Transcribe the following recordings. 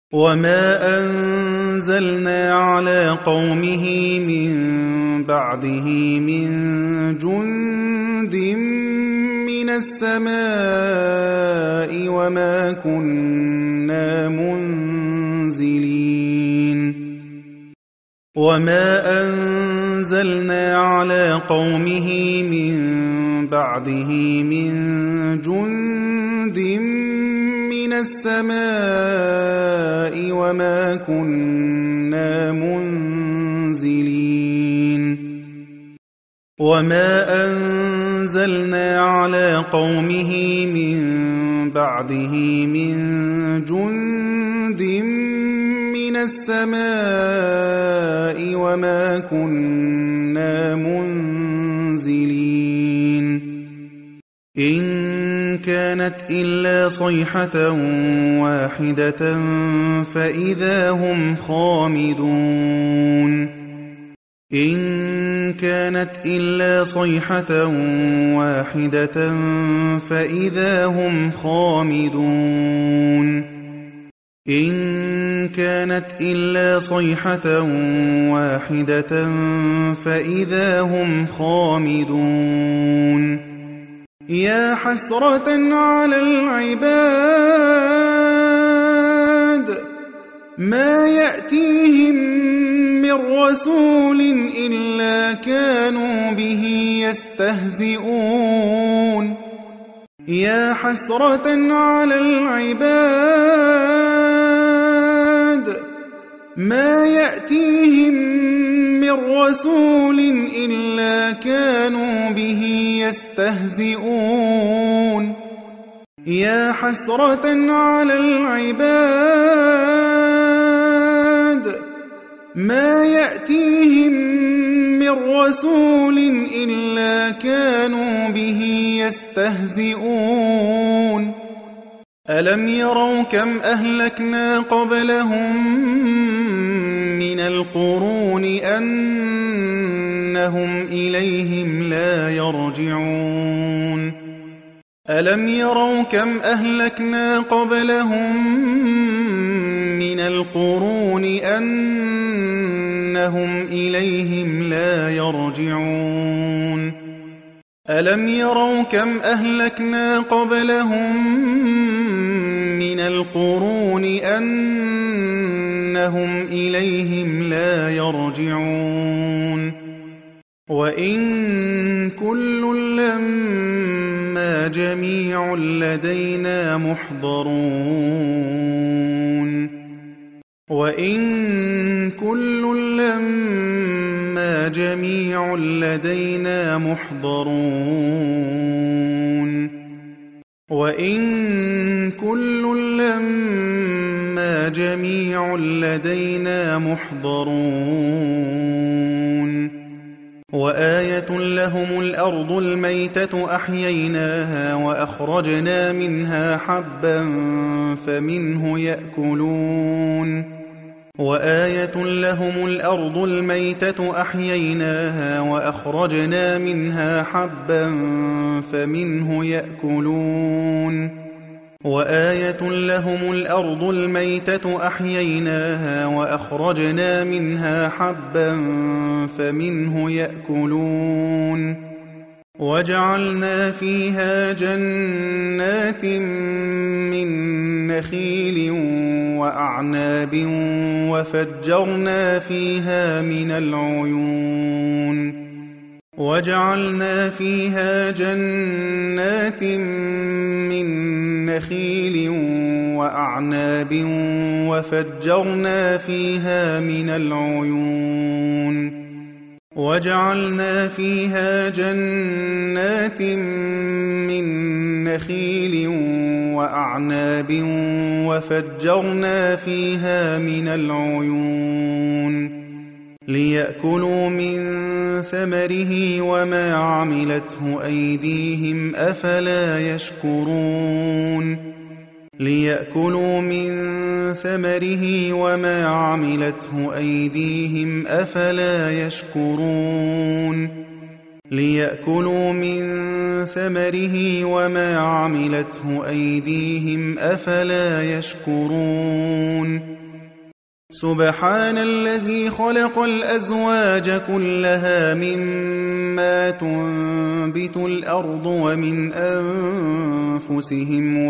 وما أنزلنا على قومه من بعده من جند من السماء وما كنا منزلين وما أنزلنا على قومه من بعده من جند من السماء وما كنا منزلين وما أنزلنا على قومه من بعده من جند من السماء وما كنا منزلين إن كانت إلا صيحة واحدة فإذا هم خامدون إن كانت إلا صيحة واحدة فإذا هم خامدون إن كانت إلا صيحة واحدة فإذا هم خامدون يا حسرة على العباد ما يأتيهم من رسول إلا كانوا به يستهزئون يا حسرة على العباد ما يأتيهم من رسول إلا كانوا به يستهزئون يا حسرة على العباد ما يأتيهم من رسول إلا كانوا به يستهزئون ألم يروا كم أهلكنا قبلهم من القرون أنهم إليهم لا يرجعون ألم يروا كم أهلكنا قبلهم من القرون أنهم إليهم لا يرجعون ألم يروا كم أهلكنا قبلهم من القرون أنهم إليهم لا يرجعون وإن كل لما جميع لدينا محضرون وإن كل لما جميع لدينا محضرون وإن كل لما جميع لدينا محضرون وآية لهم الأرض الميتة أحييناها وأخرجنا منها حبا فمنه يأكلون وآية لهم الأرض الميتة أحييناها وأخرجنا منها حبا فمنه يأكلون وآية لهم الأرض الميتة أحييناها وأخرجنا منها حبا فمنه يأكلون وجعلنا فيها جنات من نخيل وأعناب وفجرنا فيها من العيون وجعلنا فيها جنات من نخيل وأعناب وفجرنا فيها من العيون وجعلنا فيها جنات من نخيل وأعناب وفجرنا فيها من العيون ليأكلوا من ثمره وما عملته أيديهم أفلا يشكرون ليأكلوا من ثمره وما عملته أيديهم أفلا يشكرون ليأكلوا من ثمره وما عملته أيديهم أفلا يشكرون سبحان الذي خلق الأزواج كلها مما تنبت الأرض ومن أنفسهم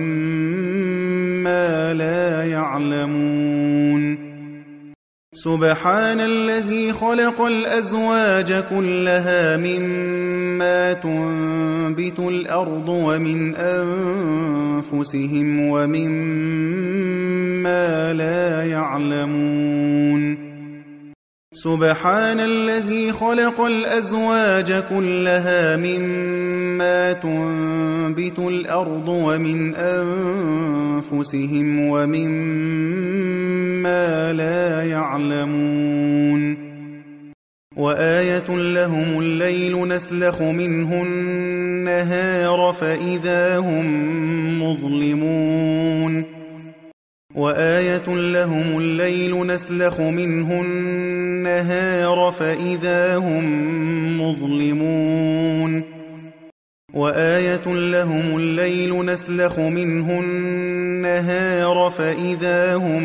ومما لا يعلمون سبحان الذي خلق الأزواج كلها مما تنبت الأرض ومن أنفسهم ومما لا يعلمون سبحان الذي خلق الأزواج كلها مما تنبت الأرض ومن أنفسهم ومما لا يعلمون وآية لهم الليل نسلخ منه النهار فإذا هم مظلمون وآية لهم الليل نسلخ منه النهار فإذا هم مظلمون وآية لهم الليل نسلخ منه النهار فإذا هم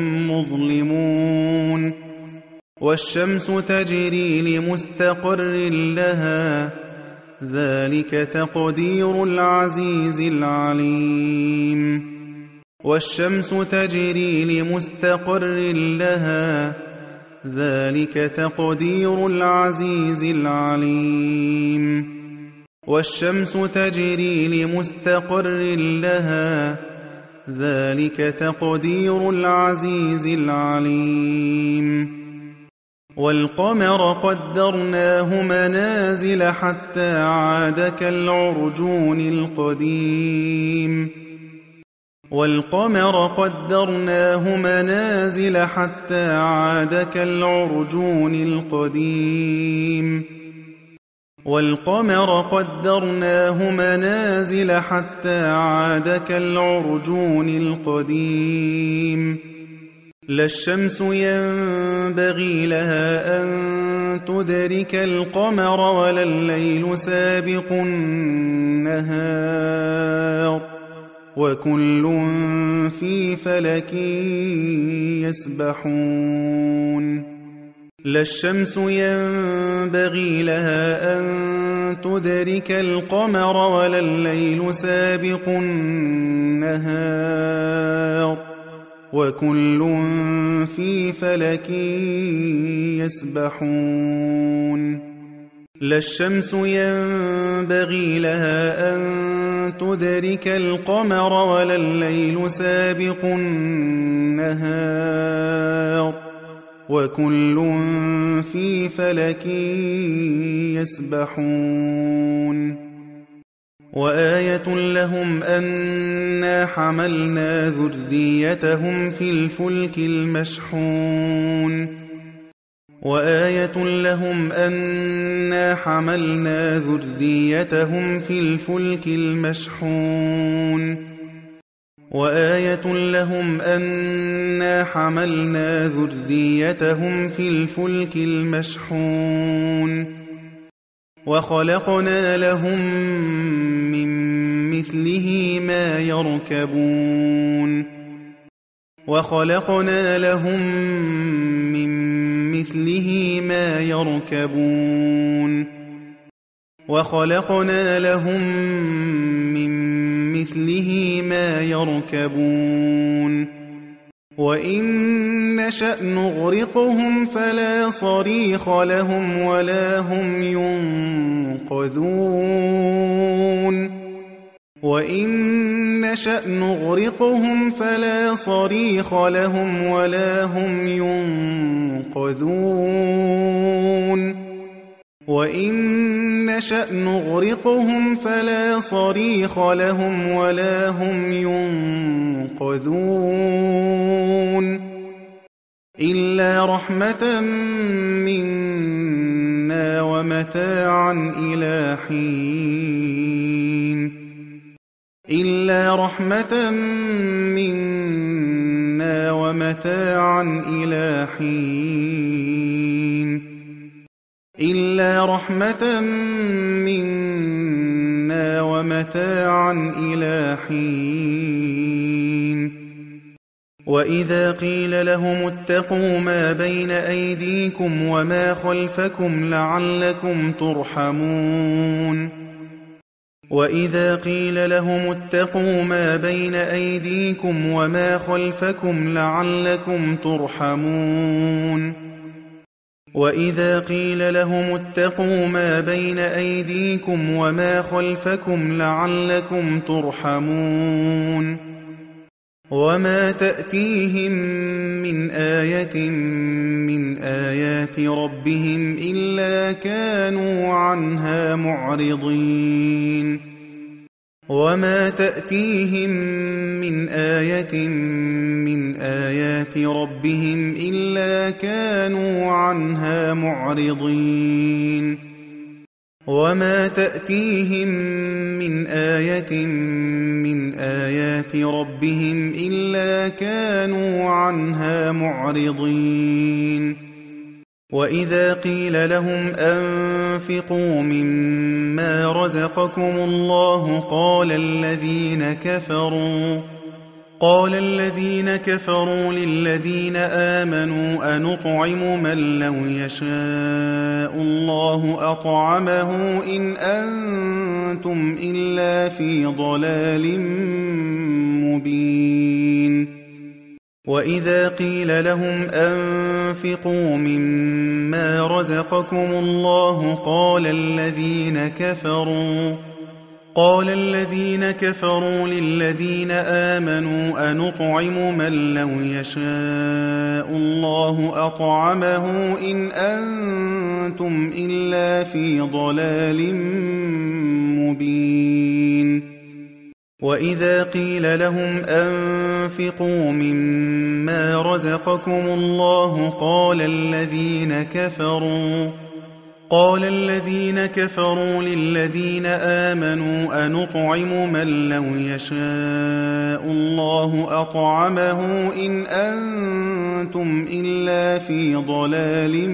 مظلمون والشمس تجري لمستقر لها ذلك تقدير العزيز العليم والشمس تجري لمستقر لها ذلك تقدير العزيز العليم والشمس تجري لمستقر لها ذلك تقدير العزيز العليم والقمر قدرناه منازل حتى عاد كالعرجون القديم والقمر قدرناه منازل حتى عاد كالعرجون القديم والقمر قدرناه منازل حتى عاد كالعرجون القديم لا الشمس ينبغي لها أن تدرك القمر ولا الليل سابق النهار وكل في فلك يسبحون لا الشمس ينبغي لها أن تدرك القمر ولا الليل سابق النهار وكل في فلك يسبحون لا الشمس ينبغي لها أن تدرك القمر ولا الليل سابق النهار وكل في فلك يسبحون وآية لهم أنا حملنا ذريتهم في الفلك المشحون وآية لهم أنا حملنا ذريتهم في الفلك المشحون وآية لهم أنا حملنا ذريتهم في الفلك المشحون وخلقنا لهم من مثله ما يركبون وخلقنا لهم من مثله ما يركبون وخلقنا لهم من مثله ما يركبون وإن نشأ نغرقهم فلا صريخ لهم ولا هم ينقذون وإن نشأ نغرقهم فلا صريخ لهم ولا هم ينقذون وإن نشأ نغرقهم فلا صريخ لهم ولا هم ينقذون إلا رحمة منا ومتاعا إلى حين إلا رحمة منا ومتاعا إلى حين إلا رحمة منا ومتاعا إلى حين وإذا قيل لهم اتقوا ما بين أيديكم وما خلفكم لعلكم ترحمون وإذا قيل لهم اتقوا ما بين أيديكم وما خلفكم لعلكم ترحمون وإذا قيل لهم اتقوا ما بين أيديكم وما خلفكم لعلكم ترحمون وما تأتيهم من آية من آيات ربهم إلا كانوا عنها معرضين وما تأتيهم من آية من آيات ربهم إلا كانوا عنها معرضين وما تأتيهم من آية من آيات ربهم إلا كانوا عنها معرضين وإذا قيل لهم أنفقوا مما رزقكم الله قال الذين كفروا للذين آمنوا أنطعم من لو يشاء الله أطعمه إن أنتم إلا في ضلال مبين وإذا قيل لهم أنفقوا مما رزقكم الله قال الذين كفروا للذين آمنوا أنطعم من لو يشاء الله أطعمه إن أنتم إلا في ضلال مبين وإذا قيل لهم أنفقوا مما رزقكم الله قال الذين كفروا للذين آمنوا أنطعم من لو يشاء الله أطعمه إن أنتم إلا في ضلال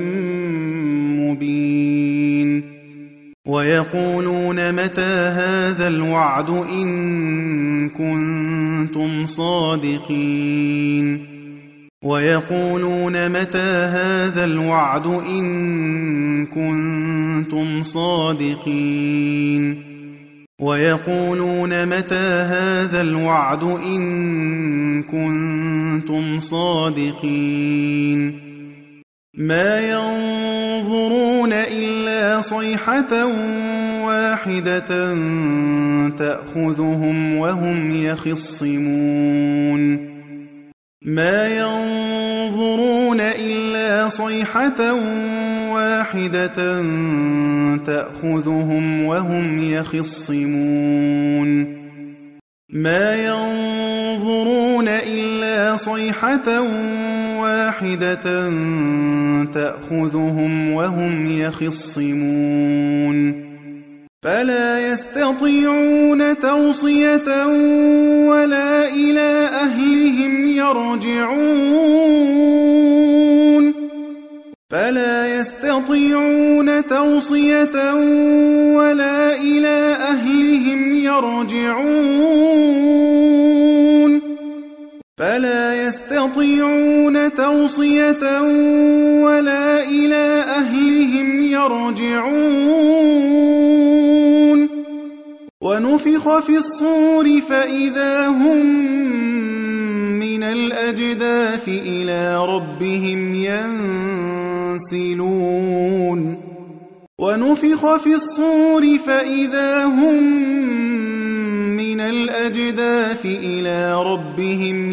مبين ويقولون متى هذا الوعد إن كنتم صادقين ويقولون متى هذا الوعد إن كنتم صادقين ويقولون متى هذا الوعد إن كنتم صادقين ما ينظرون إلا صيحة واحدة تأخذهم وهم يخصمون ما ينظرون إلا صيحة واحدة تأخذهم وهم يخصمون ما ينظرون إلا صيحة واحدة تأخذهم وهم يخصمون فلا يستطيعون توصية ولا إلى أهلهم يرجعون فلا يستطيعون توصية ولا إلى أهلهم يرجعون فلا يستطيعون توصية ولا إلى أهلهم يرجعون ونفخ في الصور فإذا هم من الأجداث إلى ربهم ينسلون ونفخ في الصور فإذا هم من الأجداث إلى ربهم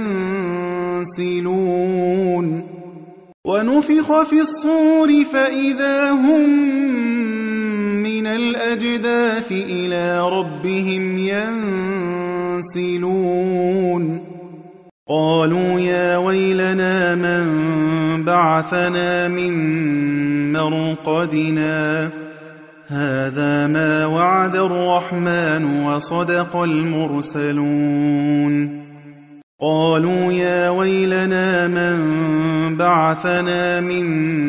ينسلون ونفخ في الصور فإذا هم من الأجداث إلى ربهم ينسلون قالوا يا ويلنا من بعثنا من مرقدنا هذا ما وعد الرحمن وصدق المرسلون قالوا يا ويلنا من بعثنا من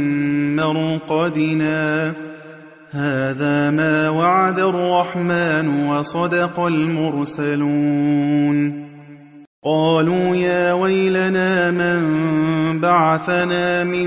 مرقدنا هذا ما وعد الرحمن وصدق المرسلون قالوا يا ويلنا من بعثنا من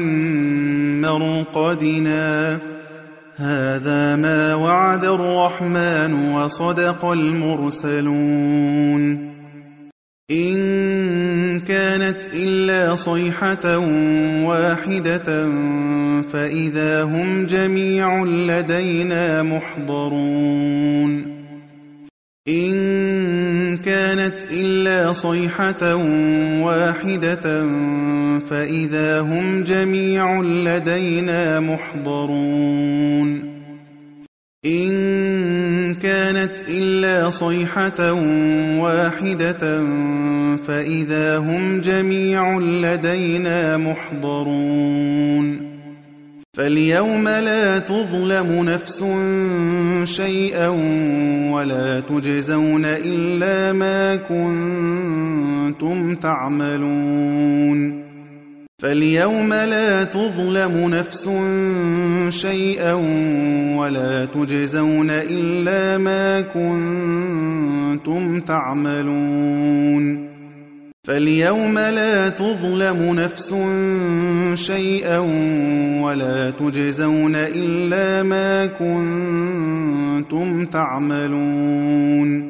مرقدنا هذا ما وعد الرحمن وصدق المرسلون إن كانت إلا صيحة واحدة فإذا هم جميع لدينا محضرون إن كانت إلا صيحة واحدة فإذا هم جميع لدينا محضرون إن كانت إلا صيحة واحدة فإذا هم جميع لدينا محضرون فاليوم لا تظلم نفس شيئا ولا تجزون إلا ما كنتم تعملون فاليوم لا تظلم نفس شيئا ولا تجزون إلا ما كنتم تعملون فاليوم لا تظلم نفس شيئا ولا تجزون إلا ما كنتم تعملون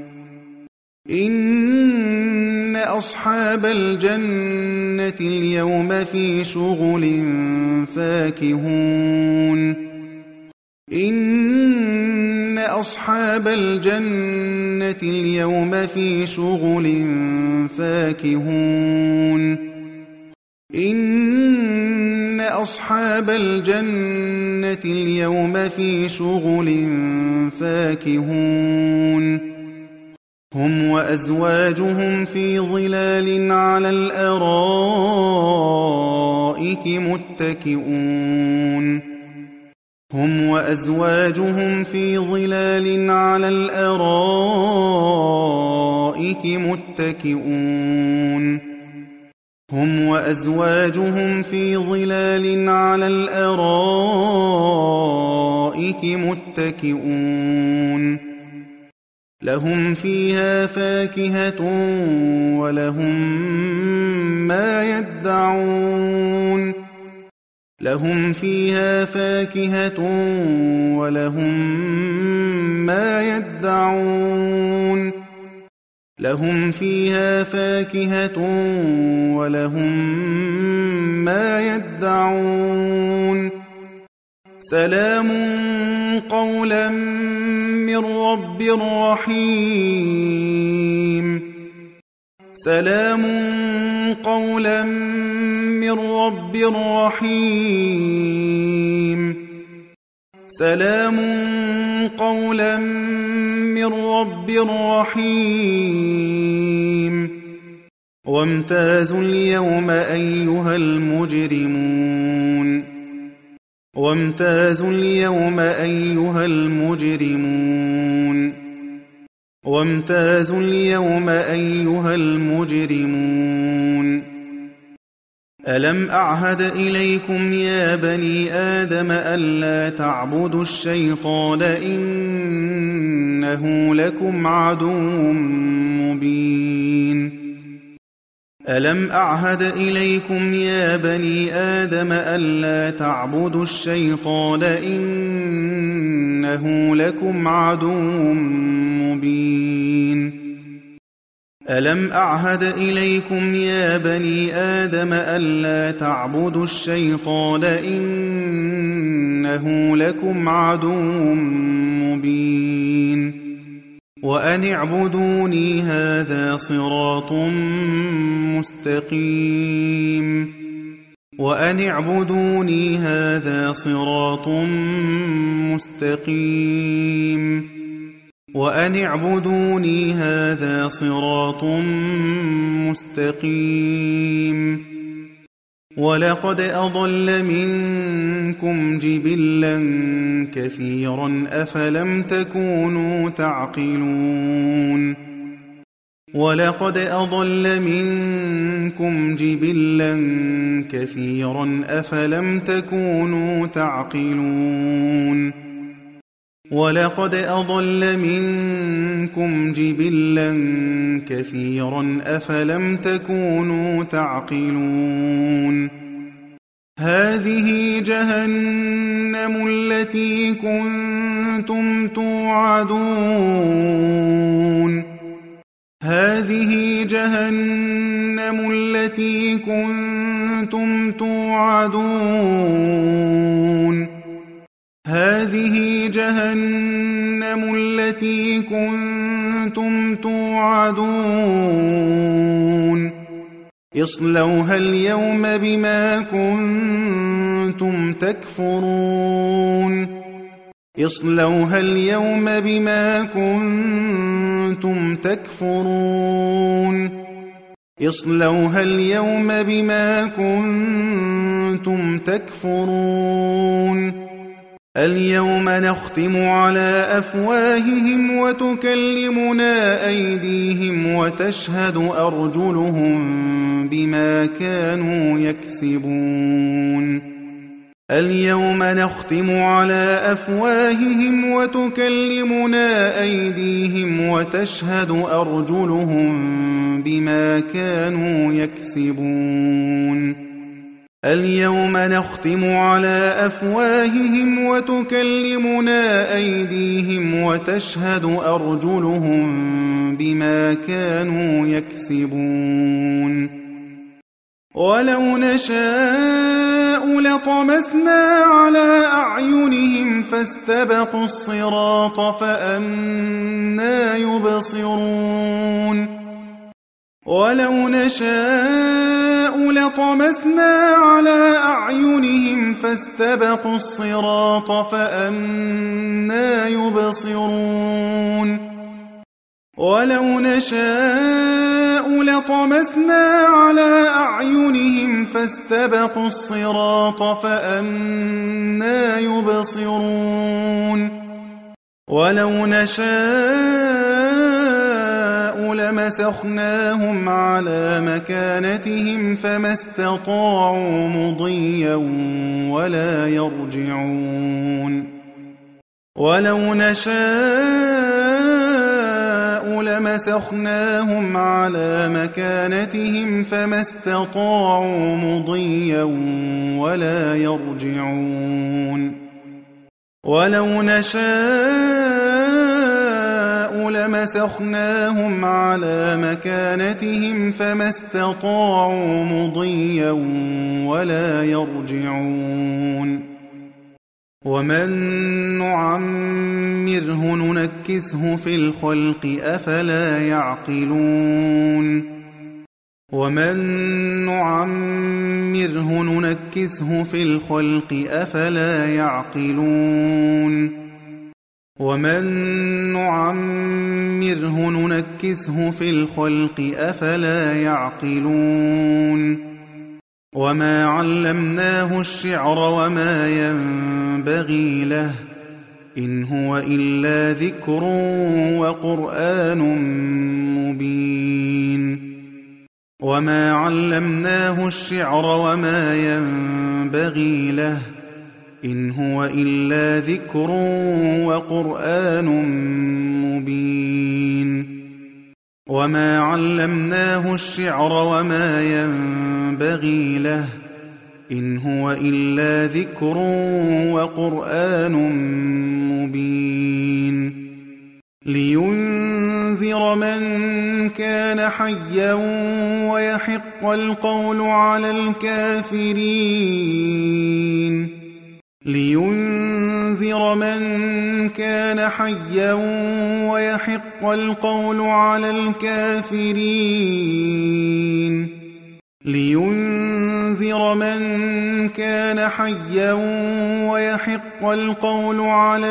إن أصحاب الجنة اليوم في شغل فاكهون إن أصحاب الجنة اليوم في شغل فاكهون إن أصحاب الجنة اليوم في شغل فاكهون هم وأزواجهم في ظلال على الأرائك متكئون هم وأزواجهم في ظلال على الأرائك متكئون هم وأزواجهم في ظلال على الأرائك متكئون لهم فيها فاكهة ولهم ما يدعون لهم فيها فاكهة ولهم ما يدعون لهم فيها فاكهة ولهم ما يدعون سلام قولا من رب رحيم سلام قولا من رب رحيم سلام قولا من رب رحيم وامتازوا اليوم أيها المجرمون وامتازوا اليوم أيها المجرمون وامتازوا اليوم أيها المجرمون ألم أعهد إليكم يا بني آدم ألا تعبدوا الشيطان إنه لكم عدو مبين ألم أعهد إليكم يا بني آدم ألا تعبدوا الشيطان إنه لكم عدو مبين ألم أعهد إليكم يا بني آدم ألا تعبدوا الشيطان إنه لكم عدو مبين وأن اعبدوني هذا صراط مستقيم وأن اعبدوني هذا صراط مستقيم وأن اعبدوني هذا صراط مستقيم ولقد أضل منكم جبلا كثيرا أفلم تكونوا تعقلون ولقد أضل منكم جبلا كثيرا أفلم تكونوا تعقلون وَلَقَدْ أَضَلَّ مِنكُمْ جِبِلًّا كَثِيرًا أَفَلَمْ تَكُونُوا تَعْقِلُونَ هَٰذِهِ جَهَنَّمُ الَّتِي كُنتُمْ تُوعَدُونَ هَٰذِهِ جَهَنَّمُ الَّتِي كُنتُمْ تُوعَدُونَ هَٰذِهِ جَهَنَّمُ الَّتِي كُنتُمْ تُوعَدُونَ اصْلَوْهَا الْيَوْمَ بِمَا كُنتُمْ تَكْفُرُونَ اصْلَوْهَا الْيَوْمَ بِمَا كُنتُمْ تَكْفُرُونَ اصْلَوْهَا الْيَوْمَ بِمَا كُنتُمْ تَكْفُرُونَ الْيَوْمَ نَخْتِمُ عَلَىٰ أَفْوَاهِهِمْ وَتُكَلِّمُنَا أَيْدِيهِمْ وَتَشْهَدُ أَرْجُلُهُم بِمَا كَانُوا يَكْسِبُونَ الْيَوْمَ نَخْتِمُ عَلَىٰ أَفْوَاهِهِمْ وَتُكَلِّمُنَا أَيْدِيهِمْ وَتَشْهَدُ أَرْجُلُهُم بِمَا كَانُوا يَكْسِبُونَ الْيَوْمَ نَخْتِمُ عَلَىٰ أَفْوَاهِهِمْ وَتُكَلِّمُنَا أَيْدِيهِمْ وَتَشْهَدُ أَرْجُلُهُم بِمَا كَانُوا يَكْسِبُونَ وَلَوْ نَشَاءُ لَطَمَسْنَا عَلَىٰ أَعْيُنِهِمْ فَاسْتَبَقُوا الصِّرَاطَ فَأَنَّىٰ يُبْصِرُونَ وَلَوْ نَشَاءُ لَطَمَسْنَا عَلَىٰ أَعْيُنِهِمْ فَاسْتَبَقُوا الصِّرَاطَ فَأَنَّىٰ يُبْصِرُونَ وَلَوْ نَشَاءُ لَطَمَسْنَا عَلَىٰ أَعْيُنِهِمْ فَاسْتَبَقُوا الصِّرَاطَ فَأَنَّىٰ يُبْصِرُونَ وَلَوْ نَشَاءُ لَمَسَخْنَاهُمْ عَلَىٰ مَكَانَتِهِمْ فَمَا اسْتَطَاعُوا مُضِيًّا وَلَا يَرْجِعُونَ وَلَوْ نَشَاءُ لَمَسَخْنَاهُمْ عَلَىٰ مَكَانَتِهِمْ فَمَا اسْتَطَاعُوا مُضِيًّا وَلَا يَرْجِعُونَ وَلَوْ نَشَاءُ لَمَسَخْنَاهُمْ عَلَىٰ مَكَانَتِهِمْ فَمَا اسْتَطَاعُوا مُضِيًّا وَلَا يَرْجِعُونَ وَمَن نُّعَمِّرْهُ نُنَكِّسْهُ فِي الْخَلْقِ ۖ أَفَلَا يَعْقِلُونَ وَمَن نُّعَمِّرْهُ نُنَكِّسْهُ فِي الْخَلْقِ ۖ أَفَلَا يَعْقِلُونَ وَمَن نُّعَمِّرْهُ نُنَكِّسْهُ فِي الْخَلْقِ ۖ أَفَلَا يَعْقِلُونَ وَمَا عَلَّمْنَاهُ الشِّعْرَ وَمَا يَنبَغِي لَهُ ۚ إِنْ هُوَ إِلَّا ذِكْرٌ وَقُرْآنٌ مُّبِينٌ وَمَا عَلَّمْنَاهُ الشِّعْرَ وَمَا يَنبَغِي لَهُ ۚ إِنْ هُوَ إِلَّا ذِكْرٌ وَقُرْآنٌ مُّبِينٌ وَمَا عَلَّمْنَاهُ الشِّعْرَ وَمَا يَنبَغِي لَهُ ۚ إِنْ هُوَ إِلَّا ذِكْرٌ وَقُرْآنٌ مُّبِينٌ لِيُنذِرَ مَن كَانَ حَيًّا وَيَحِقَّ الْقَوْلُ عَلَى الْكَافِرِينَ لِيُنذِرَ مَن كَانَ حَيًّا وَيَحِقَّ الْقَوْلُ عَلَى الْكَافِرِينَ لِيُنذِرَ مَن كَانَ حَيًّا وَيَحِقَّ الْقَوْلُ عَلَى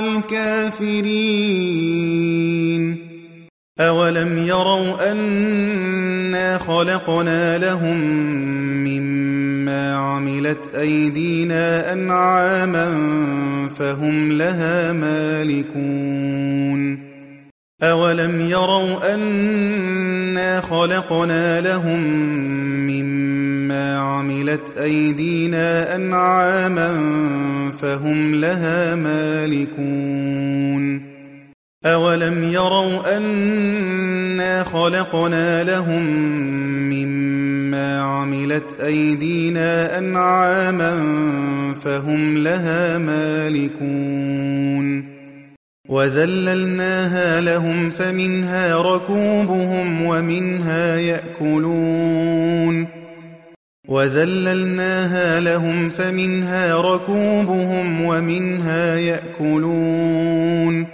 الْكَافِرِينَ أَوَلَمْ يَرَوْا أَنَّا خَلَقْنَا لَهُم مِّمَّا عَمِلَتْ أَيْدِينَا أَنْعَامًا فَهُمْ لَهَا مَالِكُونَ أَوَلَمْ يَرَوْا أَنَّا خَلَقْنَا لَهُم مِّمَّا مما عملت أيدينا أنعاما فهم لها مالكون أولم يروا أنا خلقنا لهم مما عملت أيدينا أنعاما فهم لها مالكون وذللناها لهم فمنها ركوبهم ومنها يأكلون وذللناها لهم فمنها ركوبهم ومنها يأكلون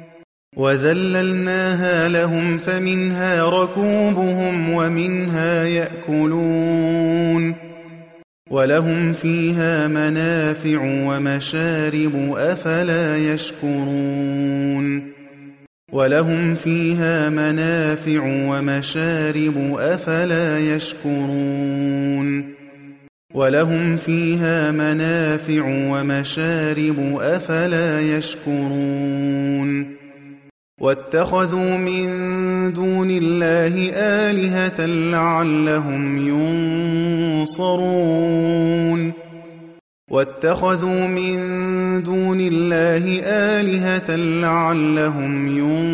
وذللناها لهم فمنها ركوبهم ومنها يأكلون ولهم فيها منافع ومشارب أفلا يشكرون ولهم فيها منافع ومشارب أفلا يشكرون ولهم فيها منافع ومشارب أفلا يشكرون واتخذوا من دون الله آلهة لعلهم ينصرون واتخذوا من دون الله آلهة لعلهم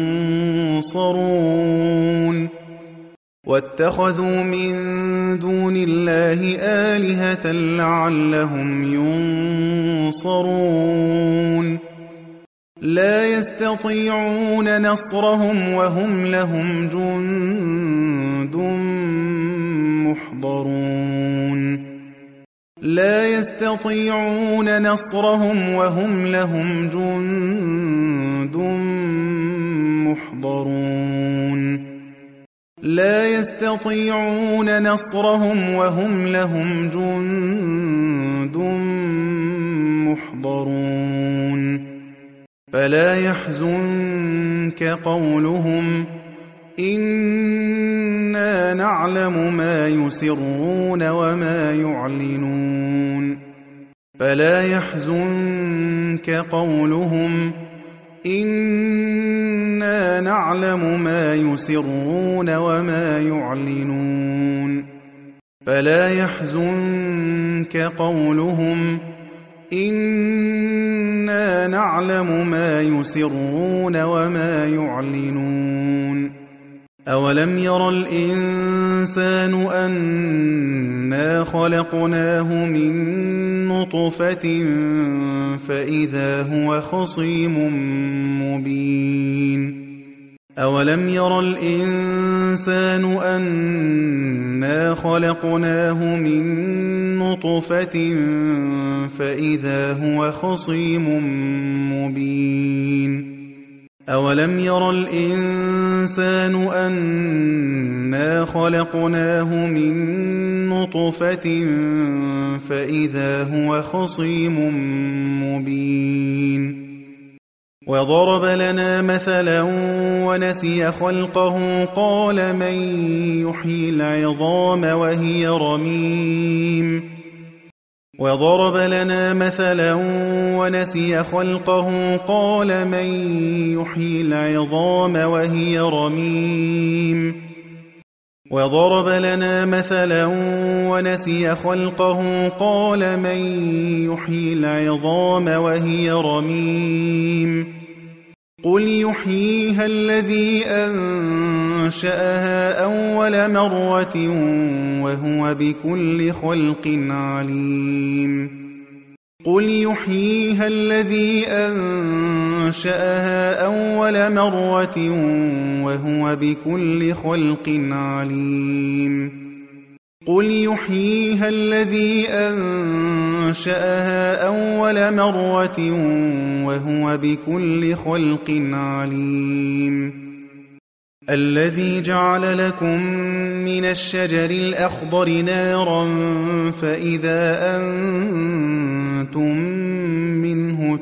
ينصرون واتخذوا من دون الله آلهة لعلهم ينصرون لا يستطيعون نصرهم وهم لهم جند محضرون لا يستطيعون نصرهم وهم لهم جند محضرون لا يستطيعون نصرهم وهم لهم جند محضرون فلا يحزنك قولهم إنا نعلم ما يسرون وما يعلنون فلا يحزنك قولهم إنا نعلم ما يسرون وما يعلنون فلا يحزنك قولهم إنا نعلم ما يسرون وما يعلنون أولم ير الإنسان أنا خلقناه من نطفة فإذا هو خصيم مبين أولم ير الإنسان أنا خلقناه من نطفة فإذا هو خصيم مبين أولم ير الإنسان أنا خلقناه من نطفة فإذا هو خصيم مبين وضرب لنا مثلا ونسي خلقه قال من يحيي العظام وهي رميم وضرب لنا مثلا ونسي خلقه قال من يحيي العظام وهي رميم وضرب لنا مثلا ونسي خلقه قال من يحيي العظام وهي رميم قل يحييها الذي أنشأها أول مرة وهو بكل خلق عليم قل يحييها الذي أنشأها أول مرة وهو بكل خلق عليم قل يحييها الذي أنشأها أول مرة وهو بكل خلق عليم الذي جعل لكم من الشجر الأخضر نارا فإذا أنتم منه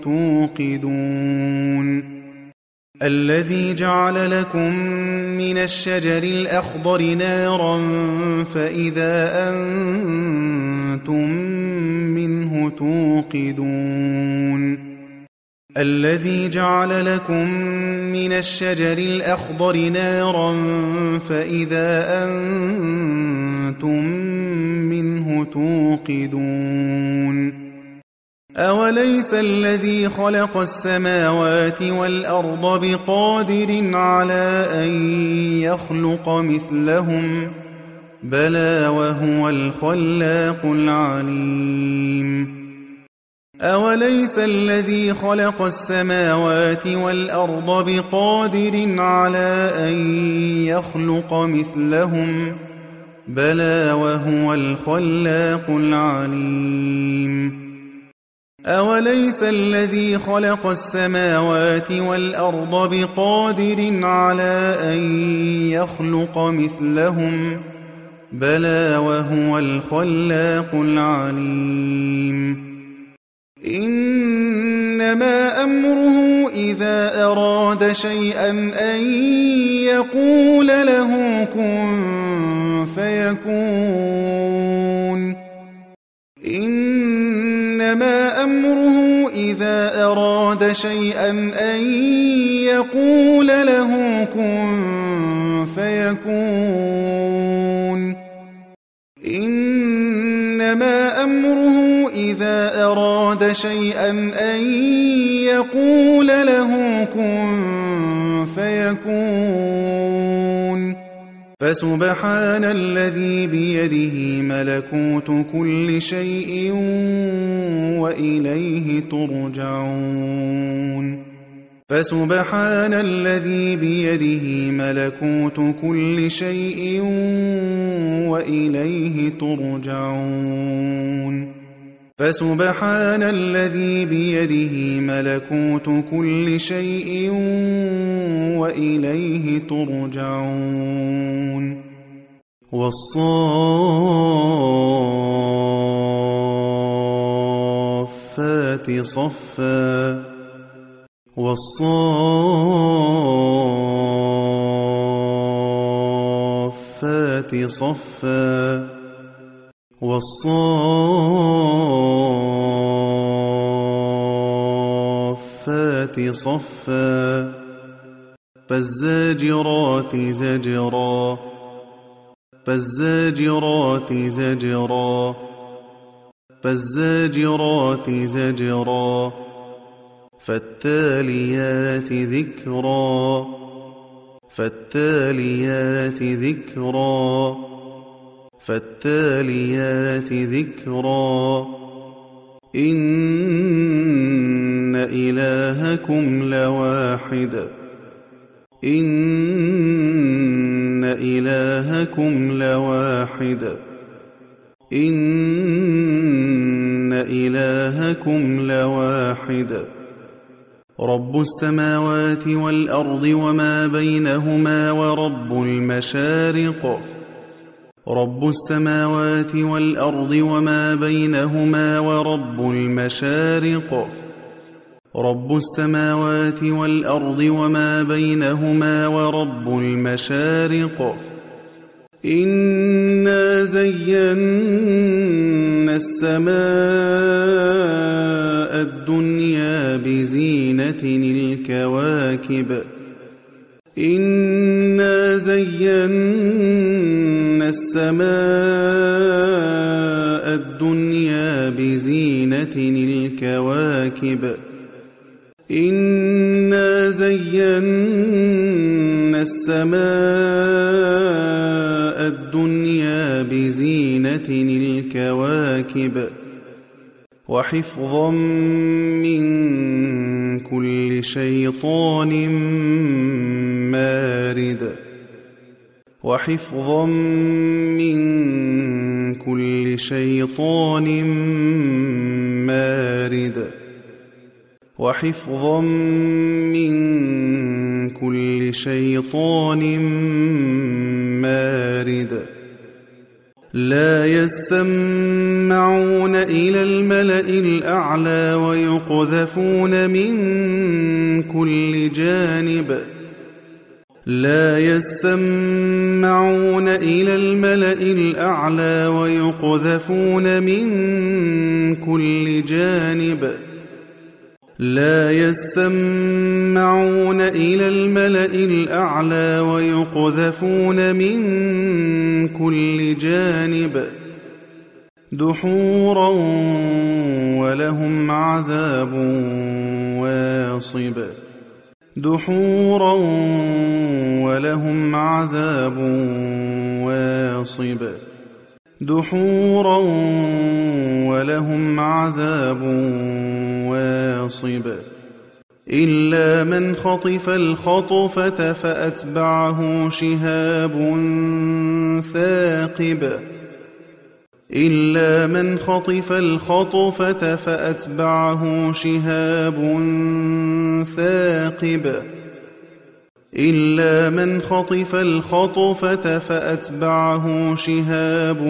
توقدون الذي جعل لكم من الشجر الأخضر نارا فإذا أنتم منه توقدون الذي جعل لكم من الشجر الأخضر نارا فإذا أنتم منه توقدون أوليس الذي خلق السماوات والأرض بقادر على أن يخلق مثلهم بلى وهو الخلاق العليم أوليس الذي خلق السماوات والأرض بقادر على أن يخلق مثلهم بلى وهو الخلاق العليم أوليس الذي خلق السماوات والأرض بقادر على أن يخلق مثلهم بلى وهو الخلاق العليم إنما أمره إذا أراد شيئا أن يقول له كن فيكون إنما أمره إذا أراد شيئا أن يقول له كن فيكون إنما أمره إذا أراد شيئا أن يقول له كن فيكون فسبحان الذي بيده ملكوت كل شيء وإليه ترجعون فسبحان الذي بيده ملكوت كل شيء وإليه ترجعون فسبحان الذي بيده ملكوت كل شيء وإليه ترجعون والصافات صفا والصافات صفا والصافات صفا فالزاجرات زجرا فالزاجرات زجرا فالزاجرات زجرا فالتاليات ذكرا فالتاليات ذكرا فالتاليات ذكرا إن إلهكم لواحد إن إلهكم لواحد إن إلهكم لواحد رب السماوات والأرض وما بينهما ورب المشارق رب السماوات والأرض وما بينهما ورب المشارق رب السماوات والأرض وما بينهما ورب المشارق إنا زينا السماء الدنيا بزينة الكواكب إنا زينا السماء الدنيا بزينة الكواكب إنا زينا السماء الدنيا بزينة الكواكب وحفظا من كل شيطان مارد وحفظا من كل شيطان مارد وحفظا من كل شيطان مارد لا يسمعون إلى الملأ الأعلى ويقذفون من كل جانب لا يسمعون إلى الملأ الأعلى ويقذفون من كل جانب لا يسمعون إلى الملأ الأعلى ويقذفون من كل جانب دحورا ولهم عذاب واصب دحورا ولهم عذاب واصب دحورا ولهم عذاب واصب إلا من خطف الخطفة فأتبعه شهاب ثاقب إلا من خطف الخطفة فأتبعه شهاب ثاقب إلا من خطف الخطفة فأتبعه شهاب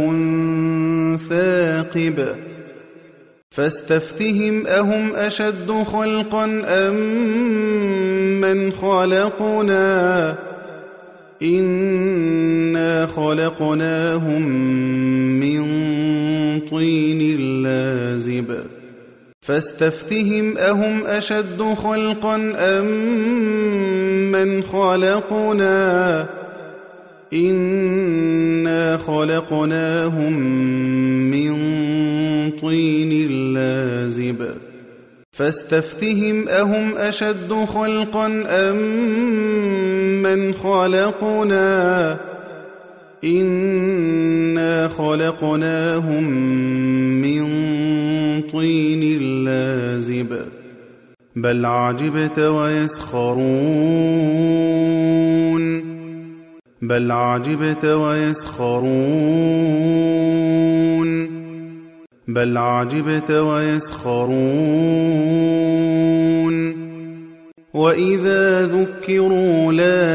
ثاقب فاستفتهم أهم أشد خلقا أم من خلقنا إنا خلقناهم من طين لازب فاستفتهم أهم أشد خلقا أم من خلقنا إنا خلقناهم من طين لازب فاستفتهم أهم أشد خلقا أم من خلقنا إنا خلقناهم من طين لازب بل عجبت ويسخرون بل عجبت ويسخرون بل عجبت ويسخرون وإذا ذكروا لا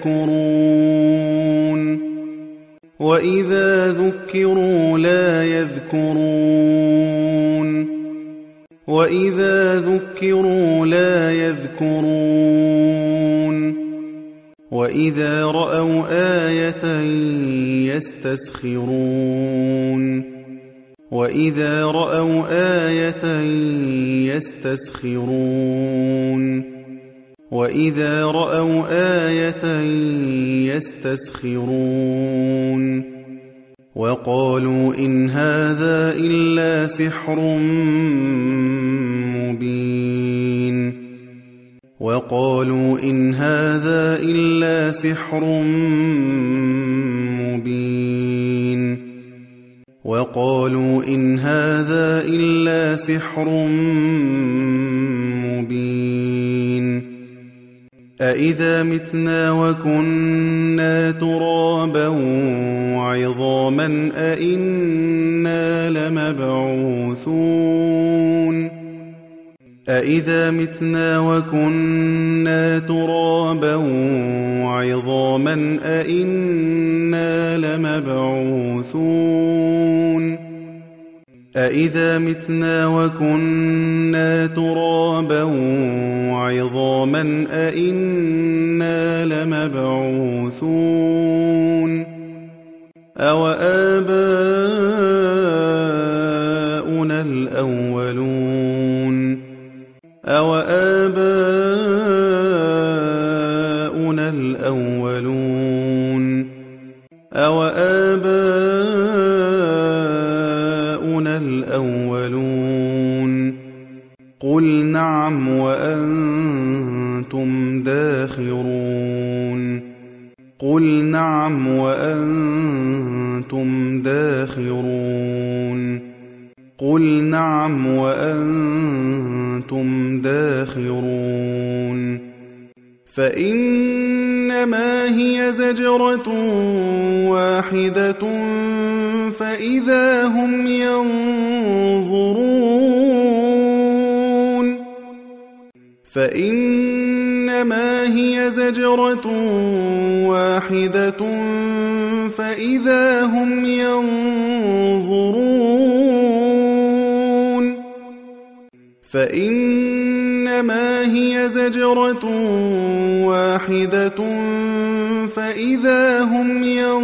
يذكرون وإذا ذكروا لا يذكرون وإذا ذكروا لا يذكرون وإذا رأوا آية يستسخرون وإذا رأوا آية يستسخرون وإذا رأوا آية يستسخرون وقالوا إن هذا إلا سحر مبين وقالوا إن هذا إلا سحر مبين وقالوا إن هذا إلا سحر مبين أإذا متنا وكنا ترابا وعظاما أإنا لمبعوثون أإذا متنا وكنا ترابا وعظاما أإنا لمبعوثون أإذا متنا وكنا ترابا وعظاما أإنا لمبعوثون أوآباؤنا الأولون أوآباؤنا الأولون أوآباؤنا الأولون قل نعم وأنتم داخرون قل نعم وأنتم داخرون قل نعم وأنتم داخرون فإنما هي زجرة واحدة فإذا هم ينظرون فإنما هي زجرة واحدة فإذا هم ينظرون فإنما هي زجرة واحدة فإذا هم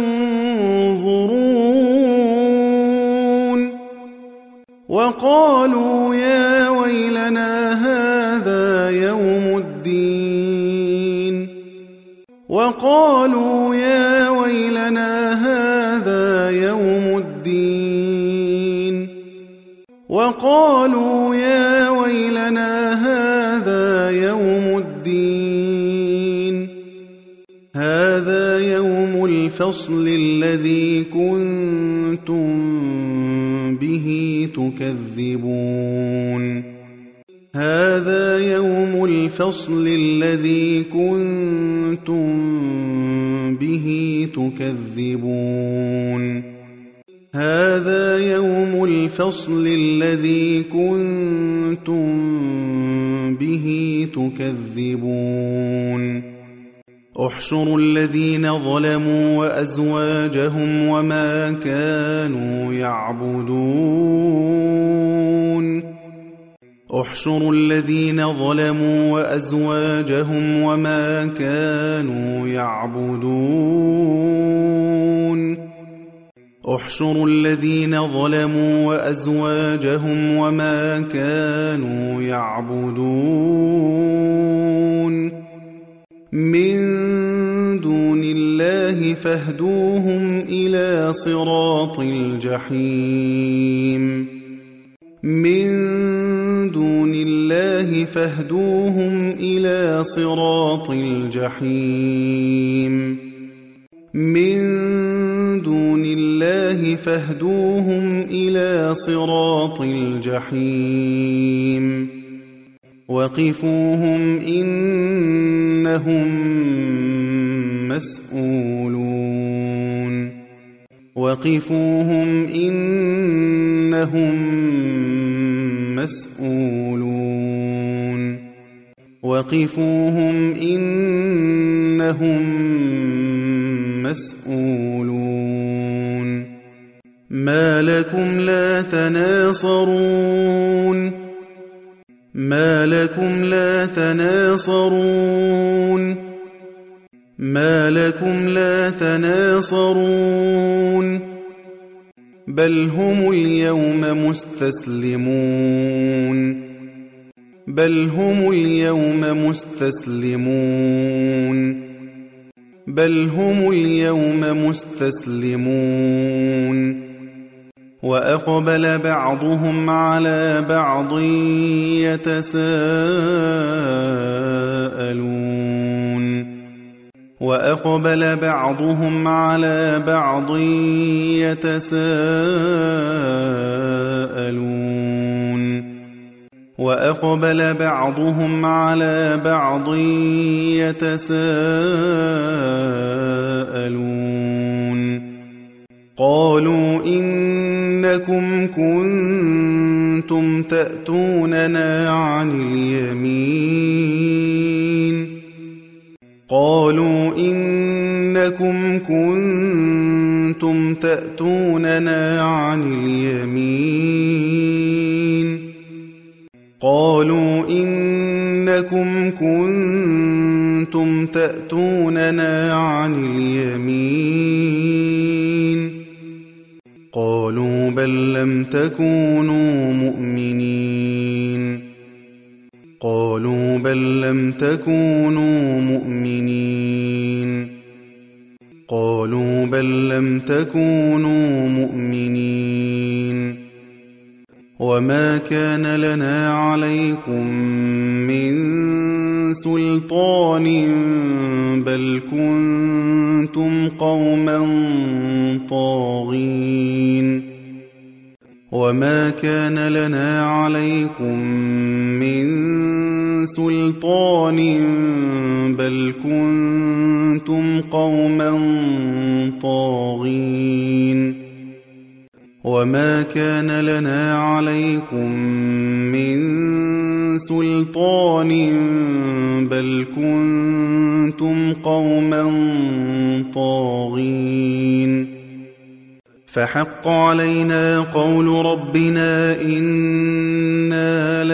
ينظرون وقالوا يا ويلنا هذا يوم الدين وقالوا يا ويلنا هذا يوم الدين وقالوا يا ويلنا هذا يوم الدين، هذا يوم الفصل الذي كنتم به تكذبون، هذا يوم الفصل الذي كنتم به تكذبون، هذا يوم الفصل الذي كنتم به تكذبون. احشروا الذين ظلموا وأزواجهم وما كانوا يعبدون، احشروا الذين ظلموا وأزواجهم وما كانوا يعبدون، احشروا الذين ظلموا وأزواجهم وما كانوا يعبدون من دون الله فاهدوهم إلى صراط الجحيم، من دون الله فاهدوهم إلى صراط الجحيم، من دون الله فاهدوهم إلى صراط الجحيم. وقفوهم إنهم مسؤولون، وقفوهم إنهم مسؤولون، وقفوهم إنهم مسؤولون. ما لكم لا تناصرون، ما لكم لا تناصرون، ما لكم لا تناصرون. بل هم اليوم مستسلمون، بل هم اليوم مستسلمون، بل هم اليوم مستسلمون. وأقبل بعضهم على بعض يتساءلون، وأقبل بعضهم على بعض يتساءلون، وأقبل بعضهم على بعض يتساءلون. قالوا إنكم كنتم تأتوننا عن اليمين، قالوا إنكم كنتم تأتوننا عن اليمين، قالوا إنكم كنتم تأتوننا عن اليمين. قالوا بل لم تكونوا مؤمنين، قالوا بل لم تكونوا مؤمنين، قالوا بل لم تكونوا مؤمنين. وما كان لنا عليكم من سلطان بل كنتم قوما طاغين، وما كان لنا عليكم من سلطان بل كنتم قوما طاغين، وما كان لنا عليكم من سلطان بل كنتم قوما طاغين. فحق علينا قول ربنا إنا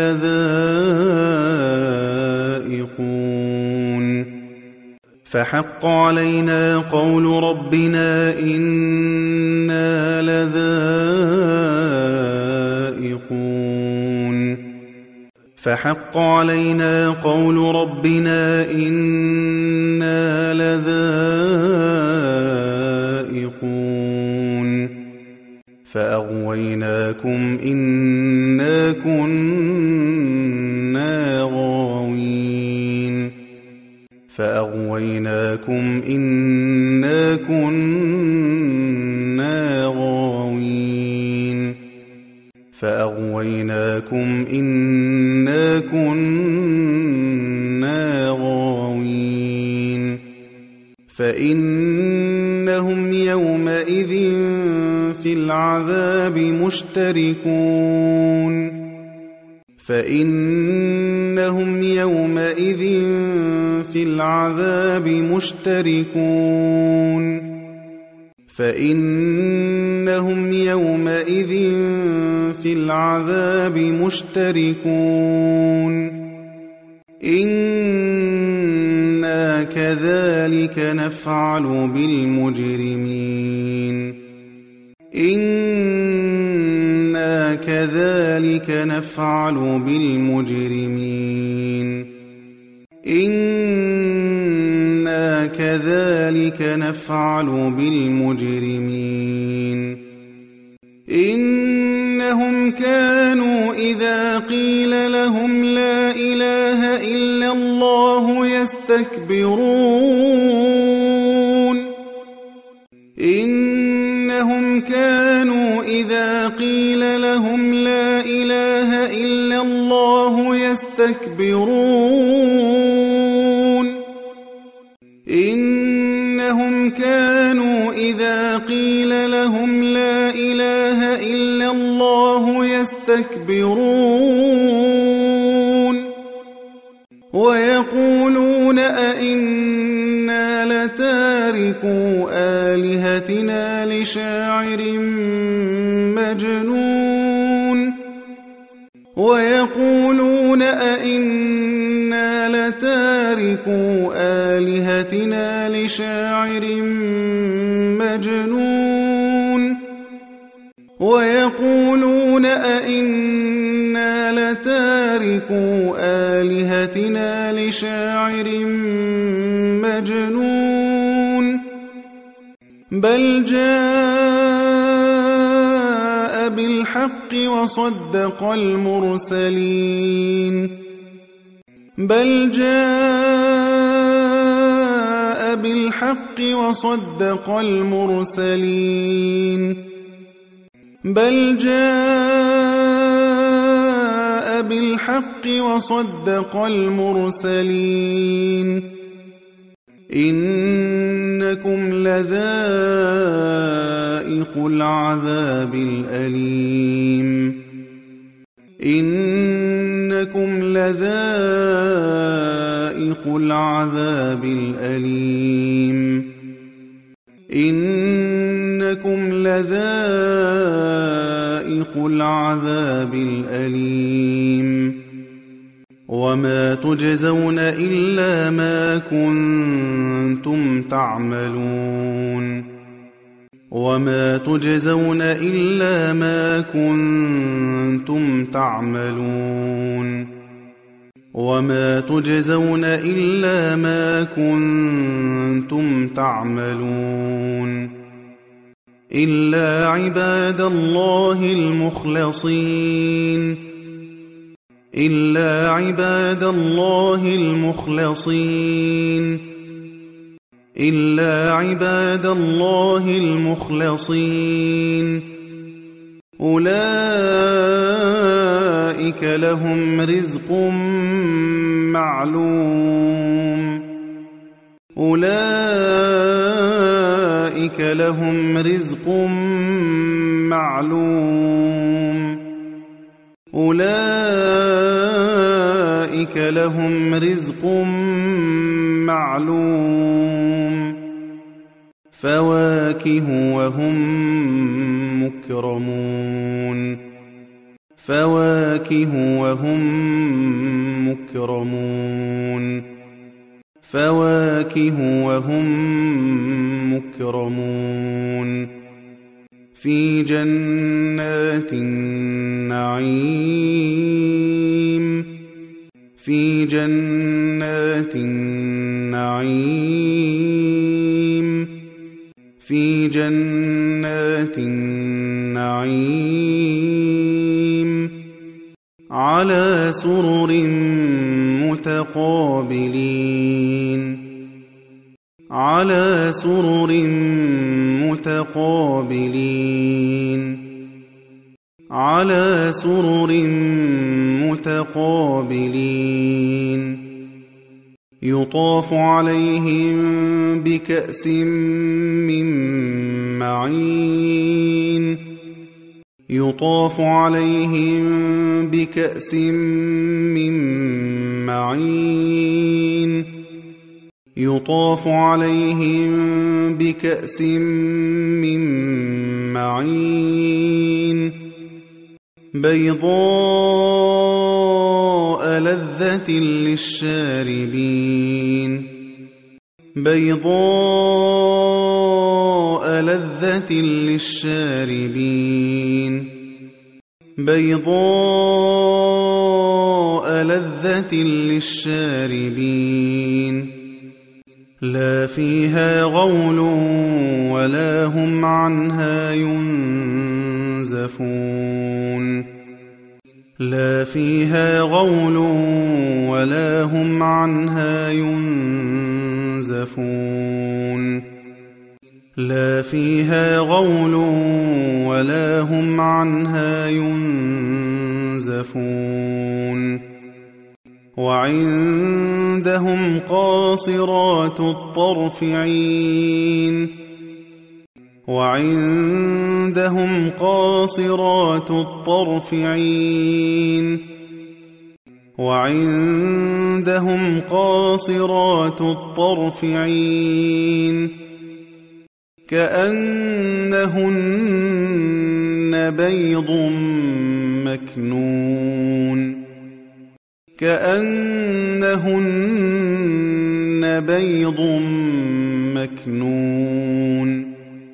لذائقون، فحق علينا قول ربنا إنا لذائقون، فحق علينا قول ربنا إنا لذائقون. فأغويناكم إنا كنا غاوين فأغويناكم إنا كنا غاوين فأغويناكم إنا كنا غاوين فإنهم يومئذ في العذاب مشتركون فإنهم يومئذ في العذاب مشتركون فإنهم يومئذ في العذاب مشتركون إنا كذلك نفعل بالمجرمين إنا كذلك نفعل بالمجرمين إنا كذلك نفعل بالمجرمين إنهم كانوا إذا قيل لهم لا إله إلا الله يستكبرون إنهم كانوا إذا قيل لهم لا إله إلا الله يستكبرون إنهم كانوا إذا قيل لهم لا إله إلا الله يستكبرون ويقولون أئنا لتاركو آلهتنا لشاعر مجنون ويقولون أئنا لتاركو آلهتنا لشاعر مجنون ويقولون أئنا لتاركو آلهتنا لشاعر مجنون بل جاء بالحق وصدق المرسلين بل جاء بالحق وصدق المرسلين بل جاء بالحق وصدق المرسلين إنكم لذائق العذاب الأليم إنكم لذائق العذاب الأليم إنكم لذائق العذاب الأليم وما تجزون إلا ما كنتم تعملون وما تجزون إلا ما كنتم تعملون وما تجزون إلا ما كنتم تعملون إلا عباد الله المخلصين إلا عباد الله المخلصين إلا عباد الله المخلصين أولئك لهم رزق معلوم أولئك لهم رزق معلوم أولئك لهم رزق معلوم فواكه وهم مكرمون فواكه وهم مكرمون فواكه وهم مكرمون في جنات النعيم في جنات النعيم في جنات النعيم على سرر متقابلين على سرر متقابلين على سرر متقابلين يطاف عليهم بكأس من معين يطاف عليهم بكأس من معين يطاف عليهم بكأس من معين بيضاء لذة للشاربين بيضاء لذة للشاربين بيضاء لذة للشاربين لا فيها غول ولا هم عنها ينزفون لا فيها غول ولا هم عنها ينزفون لا فيها غول ولا هم عنها ينزفون وعندهم قاصرات الطرف عين وعندهم قاصرات الطرف عين وعندهم قاصرات الطرف عين كأنهن بيض مكنون كأنهن بيض مكنون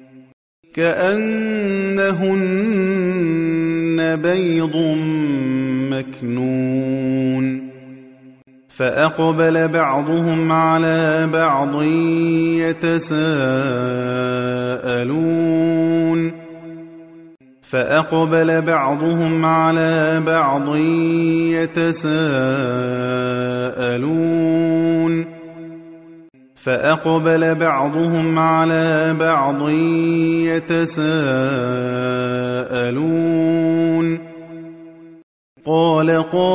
كأنهن بيض مكنون فأقبل بعضهم على بعض يتساءلون فأقبل بعضهم على بعض يتساءلون فأقبل بعضهم على بعض يتساءلون قال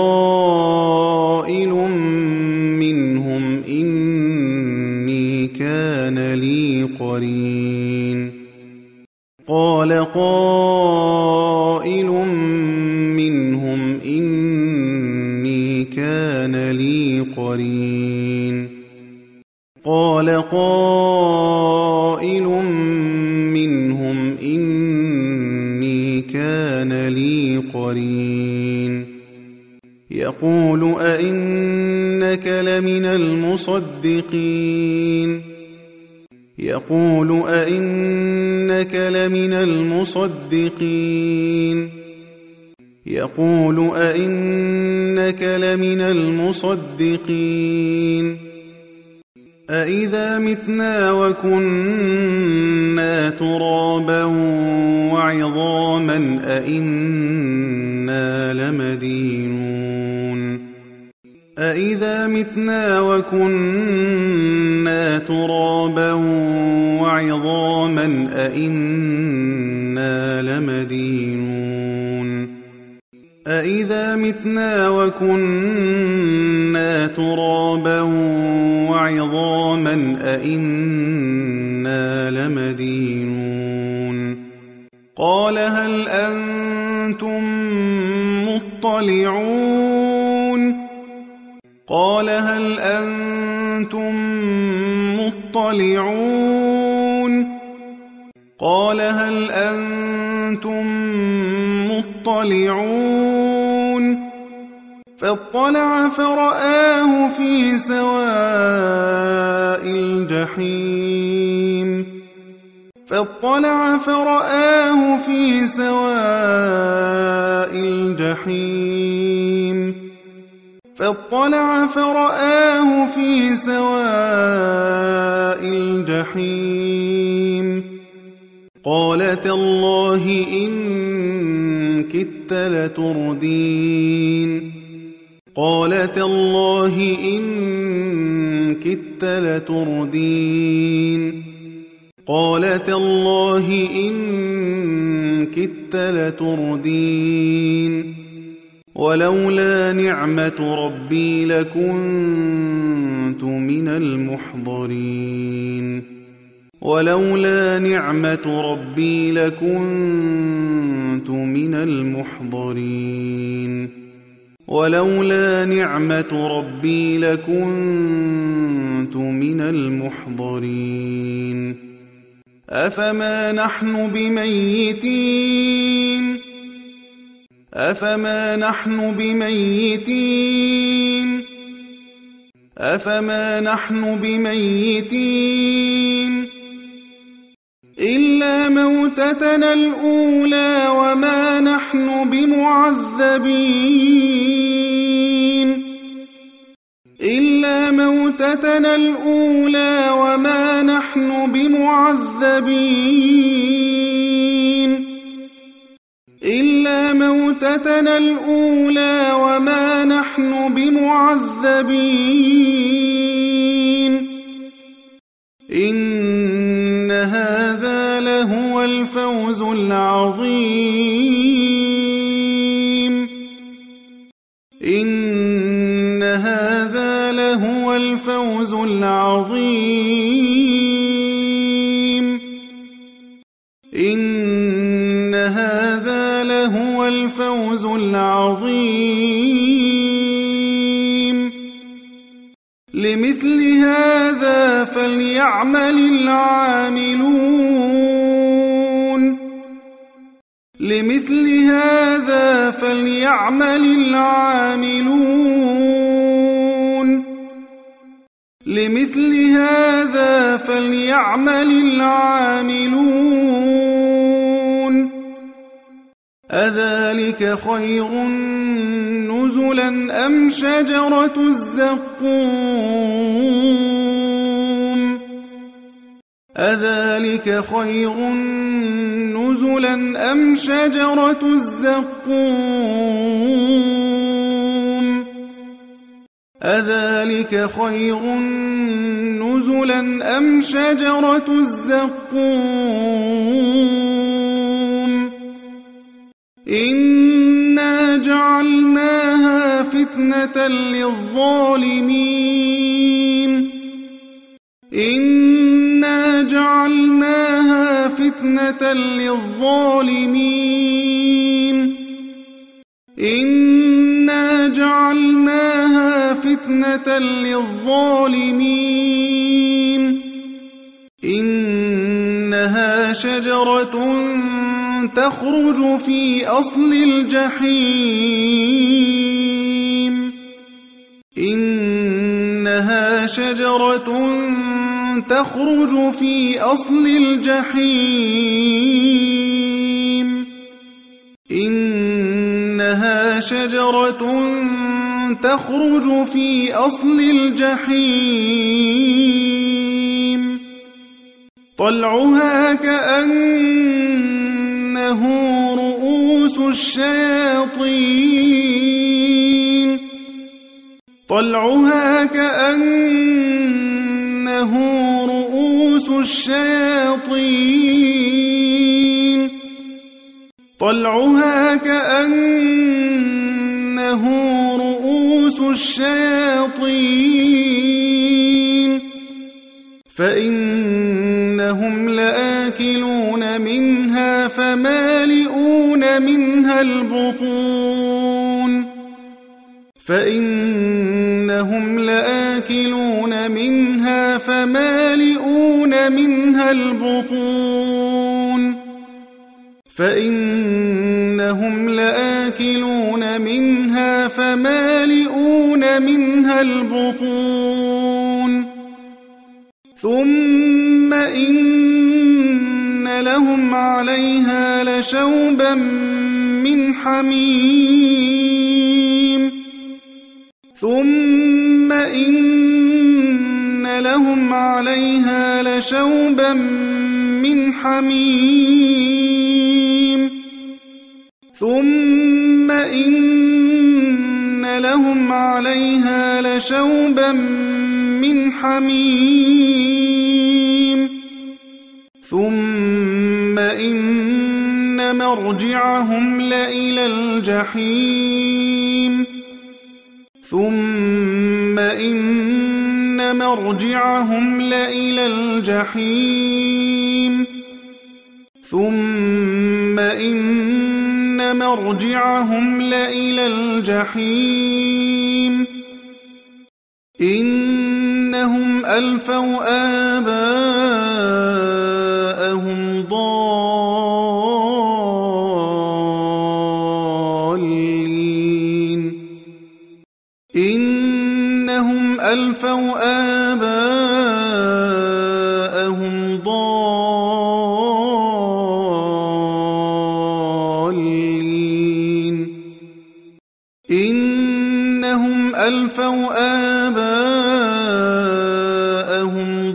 قائل منهم إني كان لي قرين قال قائل منهم إني كان لي قرين قال قائل منهم إني كان لي قرين يقول أئنك لمن المصدقين يقول أئنك لمن المصدقين يقول أئنك لمن المصدقين أئذا متنا وكنا ترابا وعظاما أئنا لمدينون أئذا متنا وكنا ترابا وعظاما أئنا لمدينون أئذا متنا وكنا ترابا وعظاما أئنا لمدينون قال هل أنتم مطلعون قال هل أنتم مطلعون قال هل أنتم مطلعون فاطلع فرآه في سواء الجحيم فاطلع فرآه في سواء الجحيم فاطلع فرآه في سواء الجحيم قال تالله إن كدت لتردين قال تالله إن كدت لتردين قال تالله إن كدت لتردين ولولا نعمة ربي لكنت من المحضرين ولولا نعمة ربي لكنت من المحضرين ولولا نعمة ربي لكنت من المحضرين أفما نحن بميتين أفما نحن بميتين أفما نحن بميتين إلا موتتنا الأولى وما نحن بمعذبين إلا موتتنا الأولى وما نحن بمعذبين إلا موتتنا الأولى وما نحن بمعذبين إن هذا لهو الفوز العظيم إن هذا لهو الفوز العظيم إن هذا لهو الفوز العظيم لمثل هذا فليعمل العاملون لمثل هذا فليعمل العاملون لمثل هذا فليعمل العاملون أذلك خير نزلا أم شجرة الزقوم أذلك خير نزلا أم شجرة الزقوم أذلك خير نزلا أم شجرة الزقوم إنا جعلناها فتنة للظالمين إنا جعلناها فتنة للظالمين إنا جعلناها فتنة للظالمين إنها شجرة تخرج في أصل الجحيم إنها شجرة تخرج في أصل الجحيم إنها شجرة تخرج في أصل الجحيم طلعها كأنه رؤوس الشياطين طلعها كأنه رؤوس الشياطين طلعها كأنه رؤوس الشياطين فإنهم لآكلون منها فمالئون منها البطون فإنهم لآكلون منها فمالئون منها البطون فإنهم لآكلون منها فمالئون منها البطون ثم إن لهم عليها لشوبا من حميم ثم إن لهم عليها لشوبا من حميم ثم إن لهم عليها لشوبا من حميم ثم إن مرجعهم لإلى الجحيم ثم إن مرجعهم لإلى الجحيم ثم إن مرجعهم لإلى الجحيم إنهم ألفوا آباءهم ضالين إنهم ألفوا آباءهم ضالين إنهم ألفوا آباءهم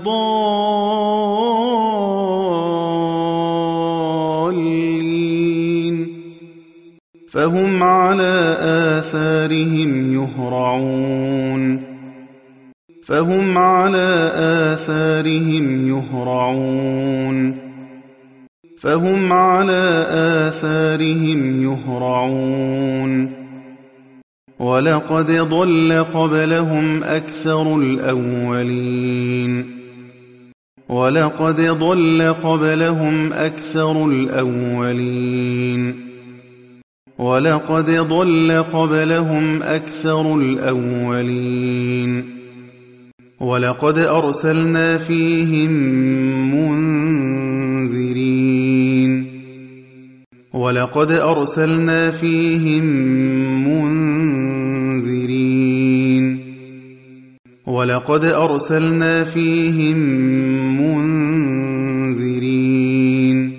ضالين فهم على آثارهم يهرعون فهم على آثارهم يهرعون فهم على آثارهم يهرعون ولقد ضل قبلهم أكثر الأولين ولقد ضل قبلهم أكثر الأولين ولقد ضل قبلهم أكثر الأولين ولقد أرسلنا فيهم منذرين ولقد أرسلنا فيهم منذرين ولقد أرسلنا فيهم منذرين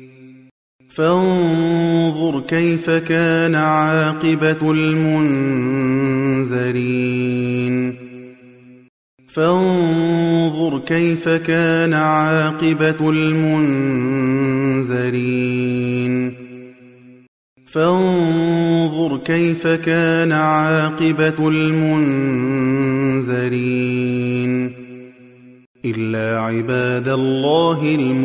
فانظر كيف كان عاقبة المنذرين فانظر كيف كان عاقبة المنذرين فانظر كيف كان عاقبة المنذرين إلا عباد الله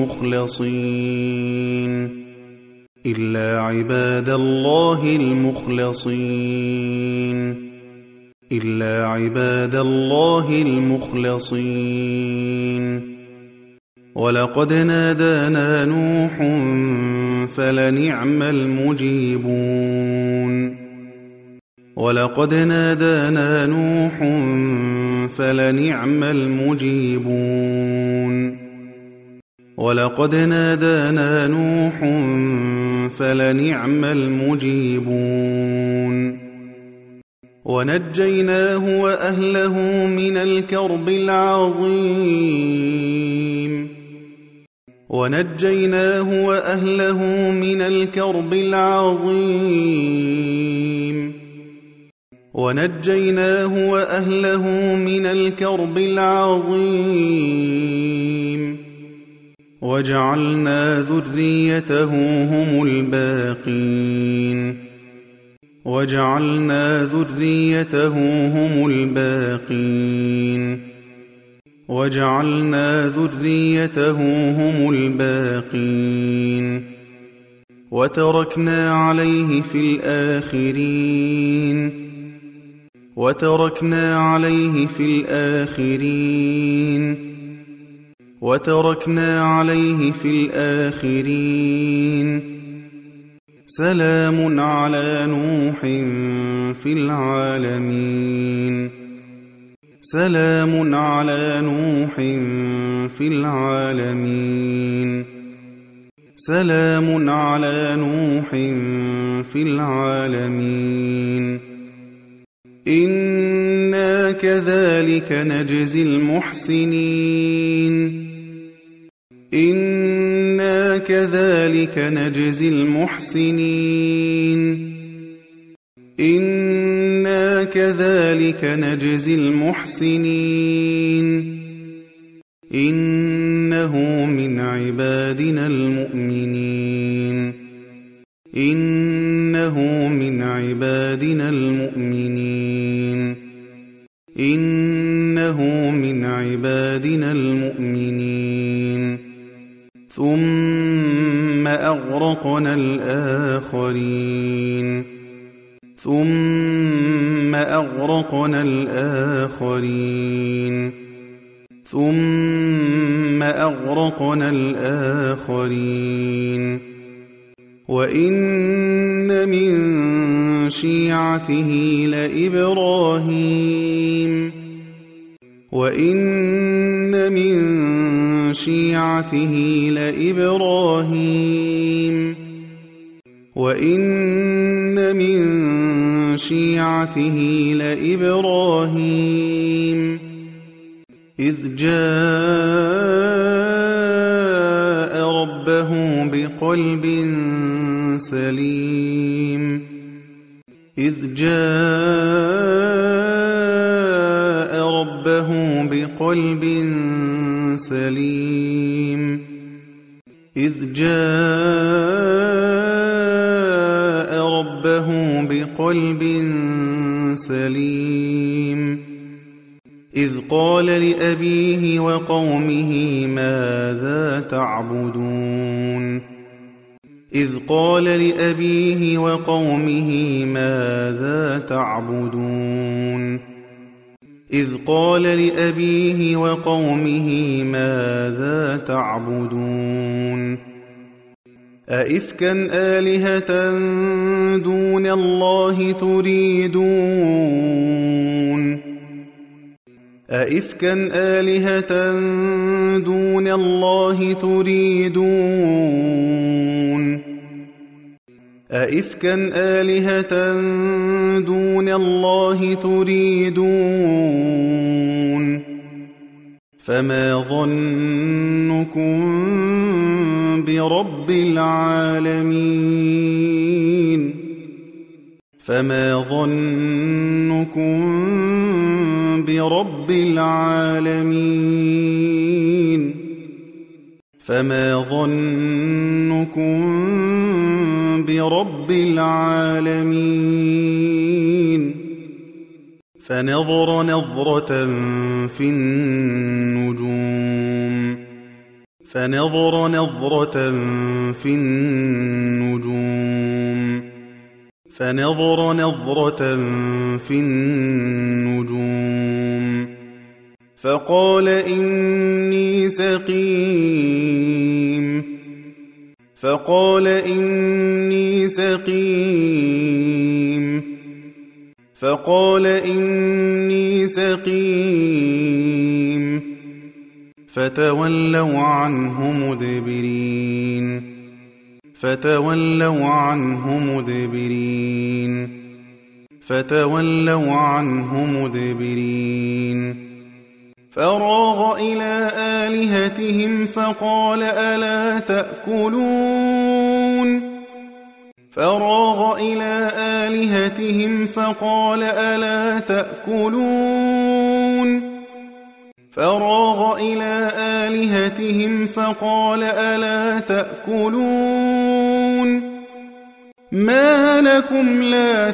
المخلصين إلا عباد الله المخلصين إلا عباد الله المخلصين ولقد نادانا نوح فلنعم المجيبون ولقد نادانا نوح فلنعم المجيبون ولقد نادانا نوح فلنعم المجيبون ونجيناه وأهله من الكرب العظيم ونجيناه وأهله من الكرب العظيم ونجيناه وأهله من الكرب العظيم وجعلنا ذريته هم الباقين وجعلنا ذريته هم الباقين وجعلنا ذريته هم الباقين وتركنا عليه في الآخرين وتركنا عليه في الآخرين وتركنا عليه في الآخرين سلام على نوح في العالمين سلام على نوح في العالمين سلام على نوح في العالمين إنا كذلك نجزي المحسنين إنا كذلك نجزي المحسنين إنا كذلك نجزي المحسنين إنه من عبادنا المؤمنين إن إنه من عبادنا المؤمنين إنه من عبادنا المؤمنين ثم أغرقنا الآخرين ثم أغرقنا الآخرين ثم أغرقنا الآخرين وإن من شيعته لإبراهيم وإن من شيعته لإبراهيم وإن من شيعته لإبراهيم إذ جاء ربه بقلب سليم إذ جاء ربه بقلب سليم إذ جاء ربه بقلب سليم إذ قال لأبيه وقومه ماذا تعبدون إذ قال لأبيه وقومه ماذا تعبدون إذ قال لأبيه وقومه ماذا تعبدون أئفكا آلهة دون الله تريدون أئفكا آلهة دون الله تريدون أئفكا آلهة دون الله تريدون فما ظنكم برب العالمين فما ظنكم برب العالمين فما ظنكم برب العالمين فنظر نظرة في النجوم فنظر نظرة في النجوم فنظر نظرة في النجوم فقال إني سقيم فقال إني سقيم فقال إني سقيم فتولوا عنه مدبرين فتولوا عنه مدبرين فتولوا عنه مدبرين فراغ إلى آلهتهم فقال ألا تأكلون فراغ إلى آلهتهم فقال ألا تأكلون فراغ إلى آلهتهم فقال ألا تأكلون ما لكم لا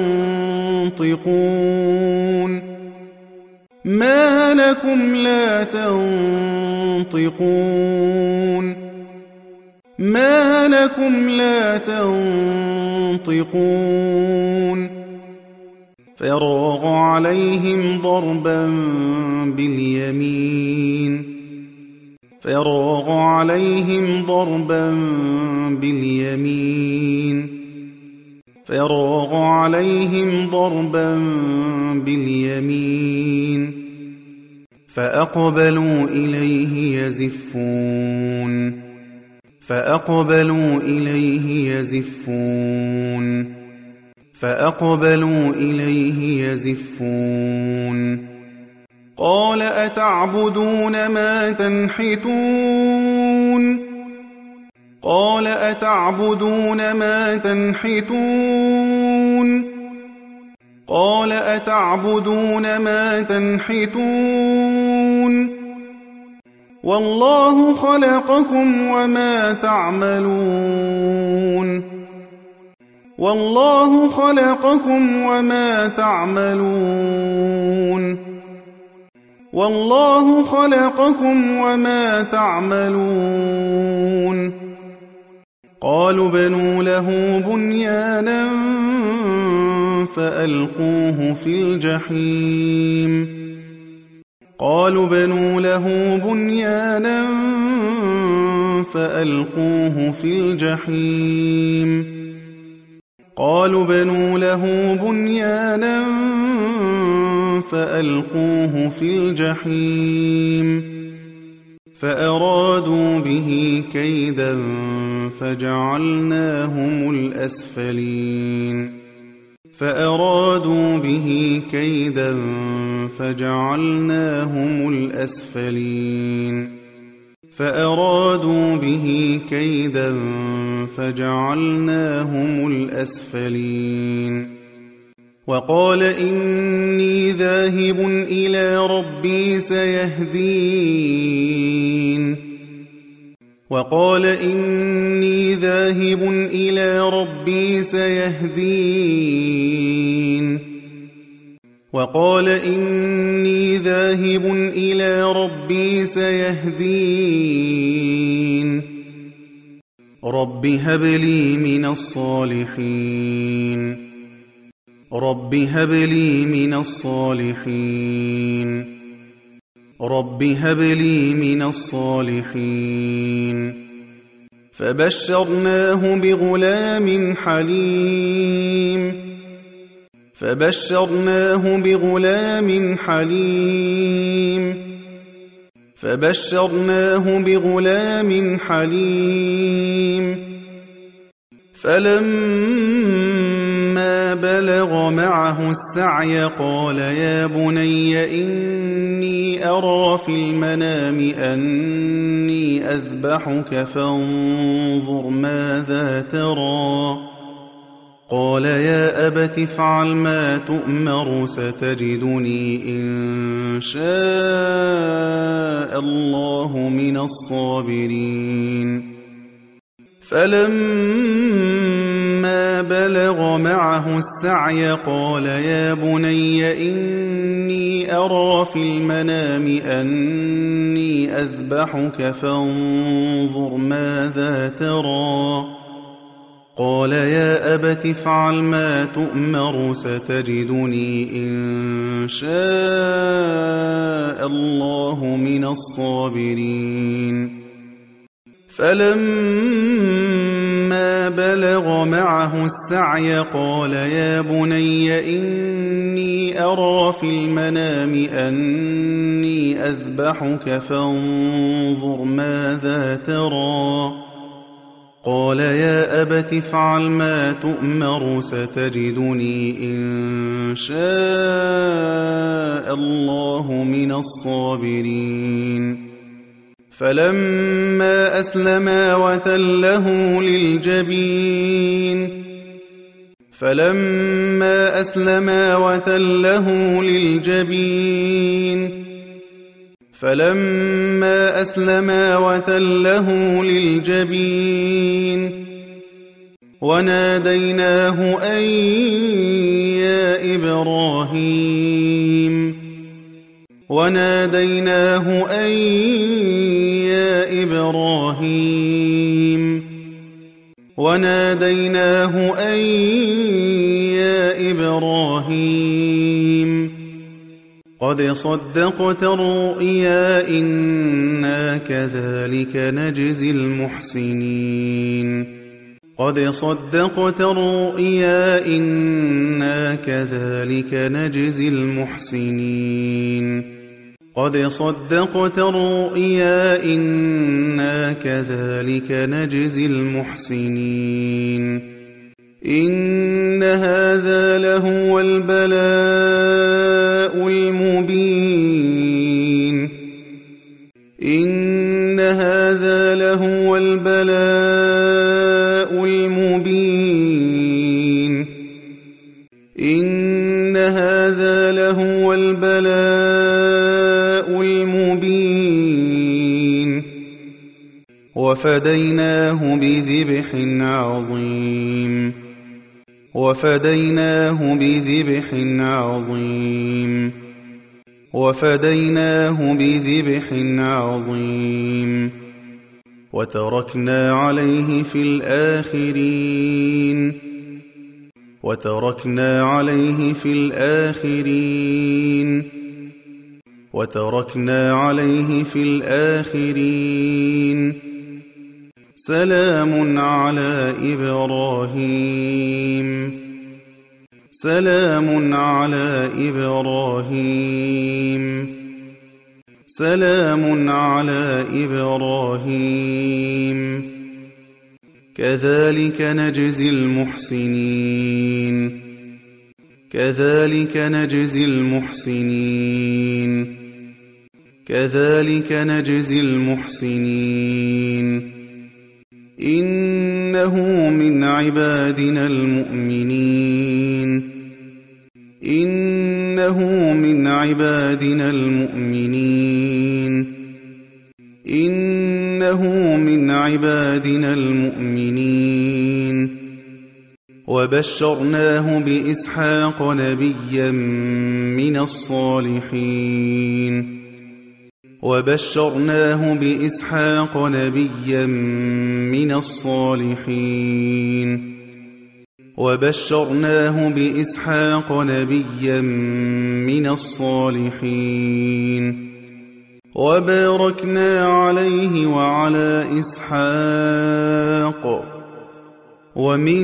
تنطقون ما لكم لا تنطقون ما لكم لا تنطقون فراغ عليهم ضربا باليمين فراغ عليهم ضربا باليمين فراغ عليهم ضربا باليمين فأقبلوا إليه يزفون فأقبلوا إليه يزفون فأقبلوا إليه يزفون قال أتعبدون ما تنحتون قال أتعبدون ما تنحتون قال أتعبدون ما تنحتون والله خلقكم وما تعملون والله خلقكم وما تعملون والله خلقكم وما تعملون قالوا بنوا له بنيانا فألقوه في الجحيم قالوا بنوا له بنيانا فألقوه في الجحيم قالوا بنوا له بنيانا فألقوه في الجحيم فأرادوا به كيدا فجعلناهم الأسفلين فأرادوا به كيدا فجعلناهم الأسفلين فأرادوا به كيدا فجعلناهم الأسفلين وقال إني ذاهب إلى ربي سيهدين وقال إني ذاهب إلى ربي سيهدين وقال إني ذاهب إلى ربي سيهدين رب هب لي من الصالحين رب هب لي من الصالحين رب هب لي من الصالحين فبشرناه بغلام حليم فبشرناه بغلام حليم فبشرناه بغلام حليم فلما بلغ معه السعي قال يا بني إني أرى في المنام أني أذبحك فانظر ماذا ترى قال يا أبت افعل ما تؤمر ستجدني إن شاء الله من الصابرين فلما بلغ معه السعي قال يا بني إني أرى في المنام أني أذبحك فانظر ماذا ترى قال يا أبت افعل ما تؤمر ستجدني إن شاء الله من الصابرين فلما بلغ معه السعي قال يا بني إني أرى في المنام أني أذبحك فانظر ماذا ترى قال يا أبت افعل ما تؤمر ستجدني إن شاء الله من الصابرين فلما أسلما وتله للجبين فلما أسلما وتله للجبين فلما أسلما وتله للجبين وناديناه أن يا إبراهيم وناديناه أن يا إبراهيم وناديناه أن يا إبراهيم قد صدقت الرؤيا إنا كذلك نجزي المحسنين قد صدقت الرؤيا إنا كذلك نجزي المحسنين قد صدقت الرؤيا إنا كذلك نجزي المحسنين إن هذا لهو البلاء المبين إن هذا لهو البلاء المبين إن هذا لهو البلاء المبين وفديناه بذبح عظيم وفديناه بذبح عظيم وفديناه بذبح عظيم وتركنا عليه في الآخرين وتركنا عليه في الآخرين وتركنا عليه في الآخرين سلام على إبراهيم سلام على إبراهيم سلام على إبراهيم كذلك نجزي المحسنين كذلك نجزي المحسنين كذلك نجزي المحسنين إنه من عبادنا المؤمنين إنه من عبادنا المؤمنين إنه من عبادنا المؤمنين وبشرناه بإسحاق نبيا من الصالحين وبشرناه بإسحاق نبيا من الصالحين وبشرناه بإسحاق نبيا من الصالحين وباركنا عليه وعلى إسحاق ومن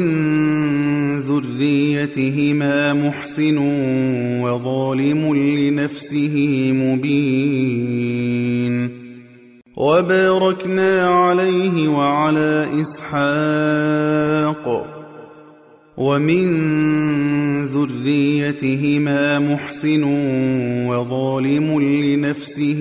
ذريتهما محسن وظالم لنفسه مبين وباركنا عليه وعلى إسحاق ومن ذريتهما محسن وظالم لنفسه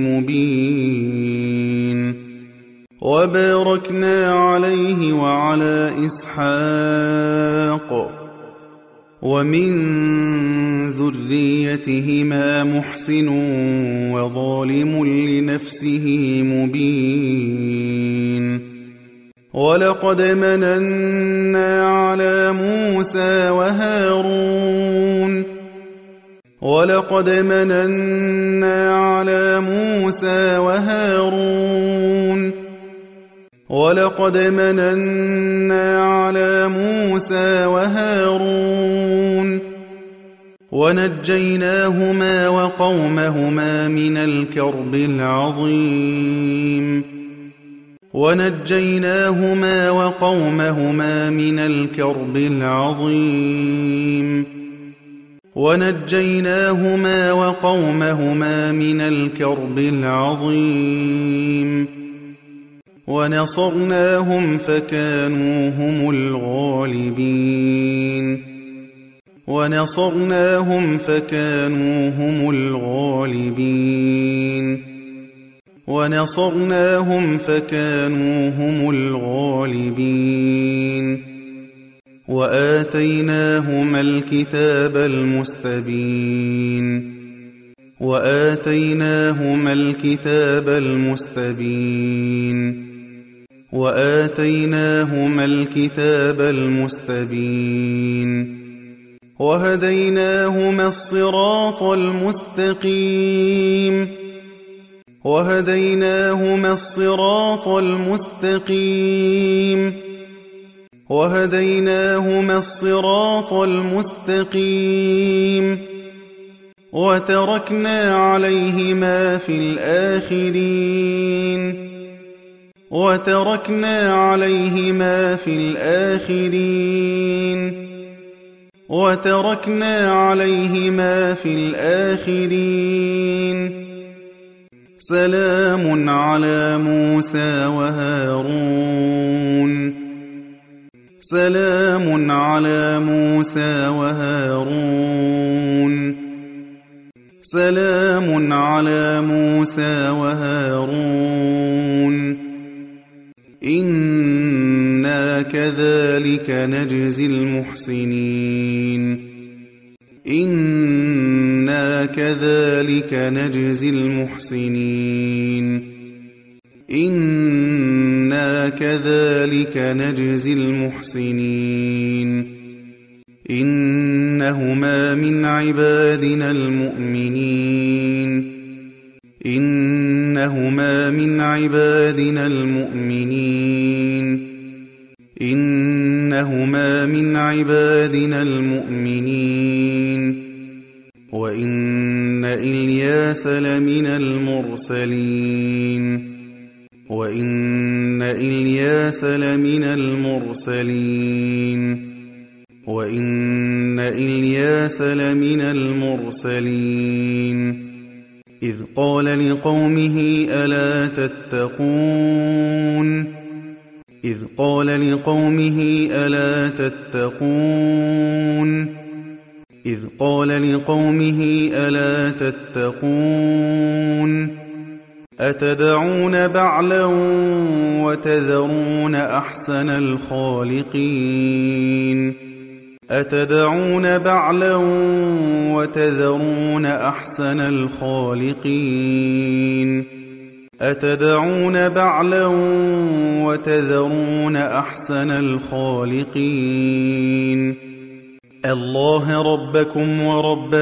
مبين وباركنا عليه وعلى إسحاق ومن ذريتهما محسن وظالم لنفسه مبين ولقد مننا على موسى وهارون ولقد مننا على موسى وهارون ولقد مننا على موسى وهارون ونجيناهما وقومهما من الكرب العظيم ونجيناهما وقومهما من الكرب العظيم ونجيناهما وقومهما من الكرب العظيم ونصرناهم فكانوا هم الغالبين ونصرناهم فكانوا هم الغالبين ونصرناهم فكانوا هم الغالبين وآتيناهما الكتاب المستبين وآتيناهما الكتاب المستبين وآتيناهما الكتاب المستبين وهديناهما الصراط المستقيم وهديناهما الصراط المستقيم وهديناهما الصراط المستقيم وتركنا عليهما في الآخرين وتركنا عليهما في الآخرين وتركنا عليهما في الآخرين سلام على موسى وهارون سلام على موسى وهارون سلام على موسى وهارون إنا كذلك نجزي المحسنين إنا كذلك نجزي المحسنين إنا كذلك نجزي المحسنين إنهما من عبادنا المؤمنين إنهما من عبادنا المؤمنين إنهما من عبادنا المؤمنين وإن إلياس لمن المرسلين وإن إلياس لمن المرسلين وإن إلياس لمن المرسلين إذ قال لقومه ألا تتقون إذ قال لقومه ألا تتقون إذ قال لقومه ألا تتقون أتدعون بعلا وتذرون أحسن الخالقين أتدعون بعلا وتذرون أحسن الخالقين أتدعون بعلا وتذرون أحسن الخالقين الله ربكم ورب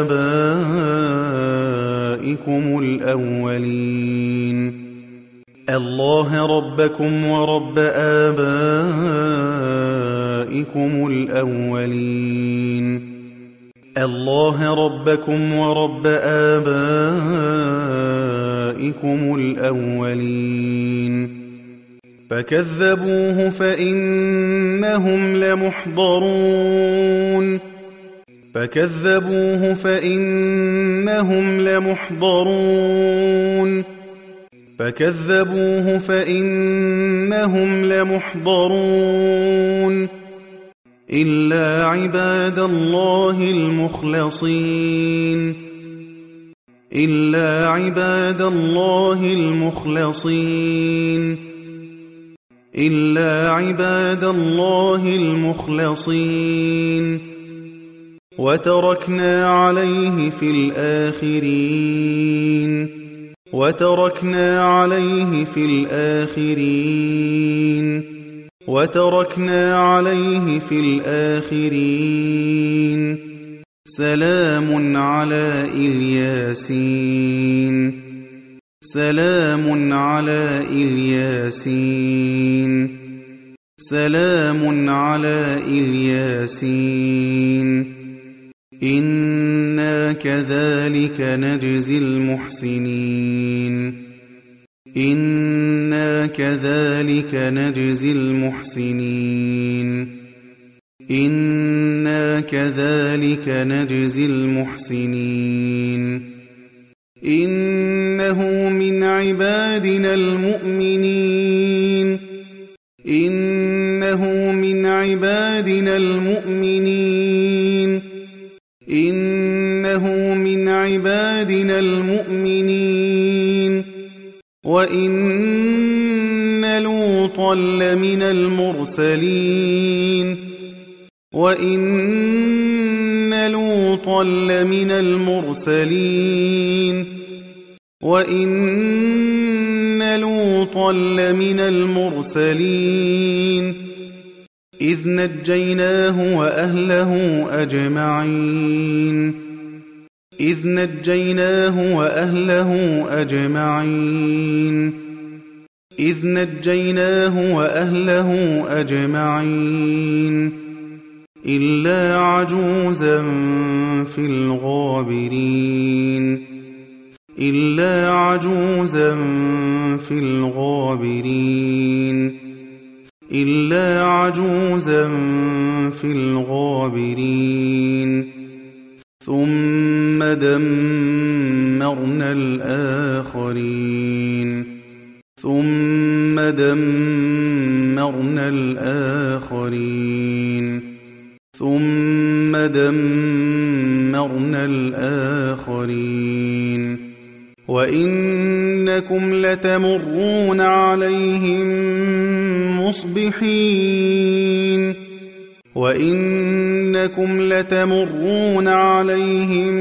آبائكم الأولين الله ربكم ورب آبائكم الأولين الله ربكم ورب آبائكم الأولين فكذبوه فإنهم لمحضرون فكذبوه فإنهم لمحضرون فكذبوه فإنهم لمحضرون إلا عباد الله المخلصين إلا عباد الله المخلصين إلا عباد الله المخلصين وتركنا عليه في الآخرين وتركنا عليه في الآخرين وتركنا عليه في الآخرين سلام على الياسين سلام على الياسين سلام على الياسين إنا كذلك نجزي المحسنين إنا كذلك نجزي المحسنين إنا كذلك نجزي المحسنين إنه من عبادنا المؤمنين إنه من عبادنا المؤمنين إنه من عبادنا المؤمنين وإن لوطا لمن المرسلين وإن لوطا لمن المرسلين وإن لوطا لمن المرسلين إذ نجيناه وأهله أجمعين إذ نجيناه وأهله أجمعين إذ نجيناه وأهله أجمعين إلا عجوزا في الغابرين إلا عجوزا في الغابرين إلا عجوزا في الغابرين ثم دمرنا الآخرين ثم دمرنا الآخرين ثم دمرنا الآخرين وإنكم لتمرون عليهم مصبحين وإنكم لتمرون عليهم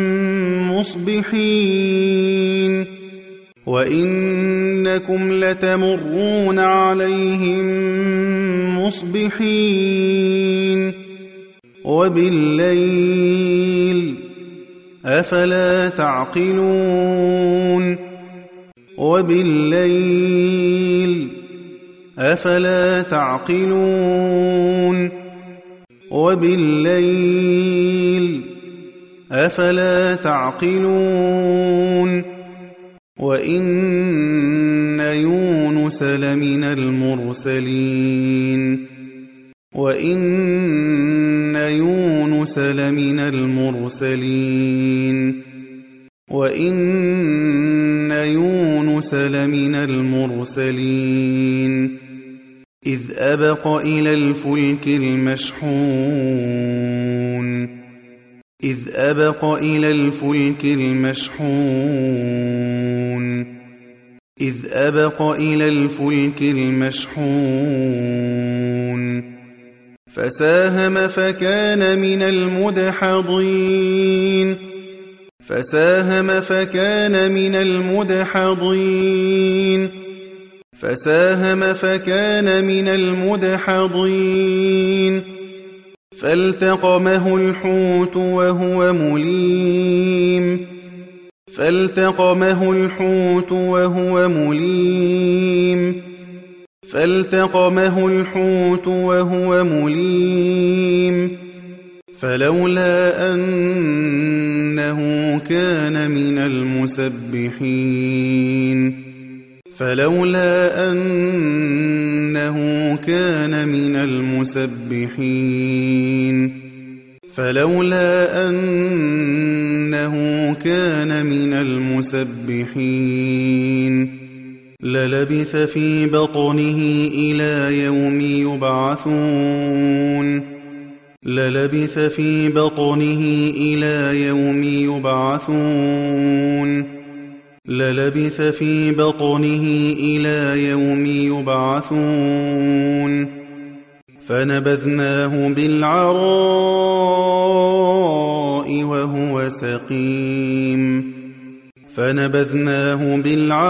مصبحين وإنكم لتمرون عليهم مصبحين وبالليل أفلا تعقلون وبالليل أفلا تعقلون وبالليل أفلا تعقلون وإن يونس لمن المرسلين وإن يونس لمن المرسلين وإن يونس لمن المرسلين إذ أبق إلى الفلك المشحون إذ أبق إلى الفلك المشحون إذ أبق إلى الفلك المشحون فساهم فكان من المدحضين فساهم فكان من المدحضين فساهم فكان من المدحضين فالتقمه الحوت وهو مليم فالتقمه الحوت وهو مليم فالتقمه الحوت وهو مليم فلولا أنه كان من المسبحين فلولا أنه كان من المسبحين فلولا أنه كان من المسبحين للبث في بطنه إلى يوم يبعثون للبث في بطنه إلى يوم يبعثون للبث في بطنه إلى يوم يبعثون فنبذناه بالعراء وهو سقيم فنبذناه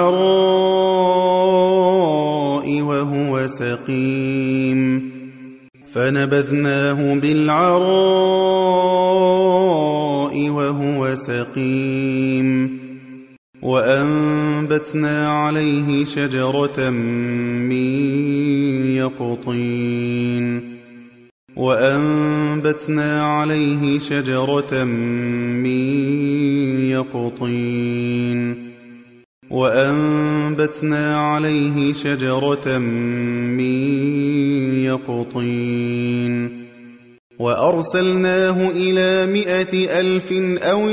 بالعراء وهو سقيم فنبذناه بالعراء وهو سقيم وأنبتنا عليه شجرة من يقطين وأنبتنا عليه شجرة من يقطين وأنبتنا عليه شجرة من يقطين وأرسلناه إلى 100,000 أو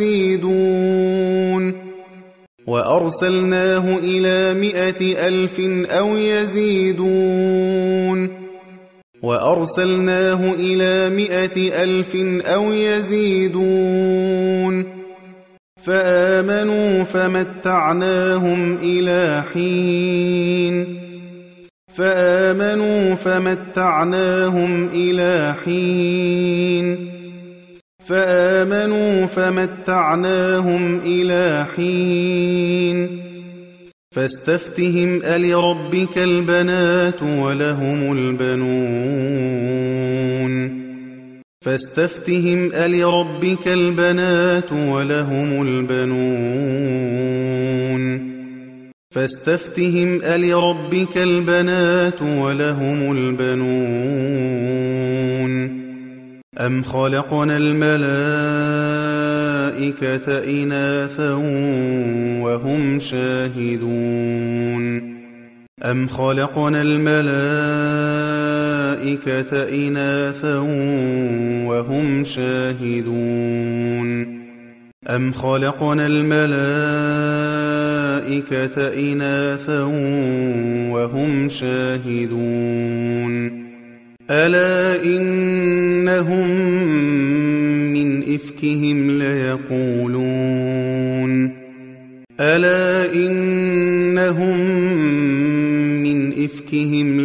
يزيدون وأرسلناه إلى 100,000 أو يزيدون وأرسلناه إلى 100,000 أو يزيدون فآمنوا فمتعناهم إلى حين فآمنوا فمتعناهم إلى حين فآمنوا فمتعناهم إلى حين فاستفتهم ألربك البنات ولهم البنون فاستفتهم ألربك البنات ولهم البنون فاستفتهم ألربك البنات ولهم البنون أم خلقنا الملائكة إناثا وهم شاهدون أم خلقنا الملائكة إناثا وهم شاهدون أم خلقنا الملائكة إناثا وهم شاهدون ألا إنهم من إفكهم ليقولون ألا إنهم من إفكهم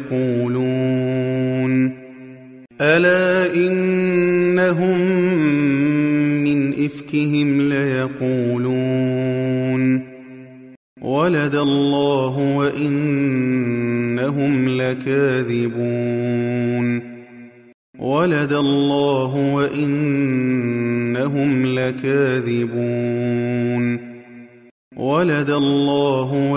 ليقولون ألا إنهم من إفكهم ليقولون ولد الله وإنهم لكاذبون ولد الله وإنهم لكاذبون ولد الله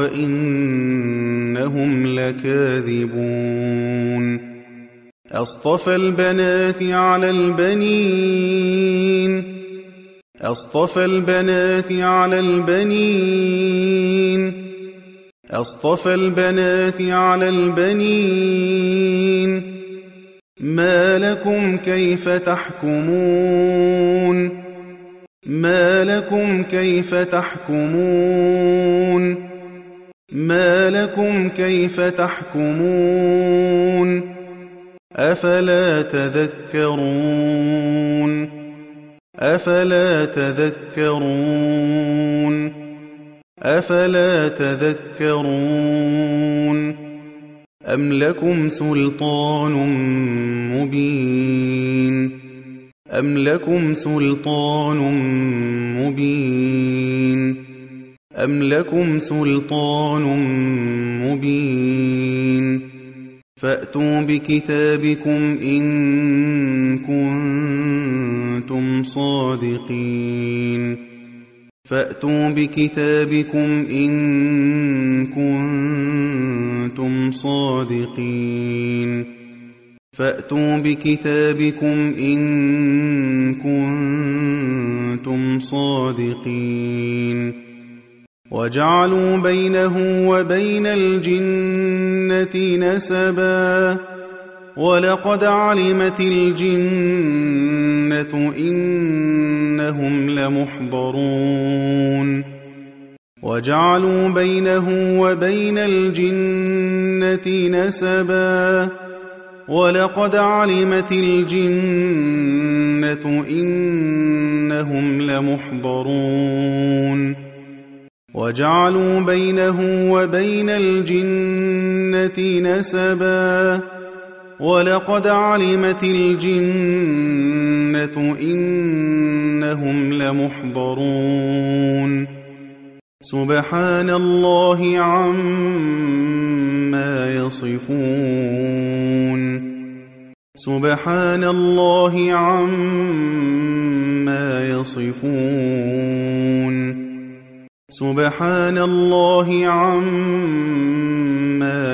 وإنهم لكاذبون أصطفى البنات على البنين أصطفى البنات على البنين أصطفى البنات على البنين ما لكم كيف تحكمون ما لكم كيف تحكمون ما لكم كيف تحكمون أفلا تذكرون أفلا تذكرون أفلا تذكرون أم لكم سلطان مبين أم لكم سلطان مبين أم لكم سلطان مبين فأتوا بكتابكم إن كنتم صادقين فأتوا بكتابكم إن كنتم صادقين فأتوا بكتابكم إن كنتم صادقين وجعلوا بينه وبين الجنة نسبا ولقد علمت الجنة إنهم لمحضرون وجعلوا بينه وبين الجنة نسبا ولقد علمت الجنة إنهم لمحضرون وجعلوا بينه وبين الجنة نسبا ولقد علمت الجنة إنهم لمحضرون سبحان الله عما يصفون سبحان الله عما يصفون سبحان الله عما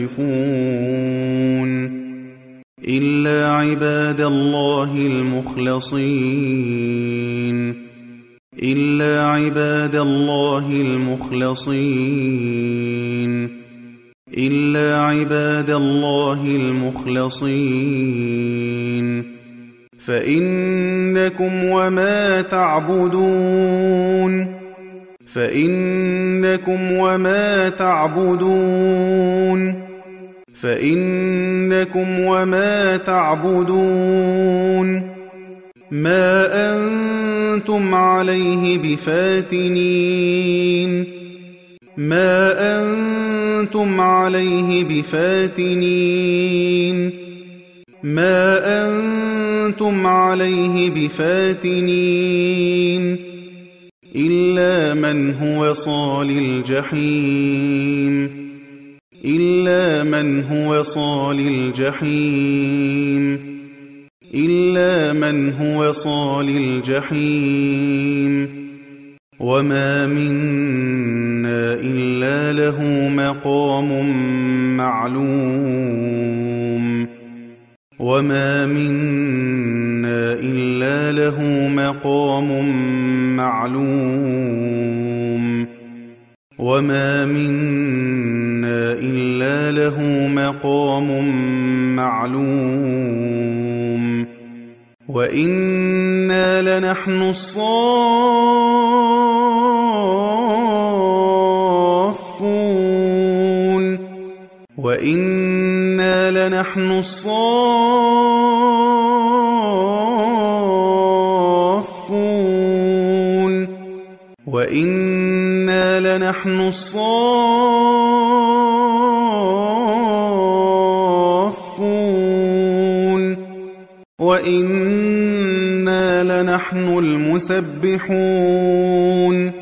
يصفون إلا عباد الله المخلصين إلا عباد الله المخلصين إلا عباد الله المخلصين فإنكم وما تعبدون فإنكم وما تعبدون فإنكم وما تعبدون ما أنتم عليه بفاتنين ما أنتم عليه بفاتنين ما أنتم عليه بفاتنين إلا من هو صال الجحيم إلا من هو صال الجحيم إلا من هو صال الجحيم وما منا إلا له مقام معلوم وما منا إلا له مقام معلوم وما منا إلا له مقام معلوم وإنا لنحن الصافون وإنا لنحن الصافون وإنا لنحن الصافون وإنا لنحن المسبحون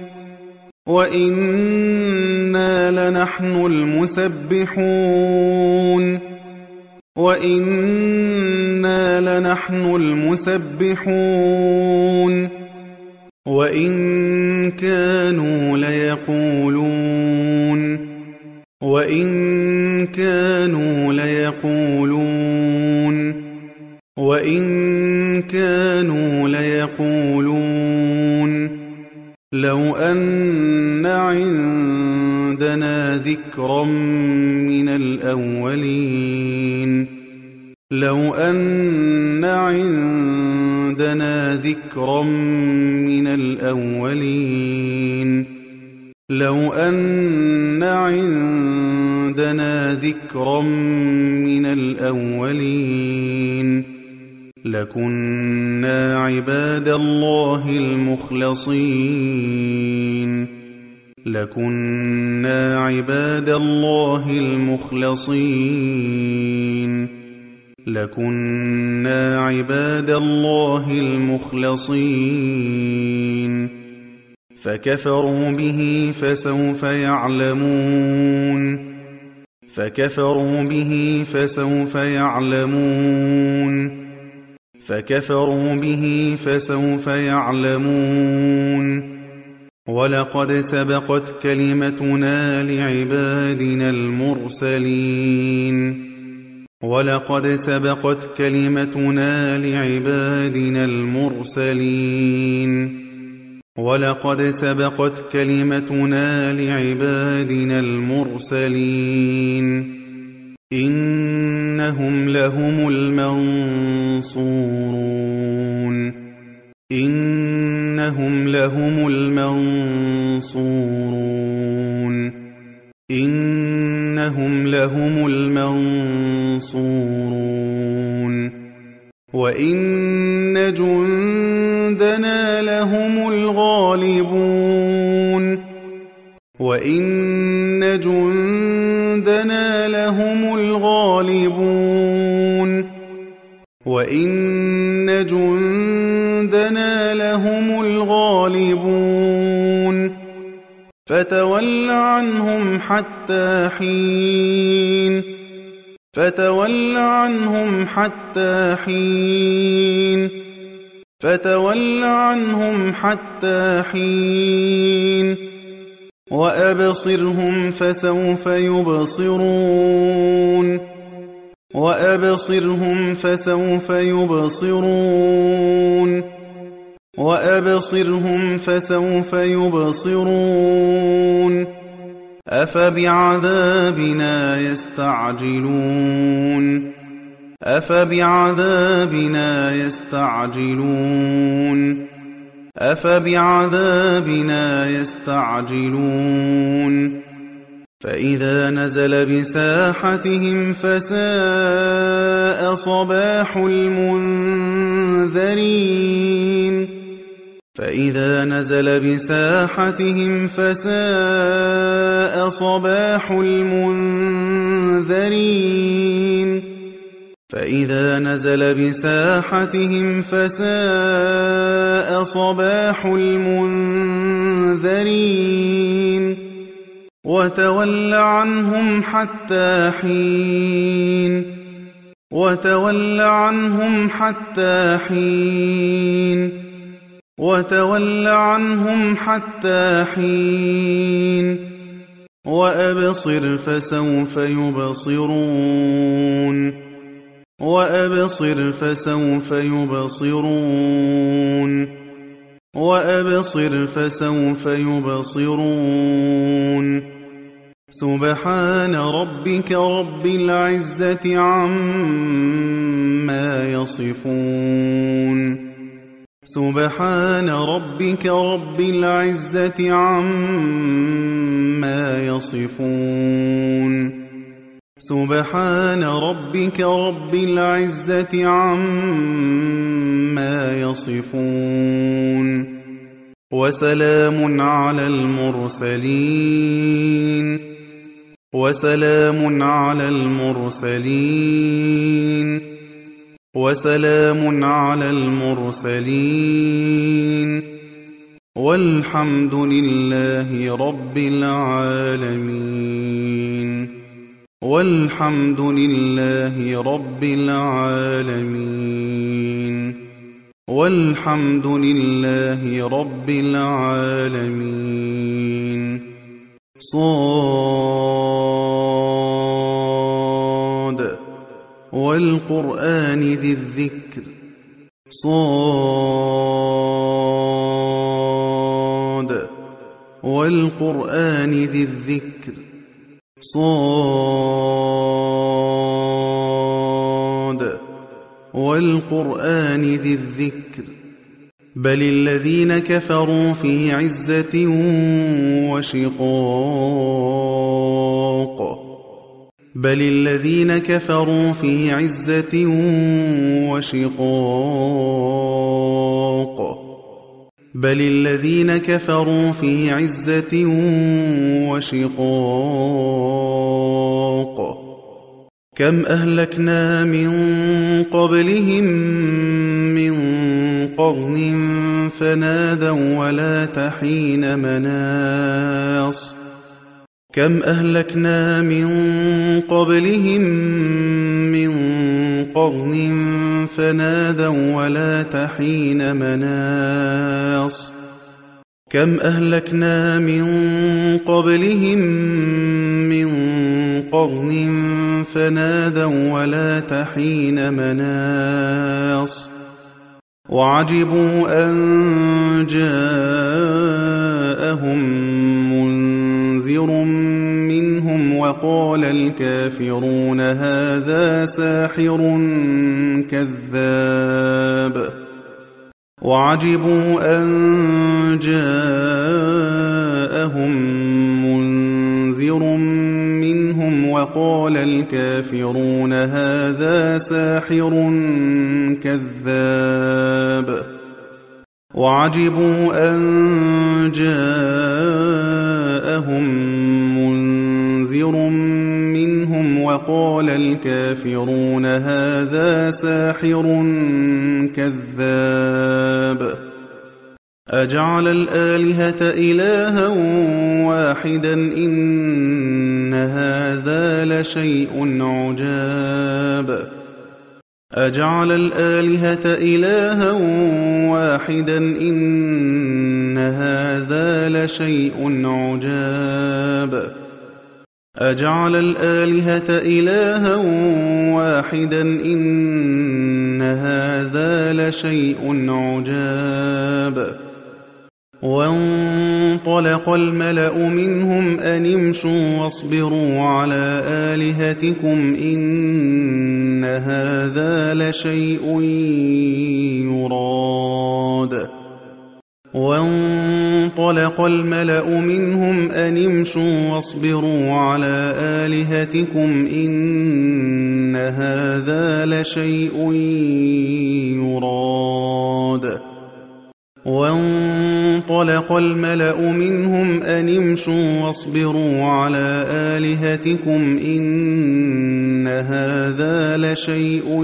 وإنا لنحن المسبحون وَإِنَّا لَنَحْنُ الْمُسَبِّحُونَ وَإِن كَانُوا لَيَقُولُونَ وَإِن كَانُوا لَيَقُولُونَ وَإِن كَانُوا لَيَقُولُونَ لَوْ أَنَّ عِندَنَا ذِكْرًا مِّنَ الْأَوَّلِينَ لَوْ أَنَّ عِندَنَا ذِكْرًا مِّنَ الْأَوَّلِينَ لَوْ أَنَّ عِندَنَا ذِكْرًا مِّنَ الْأَوَّلِينَ لَكُنَّا عِبَادَ اللَّهِ الْمُخْلَصِينَ لَكُنَّا عِبَادَ اللَّهِ الْمُخْلَصِينَ لَكُنَّا عِبَادَ اللَّهِ الْمُخْلَصِينَ فَكَفَرُوا بِهِ فَسَوْفَ يَعْلَمُونَ فَكَفَرُوا بِهِ فَسَوْفَ يَعْلَمُونَ فَكَفَرُوا بِهِ فَسَوْفَ يَعْلَمُونَ وَلَقَدْ سَبَقَتْ كَلِمَتُنَا لِعِبَادِنَا الْمُرْسَلِينَ وَلَقَدْ سَبَقَتْ كَلِمَتُنَا لِعِبَادِنَا الْمُرْسَلِينَ وَلَقَدْ سَبَقَتْ كَلِمَتُنَا لِعِبَادِنَا الْمُرْسَلِينَ إِنَّهُمْ لَهُمُ الْمَنصُورُونَ إِنَّهُمْ لَهُمُ الْمَنصُورُونَ إِنَّهُمْ لَهُمُ الْمَنصُورُونَ وَإِنَّ جُندَنَا لَهُمُ الْغَالِبُونَ وَإِنَّ جُندَنَا لَهُمُ الْغَالِبُونَ وَإِنَّ جُندَنَا لَهُمُ الْغَالِبُونَ فَتَوَلَّ عَنْهُمْ حَتَّىٰ حِينٍ فَتَوَلَّ عَنْهُمْ حَتَّىٰ حِينٍ فَتَوَلَّ عَنْهُمْ حَتَّىٰ حِينٍ وَأَبْصِرْهُمْ فَسَوْفَ يُبْصِرُونَ وَأَبْصِرْهُمْ فَسَوْفَ يُبْصِرُونَ وَأَبْصِرْهُمْ فَسَوْفَ يُبْصِرُونَ أَفَبِعَذَابِنَا يَسْتَعْجِلُونَ أَفَبِعَذَابِنَا يَسْتَعْجِلُونَ أَفَبِعَذَابِنَا يَسْتَعْجِلُونَ فَإِذَا نَزَلَ بِسَاحَتِهِمْ فَسَاءَ صَبَاحُ الْمُنذَرِينَ فَإِذَا نَزَلَ بِسَاحَتِهِمْ فَسَاءَ صَبَاحُ الْمُنذَرِينَ فَإِذَا نَزَلَ بِسَاحَتِهِمْ فَسَاءَ صَبَاحُ الْمُنذَرِينَ وَتَوَلَّ عَنْهُمْ حَتَّىٰ حِينٍ وَتَوَلَّ عَنْهُمْ حَتَّىٰ حِينٍ وَتَوَلَّ عَنْهُمْ حَتَّىٰ حِينٍ وَأَبْصِرْ فَسَوْفَ يُبْصِرُونَ وَأَبْصِرْ فَسَوْفَ يُبْصِرُونَ وَأَبْصِرْ فَسَوْفَ يُبْصِرُونَ سُبْحَانَ رَبِّكَ رَبِّ الْعِزَّةِ عَمَّا يَصِفُونَ سُبْحَانَ رَبِّكَ رَبِّ الْعِزَّةِ عَمَّا يَصِفُونَ سُبْحَانَ رَبِّكَ رَبِّ الْعِزَّةِ عَمَّا يَصِفُونَ وَسَلَامٌ عَلَى الْمُرْسَلِينَ وَسَلَامٌ عَلَى الْمُرْسَلِينَ وَسَلَامٌ عَلَى الْمُرْسَلِينَ وَالْحَمْدُ لِلَّهِ رَبِّ الْعَالَمِينَ والحمد لله رب العالمين والحمد لله رب العالمين صاد والقرآن ذي الذكر صاد والقرآن ذي الذكر صاد والقرآن ذي الذكر بل الذين كفروا في عزة وشقاق بل الذين كفروا في عزة وشقاق بل الذين كفروا في عزة وشقاق كم أهلكنا من قبلهم من قرن فنادوا ولا تحين مناص كم أهلكنا من قبلهم من قرن فنادوا ولا تحين مناص كم أهلكنا من قبلهم من قرن فنادوا ولا تحين مناص وعجبوا أن جاءهم منذر منهم وقال الكافرون هذا ساحر كذاب وعجبوا أن جاءهم منذر منهم وقال الكافرون هذا ساحر كذاب وعجبوا أن جاءهم منذر منهم وقال الكافرون هذا ساحر كذاب أجعل الآلهة إلها واحدا إن هذا لشيء عجاب أجعل الآلهة إلها واحدا إن هذا لشيء عجاب أجعل الآلهة إلها واحدا إن هذا لشيء عجاب وانطلق الملأ منهم أن امشوا واصبروا على آلهتكم إن هذا لشيء يراد وانطلق الملأ منهم أن امشوا واصبروا على آلهتكم إن هذا لشيء يراد وانطلق الملأ منهم أن امشوا واصبروا على آلهتكم إن هذا لشيء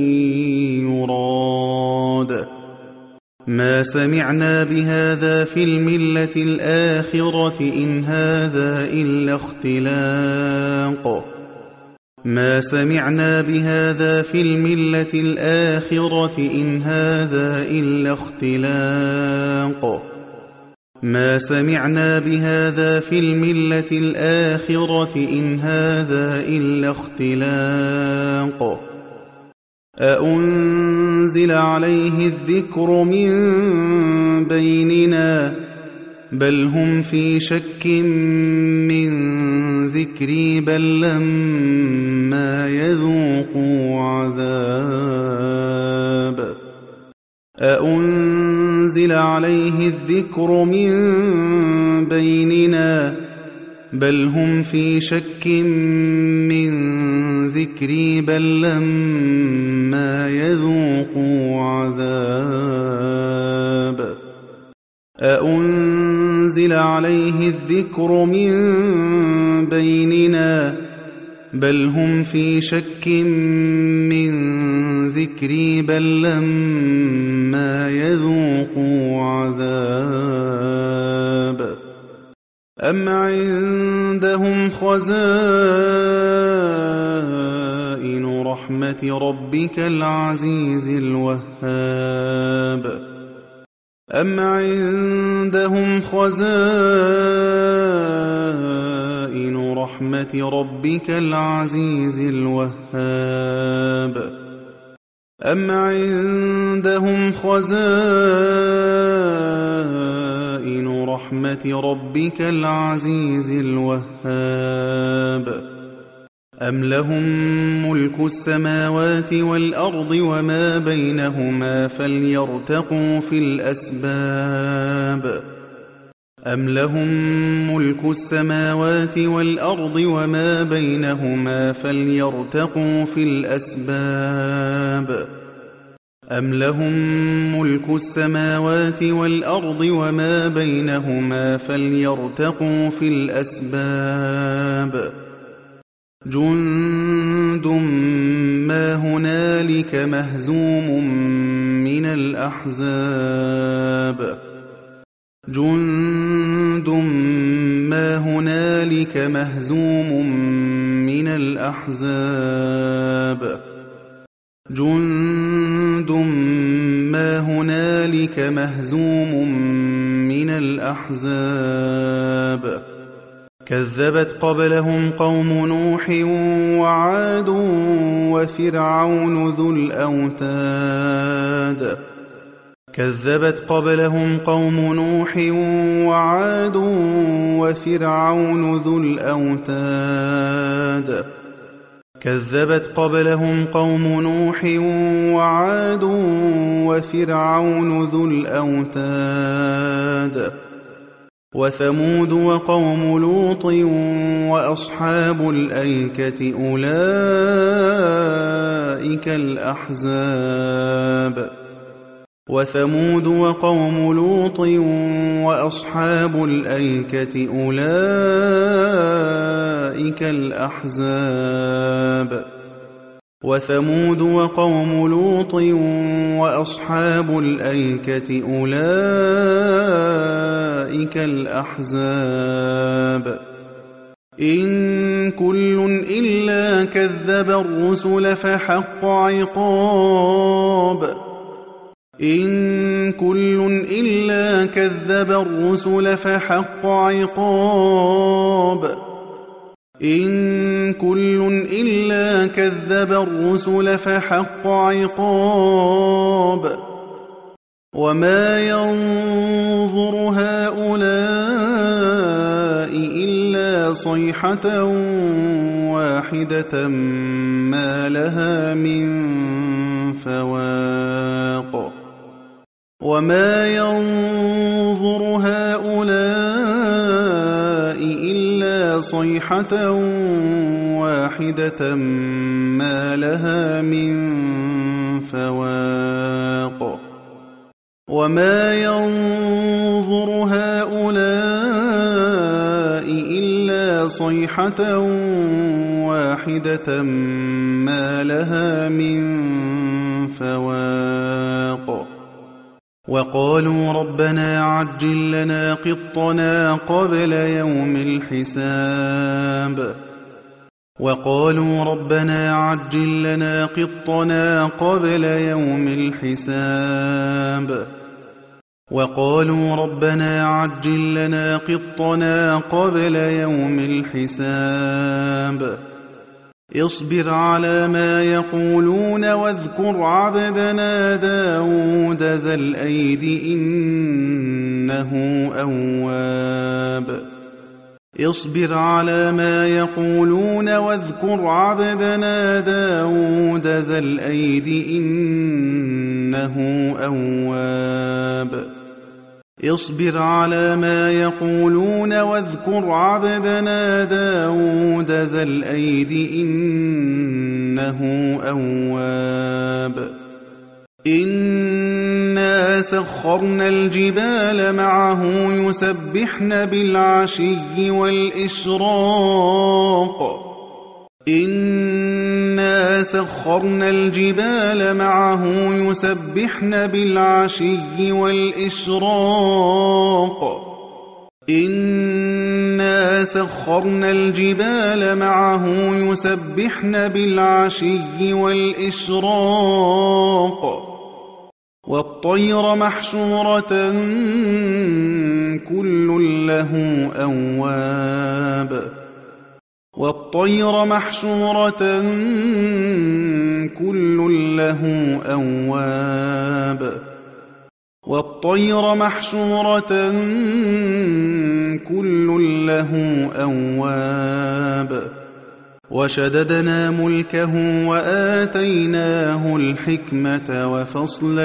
يراد ما سمعنا بهذا في الملة الآخرة إن هذا إلا اختلاق ما سمعنا بهذا في الملة الآخرة إن هذا إلا اختلاق ما سمعنا بهذا في الملة الآخرة إن هذا إلا اختلاق أأنزل عليه الذكر من بيننا بل هم في شك من ذكري بل لما يذوقوا عذاب أأنزل عليه الذكر من بيننا بل هم في شك من ذكري بل لما يذوقوا عذاب أأنزل عليه الذكر من بيننا بل هم في شك من ذكري بل لما يذوقوا عذاب أَمْ عِندَهُمْ خَزَائِنُ رَحْمَةِ رَبِّكَ الْعَزِيزِ الْوَهَّابِ أَمْ عِندَهُمْ خَزَائِنُ رَحْمَةِ رَبِّكَ الْعَزِيزِ الْوَهَّابِ أَمْ عِندَهُمْ خَزَائِنُ رَحْمَةِ رَبِّكَ الْعَزِيزِ الْوَهَّابِ أَمْ لَهُم مُّلْكُ السَّمَاوَاتِ وَالْأَرْضِ وَمَا بَيْنَهُمَا فَلْيَرْتَقُوا فِي الْأَسْبَابِ أَمْ لَهُم مُّلْكُ السَّمَاوَاتِ وَالْأَرْضِ وَمَا بَيْنَهُمَا فَلْيَرْتَقُوا فِي الْأَسْبَابِ أَمْ لَهُم مُّلْكُ السَّمَاوَاتِ وَالْأَرْضِ وَمَا بَيْنَهُمَا فَلْيَرْتَقُوا فِي الْأَسْبَابِ جُندٌ مَّا هُنَالِكَ مَهْزُومٌ مِّنَ الْأَحْزَابِ جُندٌ مَّا هُنَالِكَ مَهْزُومٌ مِّنَ الْأَحْزَابِ جُندٌ مَّا هُنَالِكَ مَهْزُومٌ مِّنَ الْأَحْزَابِ كَذَّبَتْ قَبْلَهُمْ قَوْمُ نُوحٍ وَعَادٌ وَفِرْعَوْنُ ذُو الْأَوْتَادِ كَذَّبَتْ قَبْلَهُمْ قَوْمُ نُوحٍ وَعَادٌ وَفِرْعَوْنُ ذُو الْأَوْتَادِ كَذَّبَتْ قَبْلَهُمْ قَوْمُ نُوحٍ وَعَادٌ وَفِرْعَوْنُ ذُو الْأَوْتَادِ وَثَمُودُ وَقَوْمُ لُوطٍ وَأَصْحَابُ الْأَيْكَةِ أُولَئِكَ الْأَحْزَابُ وَثَمُودُ وَقَوْمُ لُوطٍ وَأَصْحَابُ الْأَيْكَةِ أُولَئِكَ الْأَحْزَابُ وَثَمُودُ وَقَوْمُ لُوطٍ وَأَصْحَابُ الْأَيْكَةِ أُولَئِكَ الْأَحْزَابُ إِن كُلٌّ إِلَّا كَذَّبَ الرُّسُلَ فَحَقَّ عِقَابِ إِن كُلٌّ إِلَّا كَذَّبَ الرُّسُلَ فَحَقَّ عِقَابِ إِن كُلٌّ إِلَّا كَذَّبَ الرُّسُلَ فَحَقَّ عِقَابِ وَمَا يَنظُرُ هَٰؤُلَاءِ إِلَّا صَيْحَةً وَاحِدَةً مَّا لَهَا مِن فَوَاقٍ وَمَا يَنظُرُ هَٰؤُلَاءِ إِلَّا صَيْحَةً وَاحِدَةً مَّا لَهَا مِن فَوَاقٍ وَمَا يَنظُرُ هَٰؤُلَاءِ إِلَّا صَيْحَةً وَاحِدَةً مَّا لَهَا مِن فَوَاقٍ وَقَالُوا رَبَّنَا عَجِّل لَّنَا قِطَّنَا قَبْلَ يَوْمِ الْحِسَابِ وَقَالُوا رَبَّنَا عَجِّل لَّنَا قِطَّنَا قَبْلَ يَوْمِ الْحِسَابِ وَقَالُوا رَبَّنَا عَجِّل لَّنَا قِطَّنَا قَبْلَ يَوْمِ الْحِسَابِ اصْبِرْ عَلَىٰ مَا يَقُولُونَ وَاذْكُرْ عَبْدَنَا دَاوُودَ ذَا الْأَيْدِ إِنَّهُ أَوَّابٌ اصْبِرْ عَلَىٰ مَا يَقُولُونَ وَاذْكُرْ عَبْدَنَا دَاوُودَ ذَا الْأَيْدِ إِنَّهُ أَوَّابٌ اصْبِرْ عَلَىٰ مَا يَقُولُونَ وَاذْكُرْ عَبْدَنَا دَاوُودَ ذَا الْأَيْدِ إِنَّهُ أَوَّابٌ إِنَّا سَخَّرْنَا الْجِبَالَ مَعَهُ يُسَبِّحْنَ بِالْعَشِيِّ وَالْإِشْرَاقِ إِنَّا سَخَّرْنَا الْجِبَالَ مَعَهُ يُسَبِّحْنَ بِالْعَشِيِّ وَالْإِشْرَاقِ إِنَّا وسخرنا الجبال معه يسبحن بالعشي والإشراق والطير محشورة كل له أواب وشددنا ملكه وآتيناه الحكمة وفصل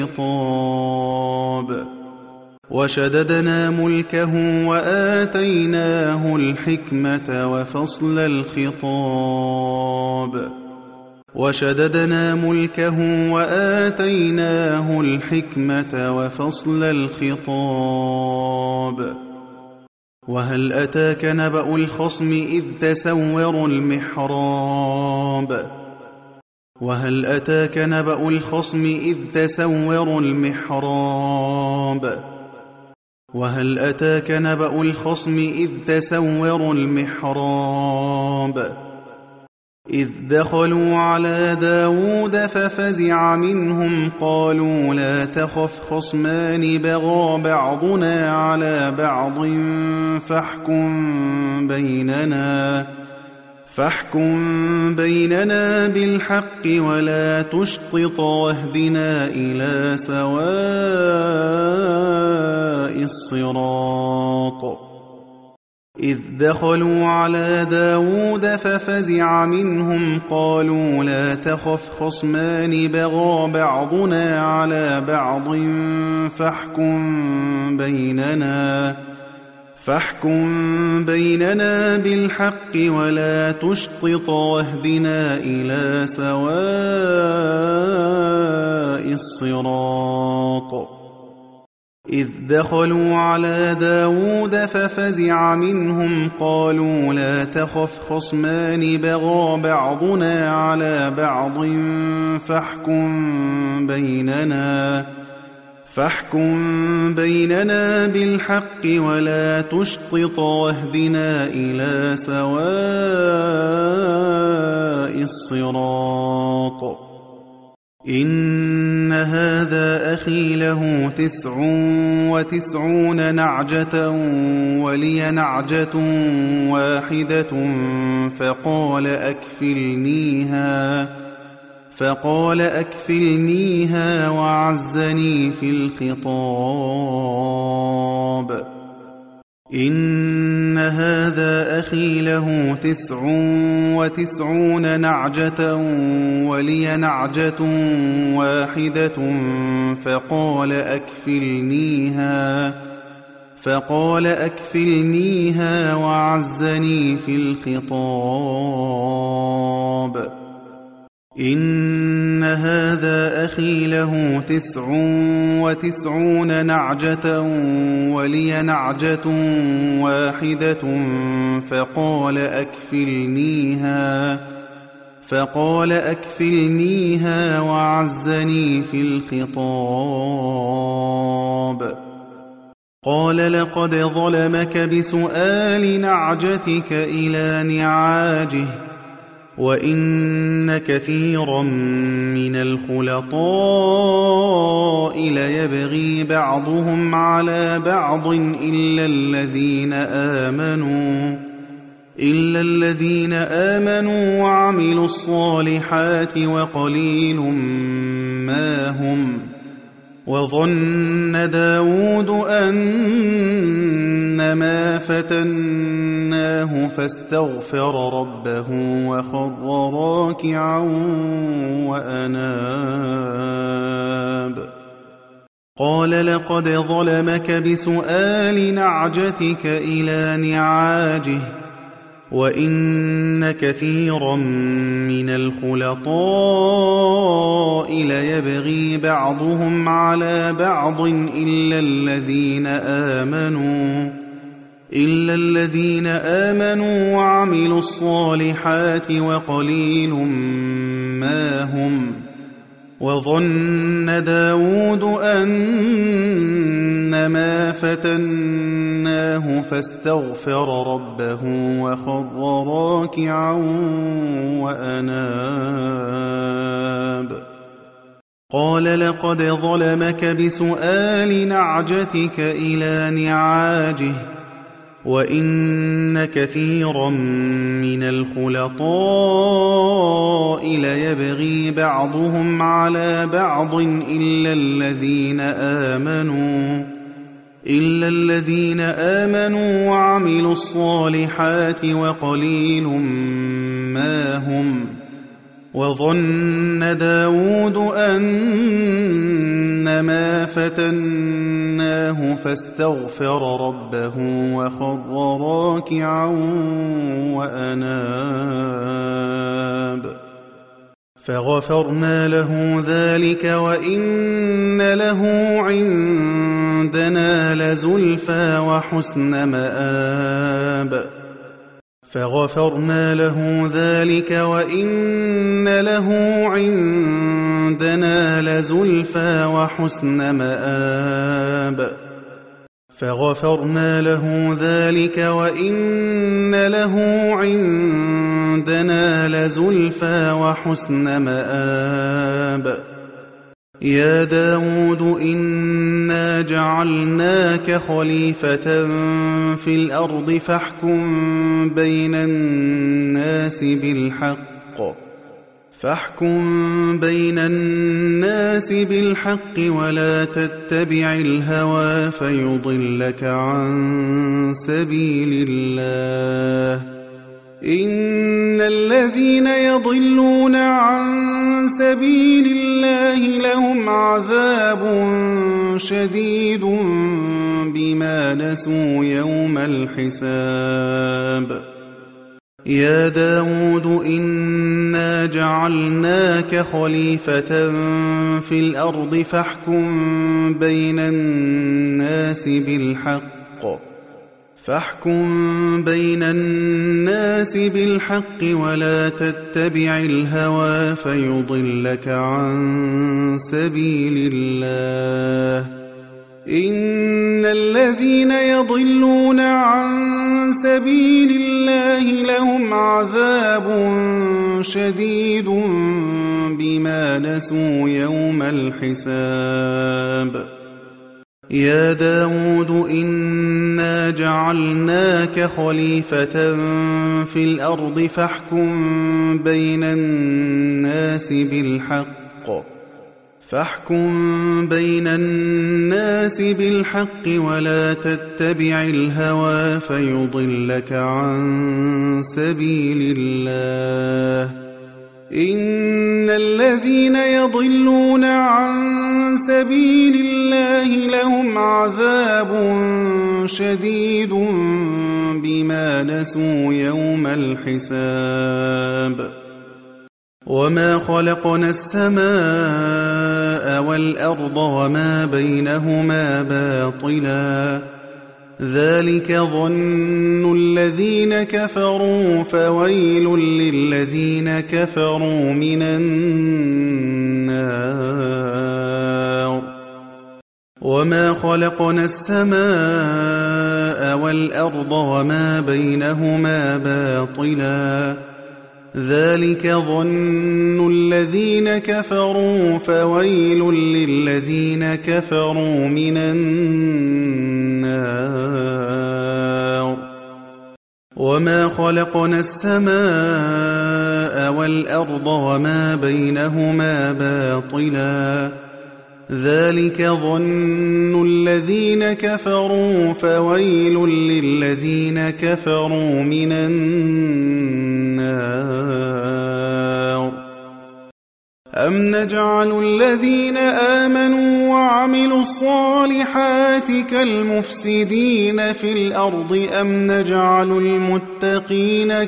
الخطاب وهل أتاك نبأ الخصم إذ تسوروا المحراب إذ دخلوا على داود ففزع منهم قالوا لا تخف خصمان بغى بعضنا على بعض فاحكم بيننا بالحق ولا تشطط واهدنا إلى سواء الصراط إذ دخلوا على داود ففزع منهم قالوا لا تخف خصمان بغى بعضنا على بعض فاحكم بيننا بالحق ولا تشطط واهدنا إلى سواء الصراط إذ دخلوا على داود ففزع منهم قالوا لا تخف خصمان بغى بعضنا على بعض فاحكم بيننا بالحق ولا تشطط واهدنا إلى سواء الصراط إن هذا أخي له 99 نعجة ولي نعجة واحدة فقال أكفلنيها وعزني في الخطاب إن هذا أخي له 99 نعجة ولي نعجة واحدة فقال أكفلنيها وعزني في الخطاب إن هذا أخي له 99 نعجة ولي نعجة واحدة فقال أكفلنيها وعزني في الخطاب قال لقد ظلمك بسؤال نعجتك إلى نعاجه وإن كثيرا من الخلطاء ليبغي بعضهم على بعض إلا الذين آمنوا وعملوا الصالحات وقليل ما هم وظن داود أنما فتناه فاستغفر ربه وخر راكعا وأناب قال لقد ظلمك بسؤال نعجتك إلى نعاجه وإن كثيرا من الخلطاء ليبغي بعضهم على بعض إلا الذين آمنوا وعملوا الصالحات وقليل ما هم وظن داود أنما فتناه فاستغفر ربه وخر راكعا وأناب قال لقد ظلمك بسؤال نعجتك إلى نعاجه وإن كثيرا من الخلطاء ليبغي بعضهم على بعض إلا الذين آمنوا وعملوا الصالحات وقليل ما هم وظن داود أنما فتناه فاستغفر ربه وخر راكعا وأناب فغفرنا له ذلك وإن له عندنا لزلفى وحسن مآب فغفرنا له ذلك وإن له عندنا لزلفى وحسن مآب فغفرنا له ذلك وإن له عندنا لزلفى وحسن مآب يا داود إنا جعلناك خليفة في الأرض فاحكم بين الناس بالحق ولا تتبع الهوى فيضلك عن سبيل الله إن الذين يضلون عن سبيل الله لهم عذاب شديد بما نسوا يوم الحساب يا داود إنا جعلناك خليفة في الأرض فاحكم بين الناس بالحق ولا تتبع الهوى فيضلك عن سبيل الله إن الذين يضلون عن سبيل الله لهم عذاب شديد بما نسوا يوم الحساب يا داود إنا جعلناك خليفة في الأرض فاحكم بين الناس بالحق ولا تتبع الهوى فيضلك عن سبيل الله إن الذين يضلون عن سبيل الله لهم عذاب شديد بما نسوا يوم الحساب وما خلقنا السماء والأرض وما بينهما باطلا ذلك ظن الذين كفروا فويل للذين كفروا من النار وما خلقنا السماء والأرض وما بينهما باطلا ذلك ظن الذين كفروا فويل للذين كفروا من النار وما خلقنا السماء والأرض وما بينهما باطلا ذلك ظن الذين كفروا فويل للذين كفروا من النار أم نجعل الذين آمنوا وعملوا الصالحات كالمفسدين في الأرض أم نجعل المتقين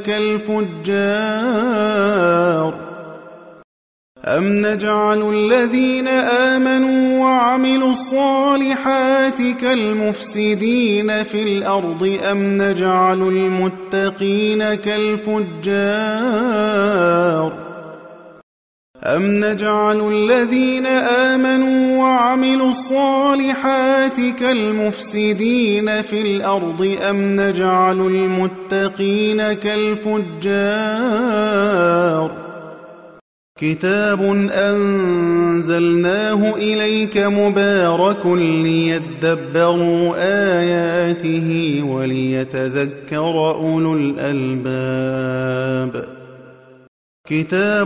كالفجار أم نجعل الذين آمنوا وعملوا الصالحات كالمفسدين في الأرض أم نجعل المتقين كالفجار أَمْ نَجْعَلُ الَّذِينَ آمَنُوا وَعَمِلُوا الصَّالِحَاتِ كَالْمُفْسِدِينَ فِي الْأَرْضِ أَمْ نَجْعَلُ الْمُتَّقِينَ كَالْفُجَّارِ كِتَابٌ أَنزَلْنَاهُ إِلَيْكَ مُبَارَكٌ لِيَدَّبَّرُوا آيَاتِهِ وَلِيَتَذَكَّرَ أُولُو الْأَلْبَابِ كِتَابٌ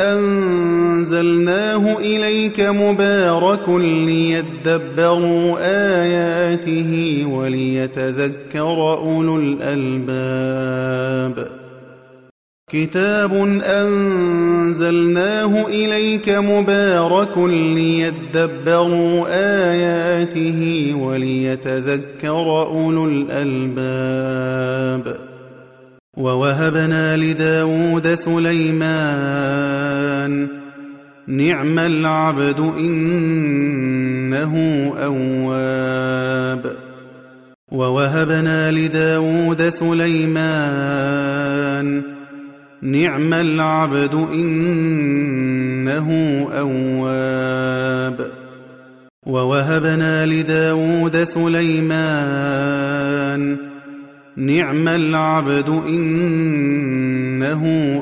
أَنزَلْنَاهُ إِلَيْكَ مُبَارَكٌ لِيَدَّبَّرُوا آيَاتِهِ وَلِيَتَذَكَّرَ أُولُو الْأَلْبَابِ كِتَابٌ أَنزَلْنَاهُ إِلَيْكَ مُبَارَكٌ لِيَدَّبَّرُوا آيَاتِهِ وَلِيَتَذَكَّرَ أُولُو الْأَلْبَابِ وَوَهَبْنَا لِدَاوُودَ سُلَيْمَانَ نِعْمَ الْعَبْدُ إِنَّهُ أَوَّابٌ وَوَهَبْنَا لِدَاوُودَ سُلَيْمَانَ نِعْمَ الْعَبْدُ إِنَّهُ أَوَّابٌ وَوَهَبْنَا لِدَاوُودَ سُلَيْمَانَ نِعْمَ الْعَبْدُ إِنَّهُ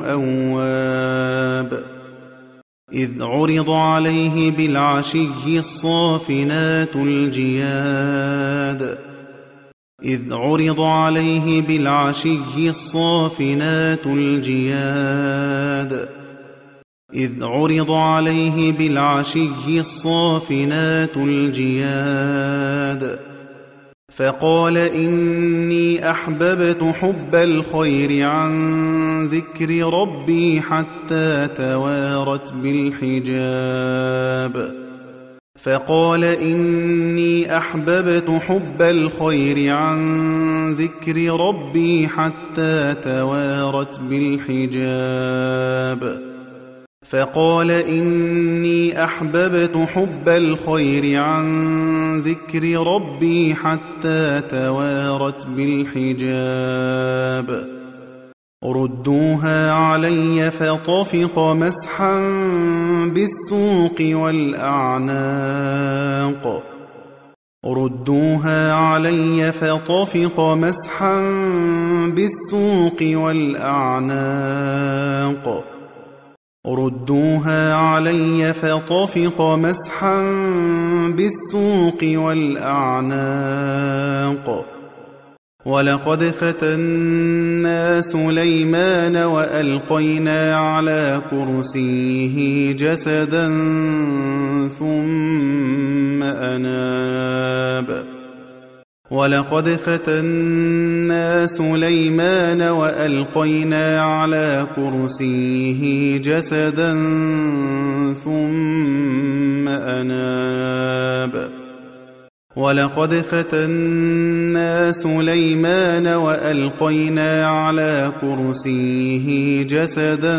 أَوَّابٌ إِذْ عُرِضَ عَلَيْهِ بِالْعَشِيِّ الصَّافِنَاتُ الْجِيَادُ إِذْ عُرِضَ عَلَيْهِ بِالْعَشِيِّ الصَّافِنَاتُ الْجِيَادُ إِذْ عُرِضَ عَلَيْهِ بِالْعَشِيِّ الصَّافِنَاتُ الْجِيَادُ فَقَالَ إِنِّي أَحْبَبْتُ حُبَّ الْخَيْرِ عَن ذِكْرِ رَبِّي حَتَّى تَوَارَتْ بِالْحِجَابِ فَقَالَ إِنِّي أَحْبَبْتُ حُبَّ الْخَيْرِ عَن ذِكْرِ رَبِّي حَتَّى تَوَارَتْ بِالْحِجَابِ فَقَالَ إِنِّي أَحْبَبْتُ حُبَّ الْخَيْرِ عَن ذِكْرِ رَبِّي حَتَّى تَوَارَتْ بِالْحِجَابِ رُدُّوهَا عَلَيَّ فَطَفِقَ مَسْحًا بِالسُّوقِ وَالْأَعْنَاقِ رُدُّوهَا عَلَيَّ فَطَفِقَ مَسْحًا بِالسُّوقِ وَالْأَعْنَاقِ رُدُّوهَا عَلَيَّ فَطَفِقَ مَسْحًا بِالسُّوقِ وَالْأَعْنَاقِ وَلَقَدْ فَتَنَّا سُلَيْمَانَ وَأَلْقَيْنَا عَلَى كُرْسِيِّهِ جَسَدًا ثُمَّ أَنَابَ وَلَقَدْ فَتَنَّا سُلَيْمَانَ وَأَلْقَيْنَا عَلَى كُرْسِيِّهِ جَسَدًا ثُمَّ أَنَابَ وَلَقَدْ فَتَنَّا سُلَيْمَانَ وَأَلْقَيْنَا عَلَى كُرْسِيِّهِ جَسَدًا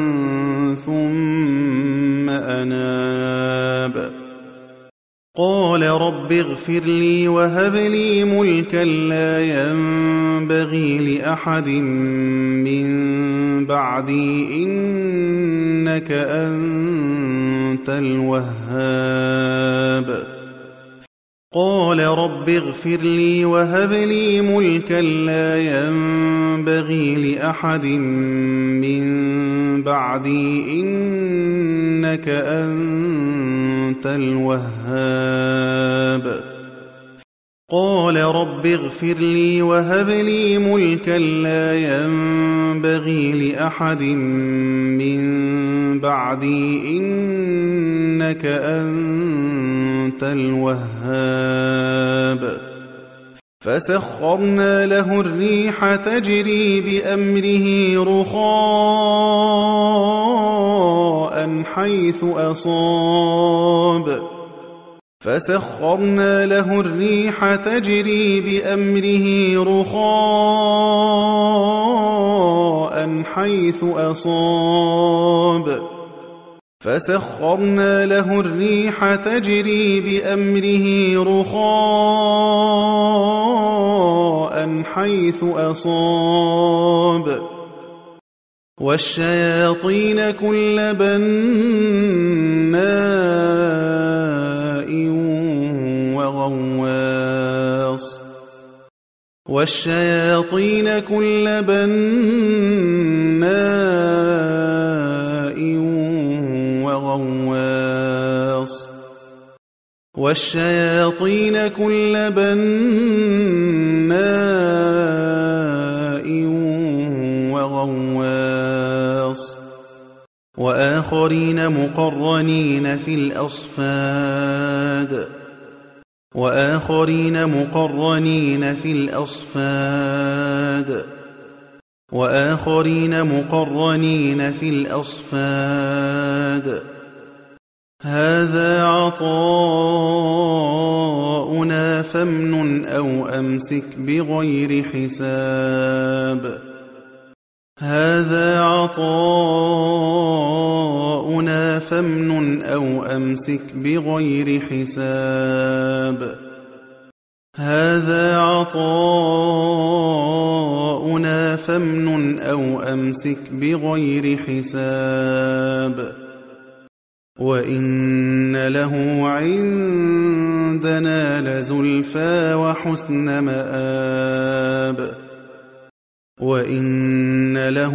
ثُمَّ أَنَابَ قَالَ رَبِّ اغْفِرْ لِي وَهَبْ لِي مُلْكًا لَّا يَنبَغِي لِأَحَدٍ مِّن بَعْدِي إِنَّكَ أَنتَ الْوَهَّابُ قَالَ رَبِّ اغْفِرْ لِي وَهَبْ لِي مُلْكًا لَّا يَنبَغِي لِأَحَدٍ مِّن بَعْدِي إِنَّكَ أَنتَ الْوَهَّابُ قَالَ رَبِّ اغْفِرْ لِي وَهَبْ لِي مُلْكًا لَّا يَنبَغِي لِأَحَدٍ مِّن بَعْدِي إِنَّكَ أَنتَ الْوَهَّابُ فَسَخَّرْنَا لَهُ الرِّيحَ تَجْرِي بِأَمْرِهِ رُخَاءً حَيْثُ أَصَابَ فَسَخَّرْنَا لَهُ الرِّيحَ تَجْرِي بِأَمْرِهِ رُخَاءً حَيْثُ أَصَابَ فَسَخَّرْنَا لَهُ الرِّيحَ تَجْرِي بِأَمْرِهِ رُخَاءً حَيْثُ أَصَابَ والشياطين كل بناء وغواص والشياطين كل بناء وغواص والشياطين كل بناء وغواص وآخرين مقرنين في الأصفاد وآخرين مقرنين في الأصفاد وآخرين مقرنين في الأصفاد هذا عطاؤنا فامنن أو أمسك بغير حساب هذا عطاؤنا فامنن أو أمسك بغير حساب هذا عطاؤنا فامنن أو أمسك بغير حساب وإن له عندنا لزلفى وحسن مآب وإن له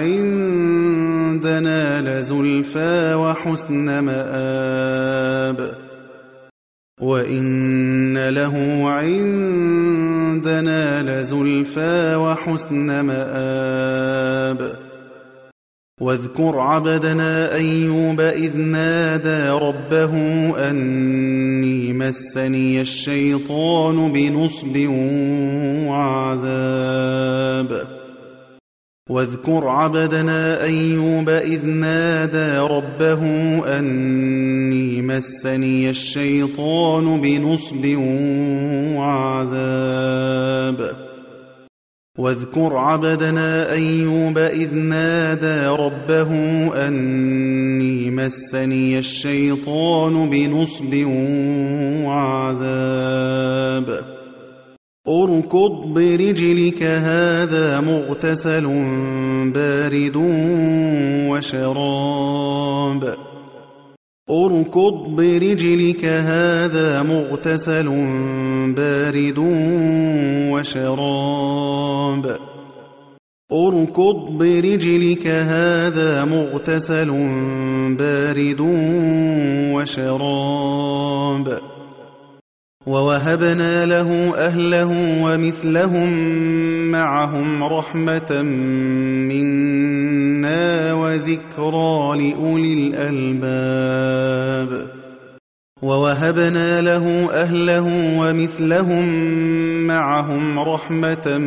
عندنا لزلفى وحسن مآب وإن له عندنا لزلفى وحسن مآب واذكر عبدنا أيوب إذ نادى ربه أني مسني الشيطان بنصب وعذاب واذكر عبدنا أيوب إذ نادى ربه أني مسني الشيطان بنصب وعذاب واذكر عبدنا أيوب إذ نادى ربه أني مسني الشيطان بنصب وعذاب اركض برجلك هذا مغتسل بارد وشراب اركض برجلك هذا مغتسل بارد وشراب اركض برجلك هذا مغتسل بارد وشراب ووهبنا له أهله ومثلهم معهم رحمة منا وذكرى لأولي الألباب ووهبنا له أهله ومثلهم معهم رحمة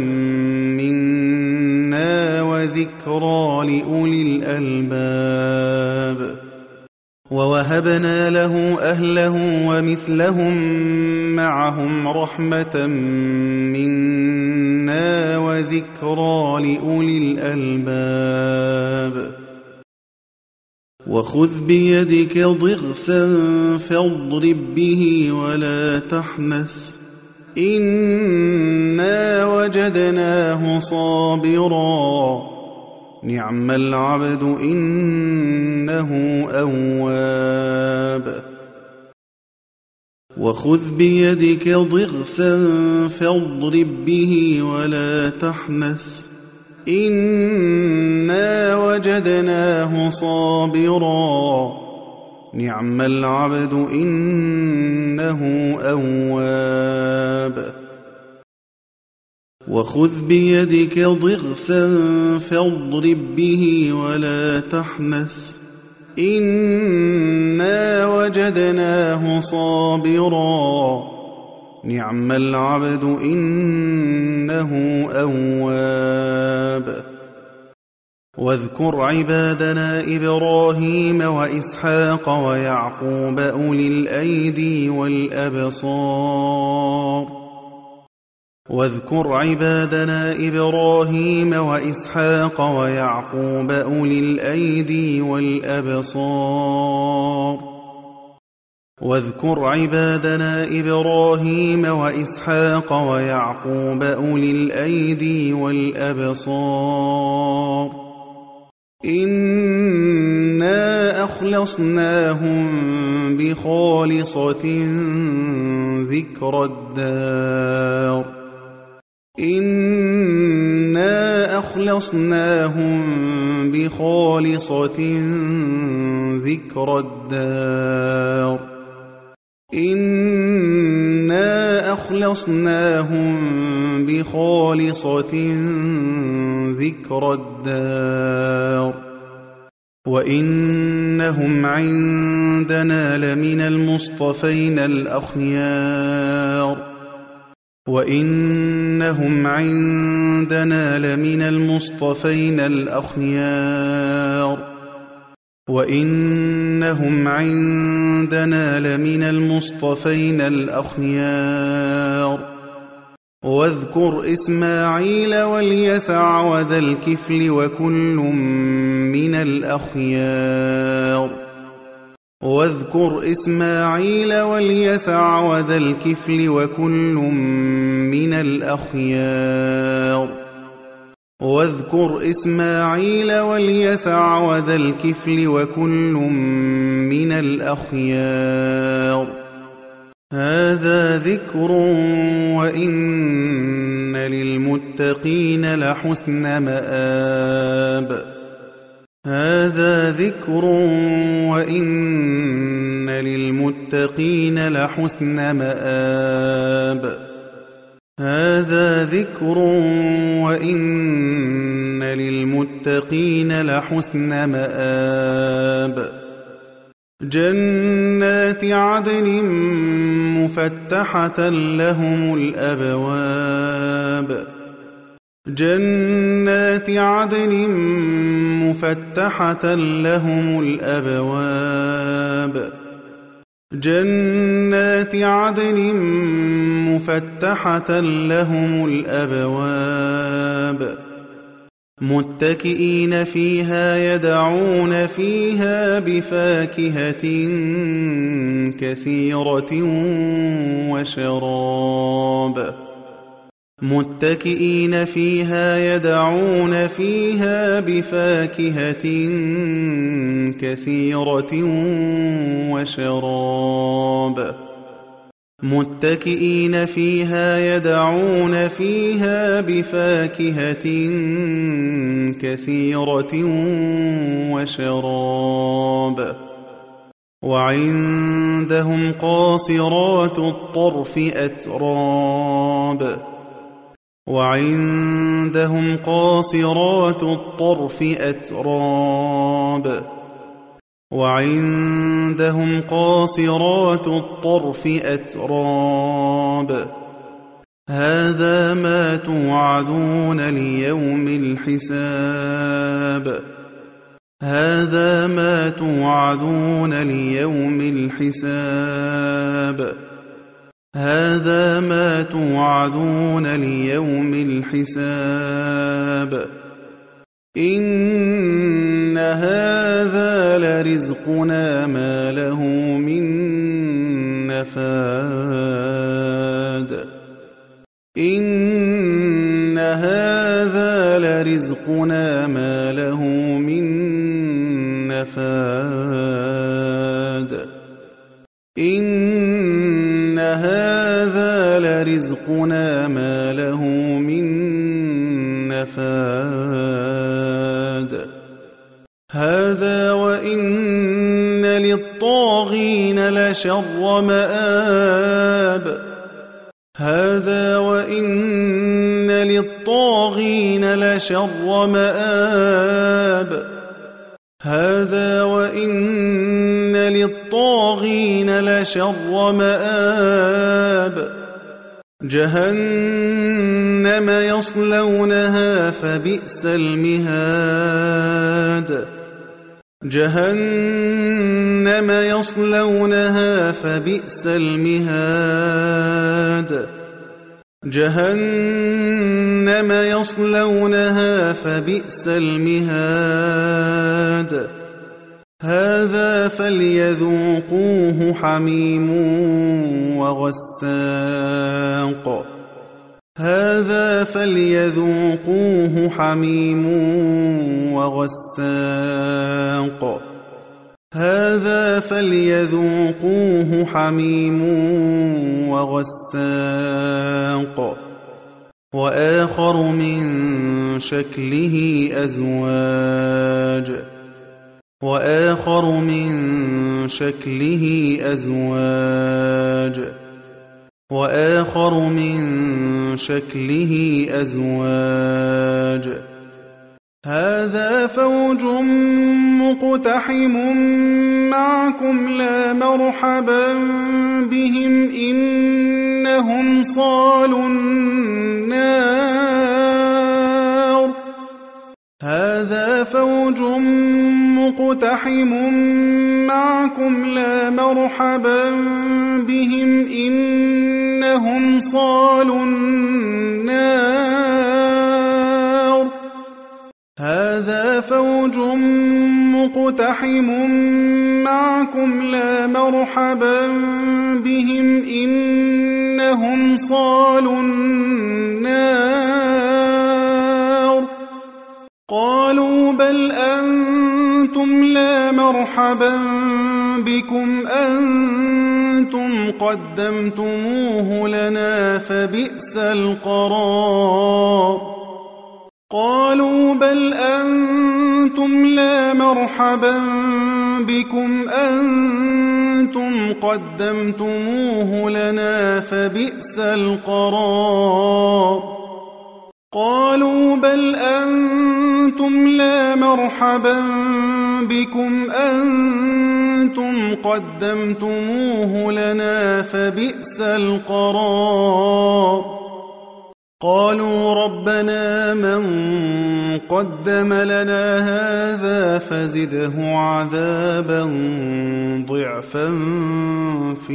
منا وذكرى لأولي الألباب ووهبنا له أهله ومثلهم معهم رحمة منا وذكرى لأولي الألباب وخذ بيدك ضغثا فاضرب به ولا تحنث إنا وجدناه صابرا نعم العبد إنه أواب وخذ بيدك ضغثا فاضرب به ولا تحنث إنا وجدناه صابرا نعم العبد إنه أواب وخذ بيدك ضغثا فاضرب به ولا تحنث إنا وجدناه صابرا نعم العبد إنه أواب واذكر عبادنا إبراهيم وإسحاق ويعقوب أولي الأيدي والأبصار واذكر عبادنا إبراهيم وإسحاق ويعقوب أولي الأيدي والأبصار واذكر عبادنا إبراهيم وإسحاق ويعقوب أولي الأيدي والأبصار إِنَّا أَخْلَصْنَاهُم بِخَالِصَةٍ ذِكْرَى الدَّارِ إِنَّا أَخْلَصْنَاهُم بِخَالِصَةٍ ذِكْرَى الدَّارِ إِنَّا أَخْلَصْنَاهُم بِخَالِصَةٍ ذِكْرَى الدَّارِ وَإِنَّهُمْ عِندَنَا لَمِنَ الْمُصْطَفَيْنَ الْأَخْيَارِ وَإِنَّهُمْ عِندَنَا لَمِنَ الْمُصْطَفَيْنَ الْأَخْيَارِ وَإِنَّهُمْ عِندَنَا لَمِنَ الْمُصْطَفَيْنَ الْأَخْيَارِ واذكر إسماعيل واليسع وذا الكفل وكل من الأخيار واذكر إسماعيل واليسع وذا الكفل وكل من الأخيار واذكر إسماعيل واليسع وذا الكفل وكل من الأخيار هذا ذكر وإن للمتقين لحسن مآب هذا ذكر وإن للمتقين لحسن مآب هذا ذكر وإن للمتقين لحسن مآب جنات عدن مفتحة لهم الأبواب جنات عدن مفتحة لهم الأبواب جنات عدن مفتحة لهم الأبواب متكئين فيها يدعون فيها بفاكهة كثيرة وشراب متكئين فيها يدعون فيها بفاكهة كثيرة وشراب متكئين فيها يدعون فيها بفاكهة كثيرة وشراب وعندهم قاصرات الطرف أتراب وعندهم قاصرات الطرف أتراب وعندهم قاصرات الطرف أتراب هذا ما توعدون ليوم الحساب هذا ما توعدون ليوم الحساب هذا ما توعدون ليوم الحساب إن هذا لرزقنا ما له من نفاد إن هذا لرزقنا ما له من نفاد إن هذا لرزقنا ما له من نفاد هذا وإن للطاغين لشر مآب هذا وإن للطاغين لشر مآب هذا وإن للطاغين لشر مآب جهنم يصلونها فبئس المهاد جهنم يصلونها فبئس المهاد جهنم يصلونها فبئس المهاد هذا فليذوقوه حميم وغساق هَٰذَا فَلْيَذُوقُوهُ حَمِيمٌ وَغَسَّاقٌ هَٰذَا فَلْيَذُوقُوهُ حَمِيمٌ وَغَسَّاقٌ وَآخَرُ مِن شَكْلِهِ أَزْوَاجٌ وَآخَرُ مِن شَكْلِهِ أَزْوَاجٌ وَآخَرُ مِن شَكْلِهِ أَزْوَاجٌ هَٰذَا فَوْجٌ مُّقْتَحِمٌ مَّعَكُمْ لَا مَرْحَبًا بِهِمْ إِنَّهُمْ صَالُو النَّارِ هَٰذَا فَوْجٌ مُّقْتَحِمٌ مَّعَكُمْ لَا مَرْحَبًا بِهِمْ إِنَّهُمْ صَالُو النَّارِ هَٰذَا فَوْجٌ مُّقْتَحِمٌ مَّعَكُمْ لَا مَرْحَبًا بِهِمْ إِنَّهُمْ صَالُو النَّارِ قَالُوا بَلْ أَنتُمْ لَا مَرْحَبًا بِكُمْ أَنتُمْ قَدَّمْتُمُوهُ لَنَا فَبِئْسَ الْقَرَارُ قَالُوا بَلْ أَنتُمْ لَا مَرْحَبًا بِكُمْ أَنتُمْ قَدَّمْتُمُوهُ لَنَا فَبِئْسَ الْقَرَارُ قَالُوا بَلْ أَنتُمْ لَا مَرْحَبًا بِكُمْ أَنتُمْ قَدَّمْتُمُوهُ لَنَا فَبِئْسَ الْقَرَارُ قَالُوا رَبَّنَا مَن قَدَّمَ لَنَا هَٰذَا فَزِدْهُ عَذَابًا ضِعْفًا فِي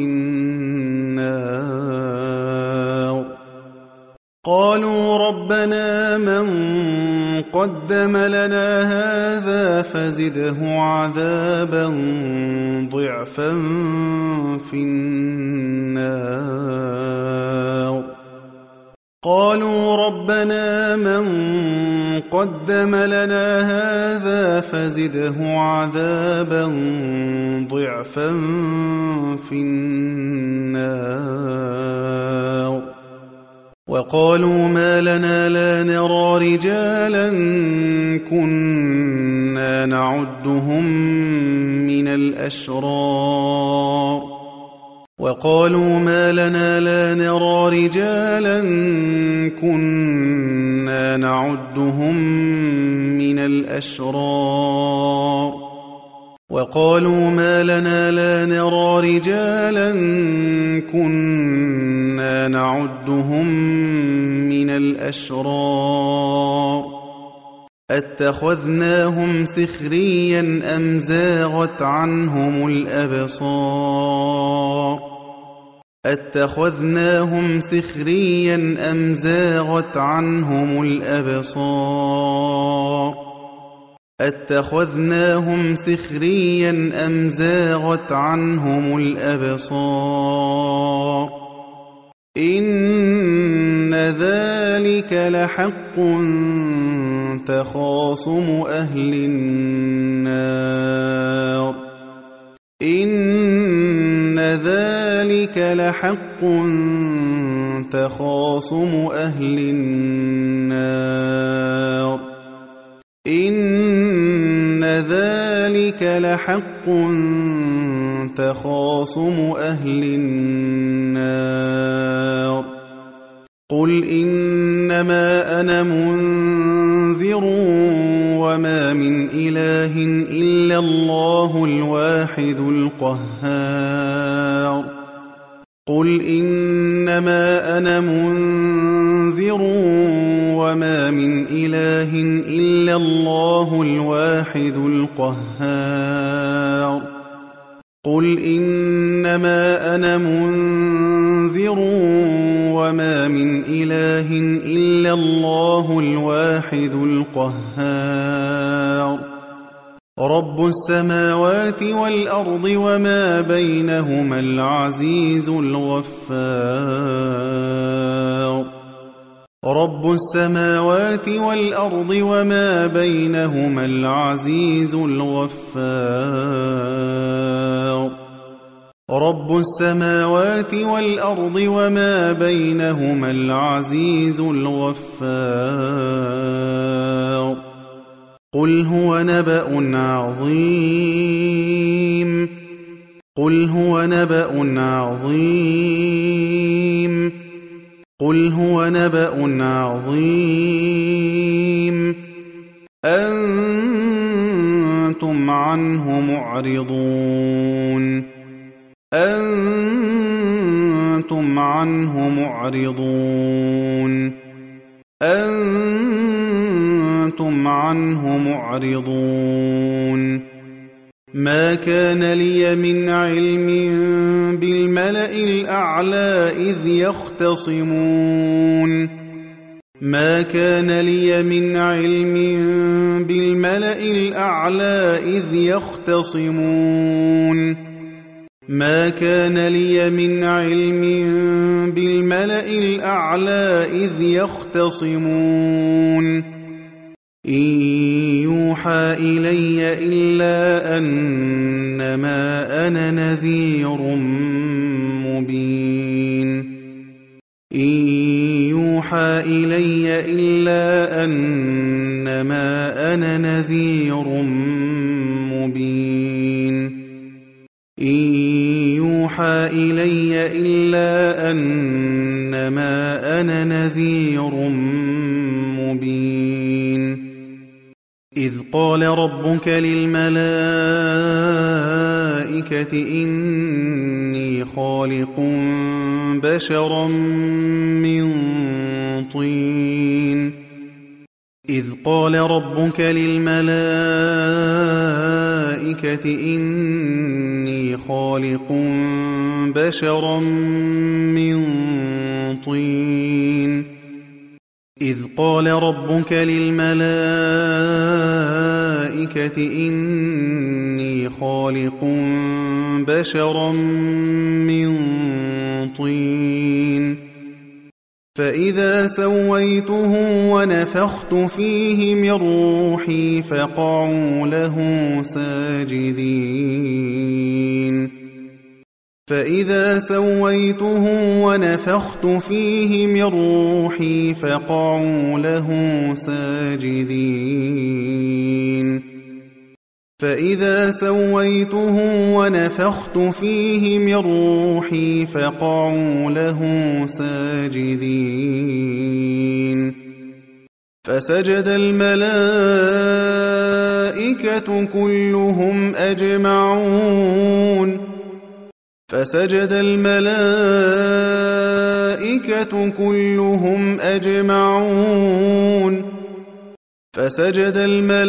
النَّارِ قَالُوا رَبَّنَا مَن قَدَّمَ لَنَا هَٰذَا فَزِدْهُ عَذَابًا ضِعْفًا فِي النَّارِ قَالُوا رَبَّنَا مَن قَدَّمَ لَنَا هَٰذَا فَزِدْهُ عَذَابًا ضِعْفًا فِي النَّارِ وَقَالُوا مَا لَنَا لَا نَرَىٰ رِجَالًا كُنَّا نَعُدُّهُم مِّنَ الْأَشْرَارِ وَقَالُوا مَا لَنَا لَا نَرَىٰ رِجَالًا كُنَّا نَعُدُّهُم مِّنَ الْأَشْرَارِ وَقَالُوا مَا لَنَا لَا نَرَىٰ رِجَالًا كُنَّا نَعُدُّهُم مِّنَ الْأَشْرَارِ أَتَّخَذْنَاهُمْ سِخْرِيًّا أَمْ زَاغَتْ عَنْهُمُ الْأَبْصَارُ أَتَّخَذْنَاهُمْ سِخْرِيًّا أَمْ زَاغَتْ عَنْهُمُ الْأَبْصَارُ أَتَّخَذْنَاهُمْ سِخْرِيًّا أَمْ زَاغَتْ عَنْهُمُ الْأَبْصَارُ إِنَّ ذَلِكَ لَحَقٌّ تَخَاصُمُ أَهْلِ النَّارِ إِنَّ ذَلِكَ لَحَقٌّ تَخَاصُمُ أَهْلِ النَّارِ إِنَّ ذَلِكَ لَحَقٌّ تَخَاصُمُ أَهْلِ النَّارِ قُلْ إِنَّمَا أَنَا مُنذِرٌ وَمَا مِنْ إِلَٰهٍ إِلَّا اللَّهُ الْوَاحِدُ الْقَهَّارُ قُلْ إِنَّمَا أَنَا مُنذِرٌ وَمَا مِنْ إِلَٰهٍ إِلَّا اللَّهُ الْوَاحِدُ الْقَهَّارُ قُلْ إِنَّمَا أَنَا مُنذِرٌ وَمَا مِنْ إِلَٰهٍ إِلَّا اللَّهُ الْوَاحِدُ الْقَهَّارُ رَبُّ السَّمَاوَاتِ وَالْأَرْضِ وَمَا بَيْنَهُمَا الْعَزِيزُ الْغَفَّارُ رب السماوات والأرض وما بينهما العزيز الغفار رب السماوات والأرض وما بينهما العزيز الغفار قل هو نبأ عظيم قل هو نبأ عظيم قل هو نبأ عظيم أنتم عنه معرضون أنتم عنه معرضون أنتم عنه معرضون ما كان لي من علم بالملأ الأعلى إذ يختصمون ما كان لي من علم بالملأ الأعلى إذ يختصمون ما كان لي من علم بالملأ الأعلى إذ يختصمون إن يوحى إلي إلا أنما أنا نذير مبين إن يوحى إلي إلا أنما أنا نذير مبين إن يوحى إلي إلا أنما أنا نذير مبين إذ قال ربك للملائكة إني خالق بشرا من طين إذ قال ربك للملائكة إني خالق بشرا من طين إذ قال ربك للملائكة إني خالق بشرا من طين فإذا سويته ونفخت فيه من روحي فقعوا له ساجدين فإذا سويته ونفخت فيه من روحي فقعوا له ساجدين فإذا سويته ونفخت فيه من روحي فقعوا له ساجدين فسجد الملائكة كلهم أجمعون فسجد الملائكة كلهم أجمعون فسجد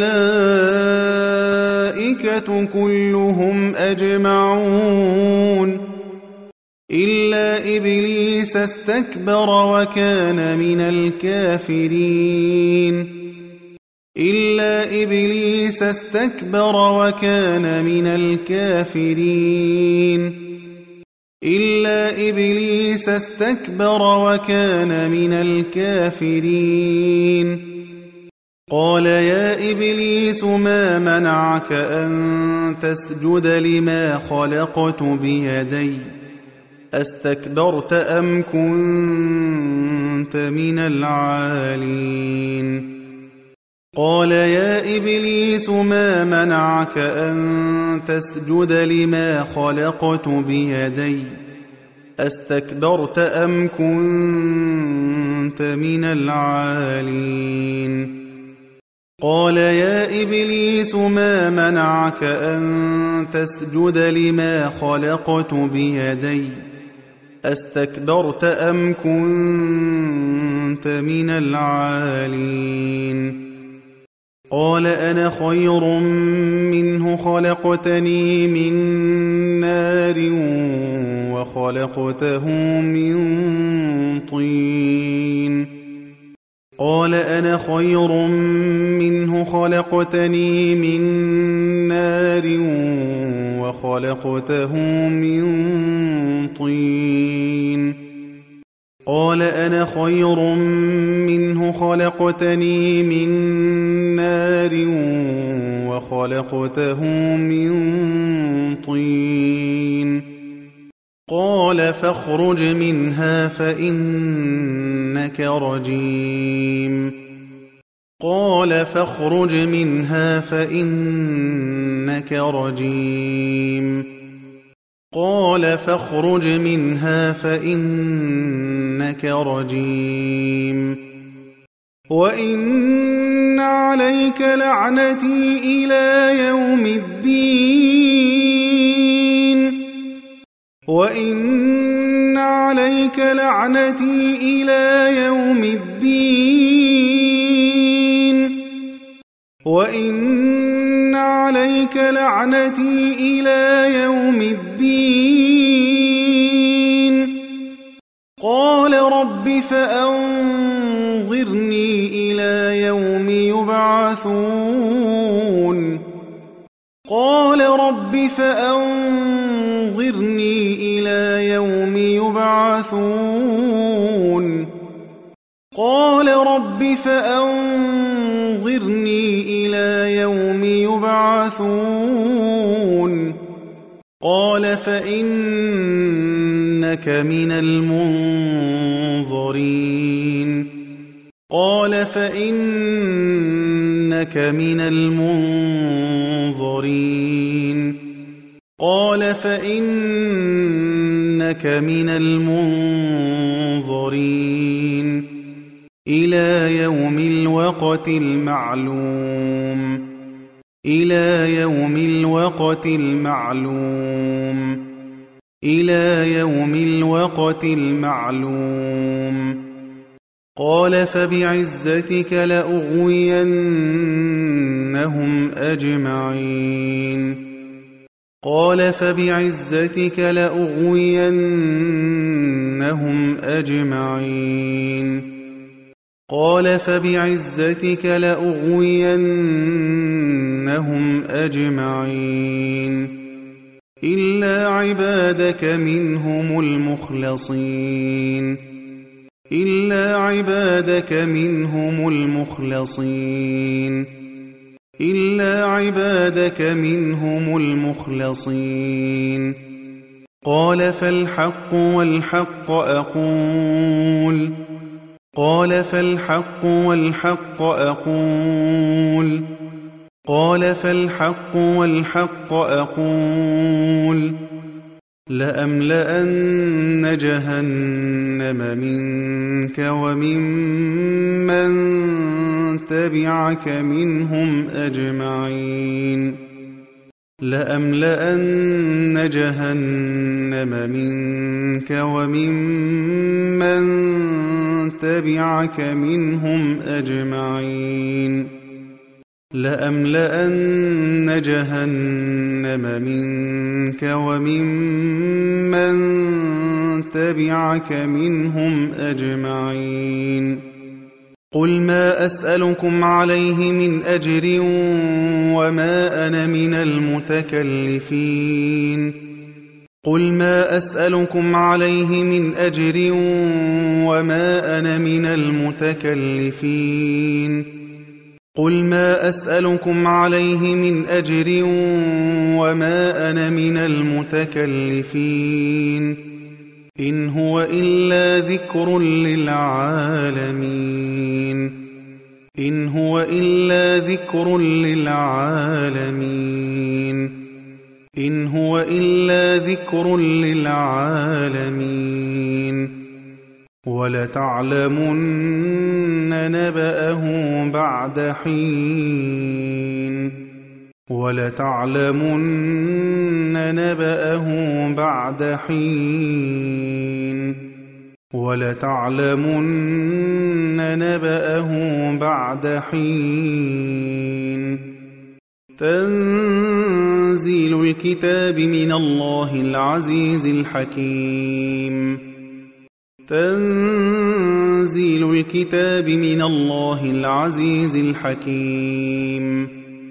الملائكة كلهم أجمعون إلا إبليس استكبر وكان من الكافرين إلا إبليس استكبر وكان من الكافرين إلا إبليس استكبر وكان من الكافرين قال يا إبليس ما منعك أن تسجد لما خلقت بيدي أستكبرت أم كنت من العالين قال يا إبليس ما منعك أن تسجد لما خلقت بيدي أستكبرت أم كنت من العالين قال يا إبليس ما منعك أن تسجد لما خلقت بيدي أستكبرت أم كنت من العالين قال أنا خير منه خلقتني من نار وخلقته من طين قال أنا خير منه خلقتني من نار وخلقته من طين قال أنا خير منه خلقتني من نار وخلقته من طين قال فاخرج منها فإنك رجيم قال فاخرج منها فإنك رجيم قال فاخرج منها فإنك رجيم وإن عليك لعنتي إلى يوم الدين وإن عليك لعنتي إلى يوم الدين وإن عليك لعنتي إلى يوم الدين قال رب فأنظرني إلى يوم يبعثون قال رب فأنظرني إلى يوم يبعثون قال رب فأنظرني إلى يوم يبعثون قال فإنك من المنظرين قال فإنك من المنظرين قال فإنك من المنظرين إلى يوم الوقت المعلوم إلى يوم الوقت المعلوم إلى يوم الوقت المعلوم قال فبعزتك لأغوينهم أجمعين قال فبعزتك لأغوينهم أجمعين قال فبعزتك لأغوينهم أجمعين إلا عبادك منهم المخلصين إلا عبادك منهم المخلصين إلا عبادك منهم المخلصين قال فالحق والحق أقول قال فالحق والحق أقول قال فالحق والحق أقول لأملأن جهنم منك وممن تبعك منهم أجمعين لأملأن جهنم منك وممن تبعك منهم أجمعين لأملأن جهنم منك وممن تبعك منهم أجمعين قل ما أسألكم عليه من أجر وما أنا من المتكلفين قل ما أسألكم عليه من أجر وما أنا من المتكلفين قل ما أسألكم عليه من أجر وما أنا من المتكلفين إن هو إلا ذكر للعالمين إن هو إلا ذكر للعالمين إن هو إلا ذكر للعالمين ولتعلمن نبأه بعد حين ولتعلمن نبأه بعد حين ولتعلمن نبأه بعد حين تنزيل الكتاب من الله العزيز الحكيم تنزيل الكتاب من الله العزيز الحكيم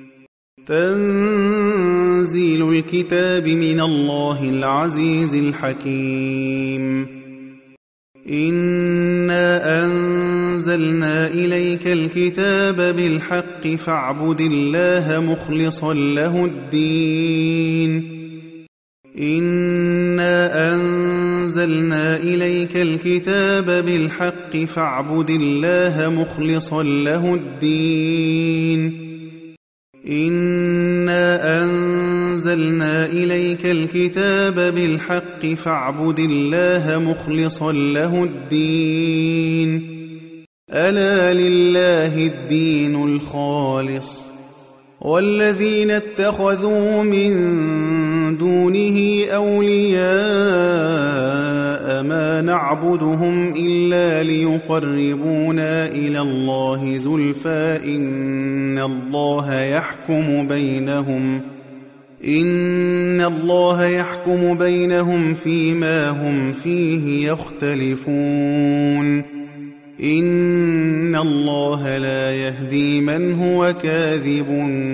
تنزيل الكتاب من الله العزيز الحكيم إِنَّا أَنزَلْنَا إِلَيْكَ الْكِتَابَ بِالْحَقِّ فَاعْبُدِ اللَّهَ مُخْلِصًا لَّهُ الدِّينَ إِنَّا أَنزَلْنَا إِلَيْكَ الْكِتَابَ بِالْحَقِّ فَاعْبُدِ اللَّهَ مُخْلِصًا لَّهُ الدِّينَ إِنَّا أَنزَلْنَا إِلَيْكَ الْكِتَابَ بِالْحَقِّ فَاعْبُدِ اللَّهَ مُخْلِصًا لَّهُ الدِّينَ أَلَا لِلَّهِ الدِّينُ الْخَالِصُ وَالَّذِينَ اتَّخَذُوا مِن دُونِهِ أَوْلِيَاءَ مَا نَعْبُدُهُمْ إِلَّا لِيُقَرِّبُونَا إِلَى اللَّهِ زُلْفَىٰ إِنَّ اللَّهَ يَحْكُمُ بَيْنَهُمْ فِيمَا هُمْ فِيهِ يَخْتَلِفُونَ إِنَّ اللَّهَ لَا يَهْدِي مَنْ هُوَ كَاذِبٌ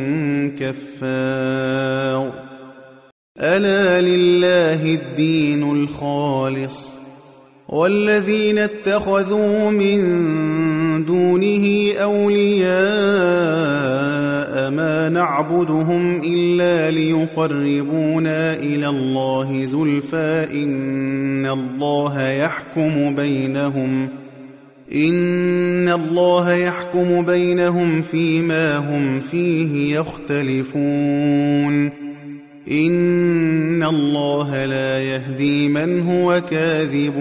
كَفَّارٌ أَلَا لِلَّهِ الدِّينُ الْخَالِصُ وَالَّذِينَ اتَّخَذُوا مِن دُونِهِ أَوْلِيَاءَ مَا نَعْبُدُهُمْ إِلَّا لِيُقَرِّبُونَا إِلَى اللَّهِ زُلْفَىٰ إِنَّ اللَّهَ يَحْكُمُ بَيْنَهُمْ فِيمَا هُمْ فِيهِ يَخْتَلِفُونَ إِنَّ اللَّهَ لَا يَهْدِي مَنْ هُوَ كَاذِبٌ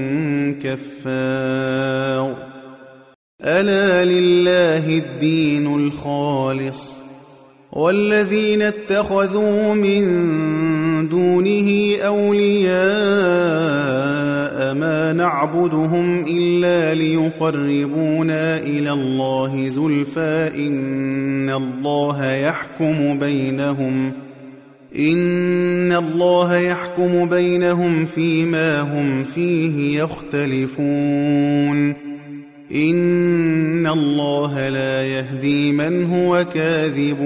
كَفَّارٌ أَلَا لِلَّهِ الدِّينُ الْخَالِصُ وَالَّذِينَ اتَّخَذُوا مِن دُونِهِ أَوْلِيَاءَ مَا نَعْبُدُهُمْ إِلَّا لِيُقَرِّبُونَا إِلَى اللَّهِ زُلْفَىٰ إِنَّ اللَّهَ يَحْكُمُ بَيْنَهُمْ فِيمَا هُمْ فِيهِ يَخْتَلِفُونَ إِنَّ اللَّهَ لَا يَهْدِي مَنْ هُوَ كَاذِبٌ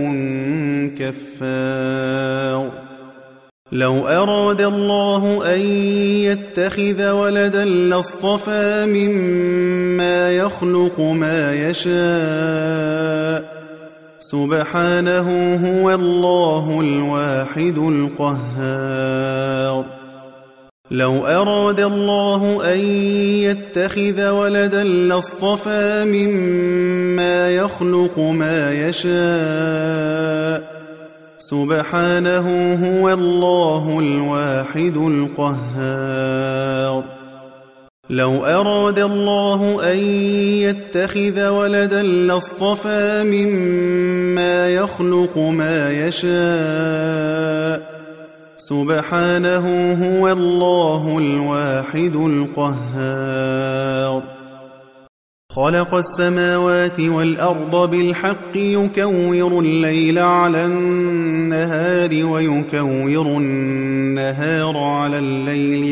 كَفَّارٌ لَوْ أَرَادَ اللَّهُ أَن يَتَّخِذَ وَلَدًا لَّاصْطَفَىٰ مِمَّا يَخْلُقُ مَا يَشَاءُ سُبْحَانَهُ هُوَ اللَّهُ الْوَاحِدُ الْقَهَّارُ لَوْ أَرَادَ اللَّهُ أَن يَتَّخِذَ وَلَدًا لَّاصْطَفَىٰ مِمَّا يَخْلُقُ مَا يَشَاءُ سُبْحَانَهُ هُوَ اللَّهُ الْوَاحِدُ الْقَهَّارُ لَوْ أَرَادَ اللَّهُ أَن يَتَّخِذَ وَلَدًا لَّاصْطَفَىٰ مِمَّا يَخْلُقُ مَا يَشَاءُ سُبْحَانَهُ هُوَ اللَّهُ الْوَاحِدُ الْقَهَّارُ خَلَقَ السَّمَاوَاتِ وَالْأَرْضَ بِالْحَقِّ يُكَوِّرُ اللَّيْلَ عَلَى النَّهَارِ وَيُكَوِّرُ النَّهَارَ عَلَى اللَّيْلِ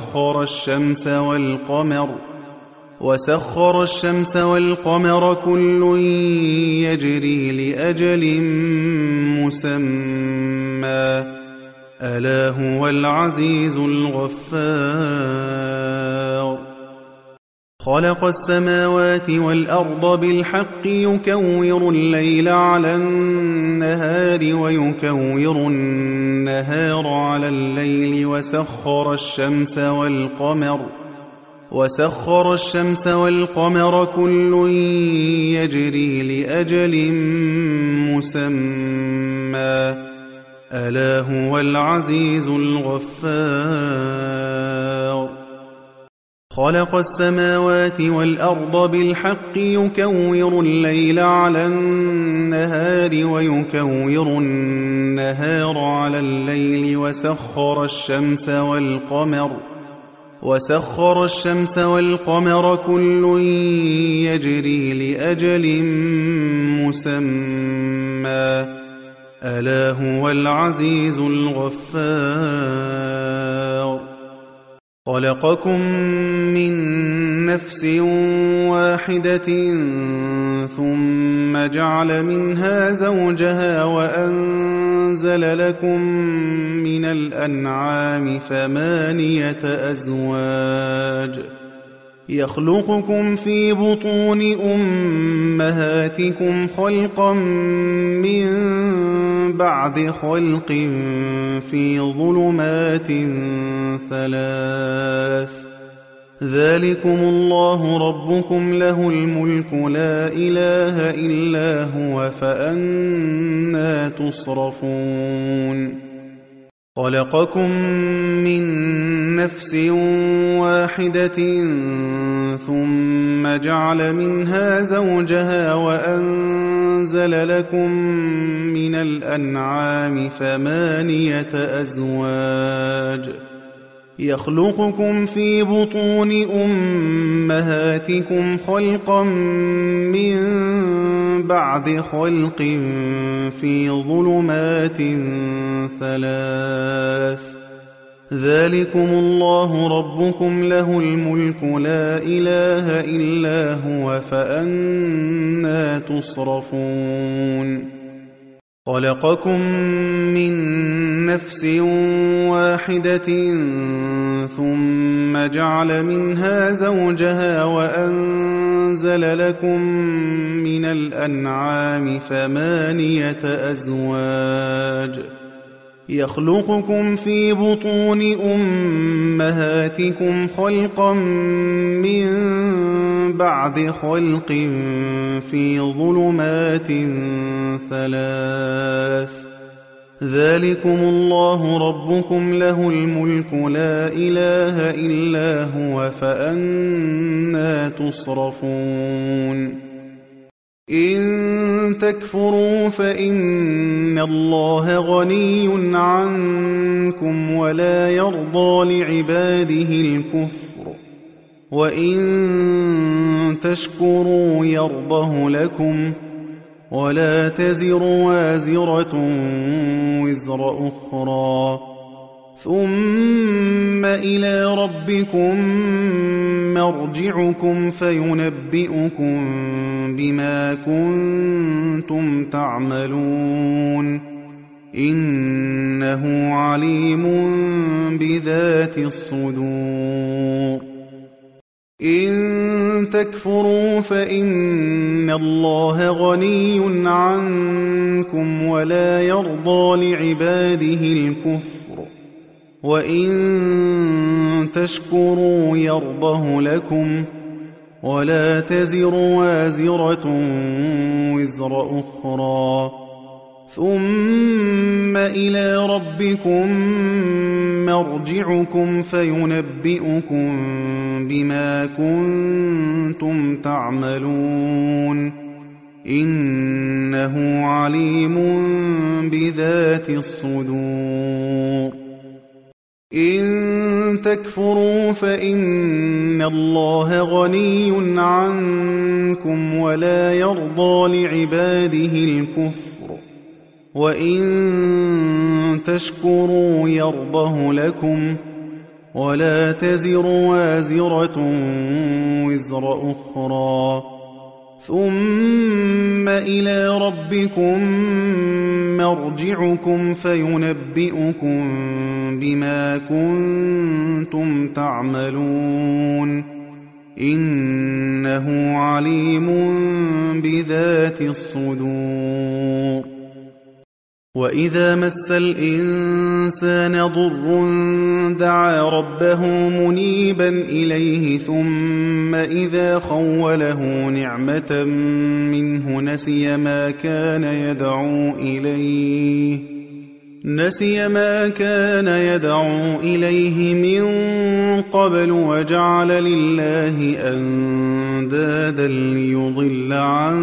وَسَخَّرَ الشَّمْسَ وَالْقَمَرَ كُلٌّ يَجْرِي لِأَجَلٍ مُّسَمًّى أَلَا هُوَ الْعَزِيزُ الْغَفَّارُ خَلَقَ السَّمَاوَاتِ وَالْأَرْضَ بِالْحَقِّ يُكَوِّرُ اللَّيْلَ عَلَى النَّهَارِ وَيُكَوِّرُ النَّهَارَ عَلَى اللَّيْلِ وَسَخَّرَ الشَّمْسَ وَالْقَمَرَ كُلٌّ يَجْرِي لِأَجَلٍ مُّسَمًّى أَلَا هُوَ الْعَزِيزُ الْغَفَّارُ خَلَقَ السَّمَاوَاتِ وَالْأَرْضَ بِالْحَقِّ يُكَوِّرُ اللَّيْلَ عَلَى النَّهَارِ وَيُكَوِّرُ النَّهَارَ عَلَى اللَّيْلِ وَسَخَّرَ الشَّمْسَ وَالْقَمَرَ كُلٌّ يَجْرِي لِأَجَلٍ مُّسَمًّى أَلَا هُوَ الْعَزِيزُ الْغَفَّارُ خَلَقَكُم مِّن نَّفْسٍ وَاحِدَةٍ ثُمَّ جَعَلَ مِنْهَا زَوْجَهَا وَأَنزَلَ لَكُم مِّنَ الْأَنْعَامِ ثَمَانِيَةَ أَزْوَاجٍ يخلقكم في بطون أمهاتكم خلقا من بعد خلق في ظلمات 3 ذلكم الله ربكم له الملك لا إله إلا هو فأنى تصرفون خلقكم من نفس واحدة ثم جعل منها زوجها وأنزل لكم من الأنعام 8 أزواج يخلقكم في بطون أمهاتكم خلقا من بعد خلق في ظلمات 3 ذلكم الله ربكم له الملك لا إله إلا هو فأنى تصرفون خلقكم من نفس واحدة ثم جعل منها زوجها وأنزل لكم من الأنعام 8 أزواج يخلقكم في بطون أمهاتكم خلقا من بعد خلق في ظلمات 3 ذلكم الله ربكم له الملك لا إله إلا هو فأنى تصرفون إن تكفروا فإن الله غني عنكم ولا يرضى لعباده الكفر وإن تشكروا يرضه لكم ولا تزر وازرة وزر أخرى ثم إلى ربكم مرجعكم فينبئكم بما كنتم تعملون إنه عليم بذات الصدور إن تكفروا فإن الله غني عنكم ولا يرضى لعباده الكفر وإن تشكروا يرضه لكم ولا تزر وازرة وزر أخرى ثم إلى ربكم مرجعكم فينبئكم بما كنتم تعملون إنه عليم بذات الصدور إن تكفروا فإن الله غني عنكم ولا يرضى لعباده الكفر وإن تشكروا يرضه لكم ولا تزر وازرة وزر أخرى ثم إلى ربكم مرجعكم فينبئكم بما كنتم تعملون إنه عليم بذات الصدور وإذا مس الإنسان ضر دعا ربه منيبا إليه ثم إذا خوله نعمة منه نسي ما كان يدعو إليه من قبل وجعل لله أندادا ليضل عن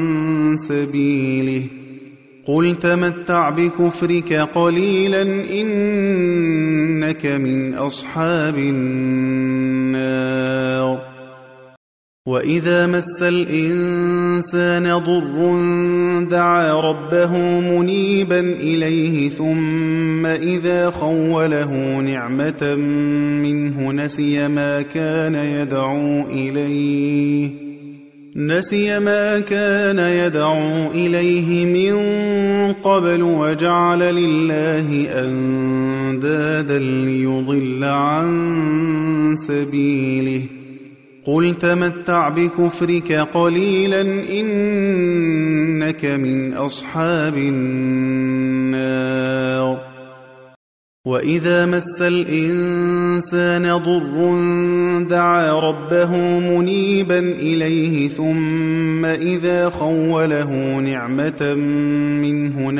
سبيله قل تمتع بكفرك قليلا إنك من أصحاب النار وإذا مس الإنسان ضر دعا ربه منيبا إليه ثم إذا خوله نعمة منه نسي ما كان يدعو إليه من قبل وجعل لله أندادا ليضل عن سبيله قُلْ تَمَتَّعْ بِكُفْرِكَ قَلِيلًا إِنَّكَ مِنْ أَصْحَابِ النَّارِ وَإِذَا مَسَّ الْإِنسَانَ ضُرٌّ دَعَا رَبَّهُ مُنِيبًا إِلَيْهِ ثُمَّ إِذَا خَوَّلَهُ نِعْمَةً مِّنْهُ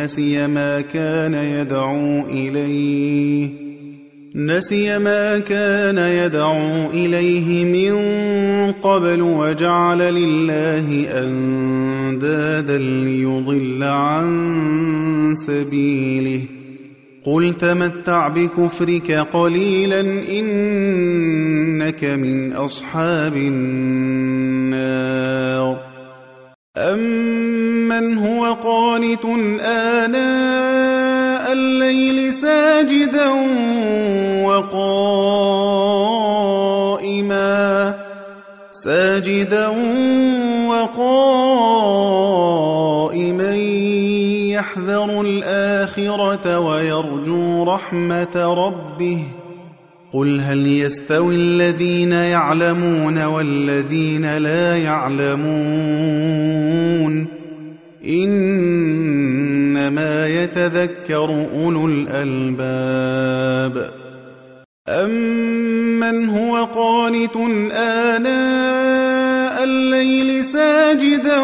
نسي ما كان يدعو إليه من قبل وجعل لله أندادا ليضل عن سبيله قُلْ تَمَتَّعْ بِكُفْرِكَ قَلِيلًا إِنَّكَ مِنْ أَصْحَابِ النَّارِ أَمَّنْ هُوَ قَانِتٌ آنَاءَ اللَّيْلِ سَاجِدًا وقائما يحذر الآخرة ويرجو رحمة ربه قُلْ هَلْ يَسْتَوِي الَّذِينَ يَعْلَمُونَ وَالَّذِينَ لَا يَعْلَمُونَ إِنَّمَا يَتَذَكَّرُ أُولُو الْأَلْبَابِ أَمَّنْ هُوَ قَانِتٌ آنَاءَ اللَّيْلِ سَاجِدًا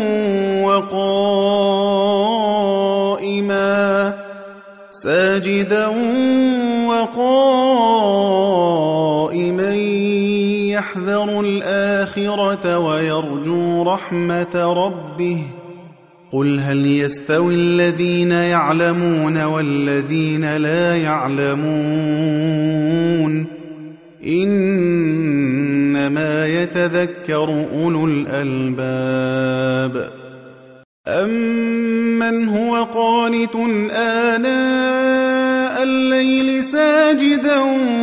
وقائما يحذر الآخرة ويرجو رحمة ربه قُلْ هَلْ يَسْتَوِي الَّذِينَ يَعْلَمُونَ وَالَّذِينَ لَا يَعْلَمُونَ إِنَّمَا يَتَذَكَّرُ أُولُو الْأَلْبَابِ أَمَّنْ هُوَ قَانِتٌ آنَاءَ اللَّيْلِ سَاجِدًا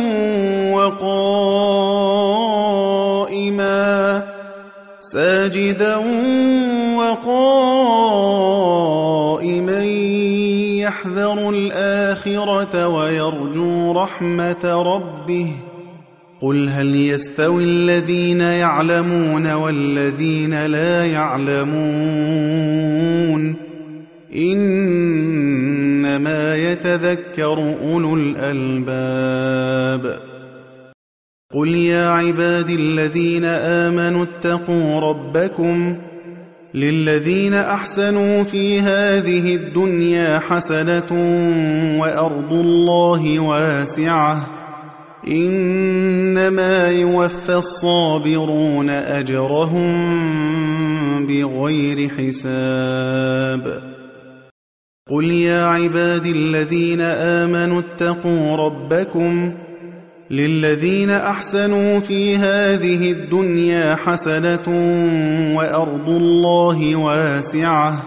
وقائما يحذر الآخرة ويرجو رحمة ربه قُلْ هَلْ يَسْتَوِي الَّذِينَ يَعْلَمُونَ وَالَّذِينَ لَا يَعْلَمُونَ إِنَّمَا يَتَذَكَّرُ أُولُو الْأَلْبَابِ قُلْ يَا عِبَادِي الَّذِينَ آمَنُوا اتَّقُوا رَبَّكُمْ لِلَّذِينَ أَحْسَنُوا فِي هَٰذِهِ الدُّنْيَا حَسَنَةٌ وَأَرْضُ اللَّهِ وَاسِعَةٌ إِنَّمَا يُوَفَّى الصَّابِرُونَ أَجْرَهُم بِغَيْرِ حِسَابٍ قُلْ يَا عِبَادِي الَّذِينَ آمَنُوا اتَّقُوا رَبَّكُمْ لِلَّذِينَ أَحْسَنُوا فِي هَٰذِهِ الدُّنْيَا حَسَنَةٌ وَأَرْضُ اللَّهِ وَاسِعَةٌ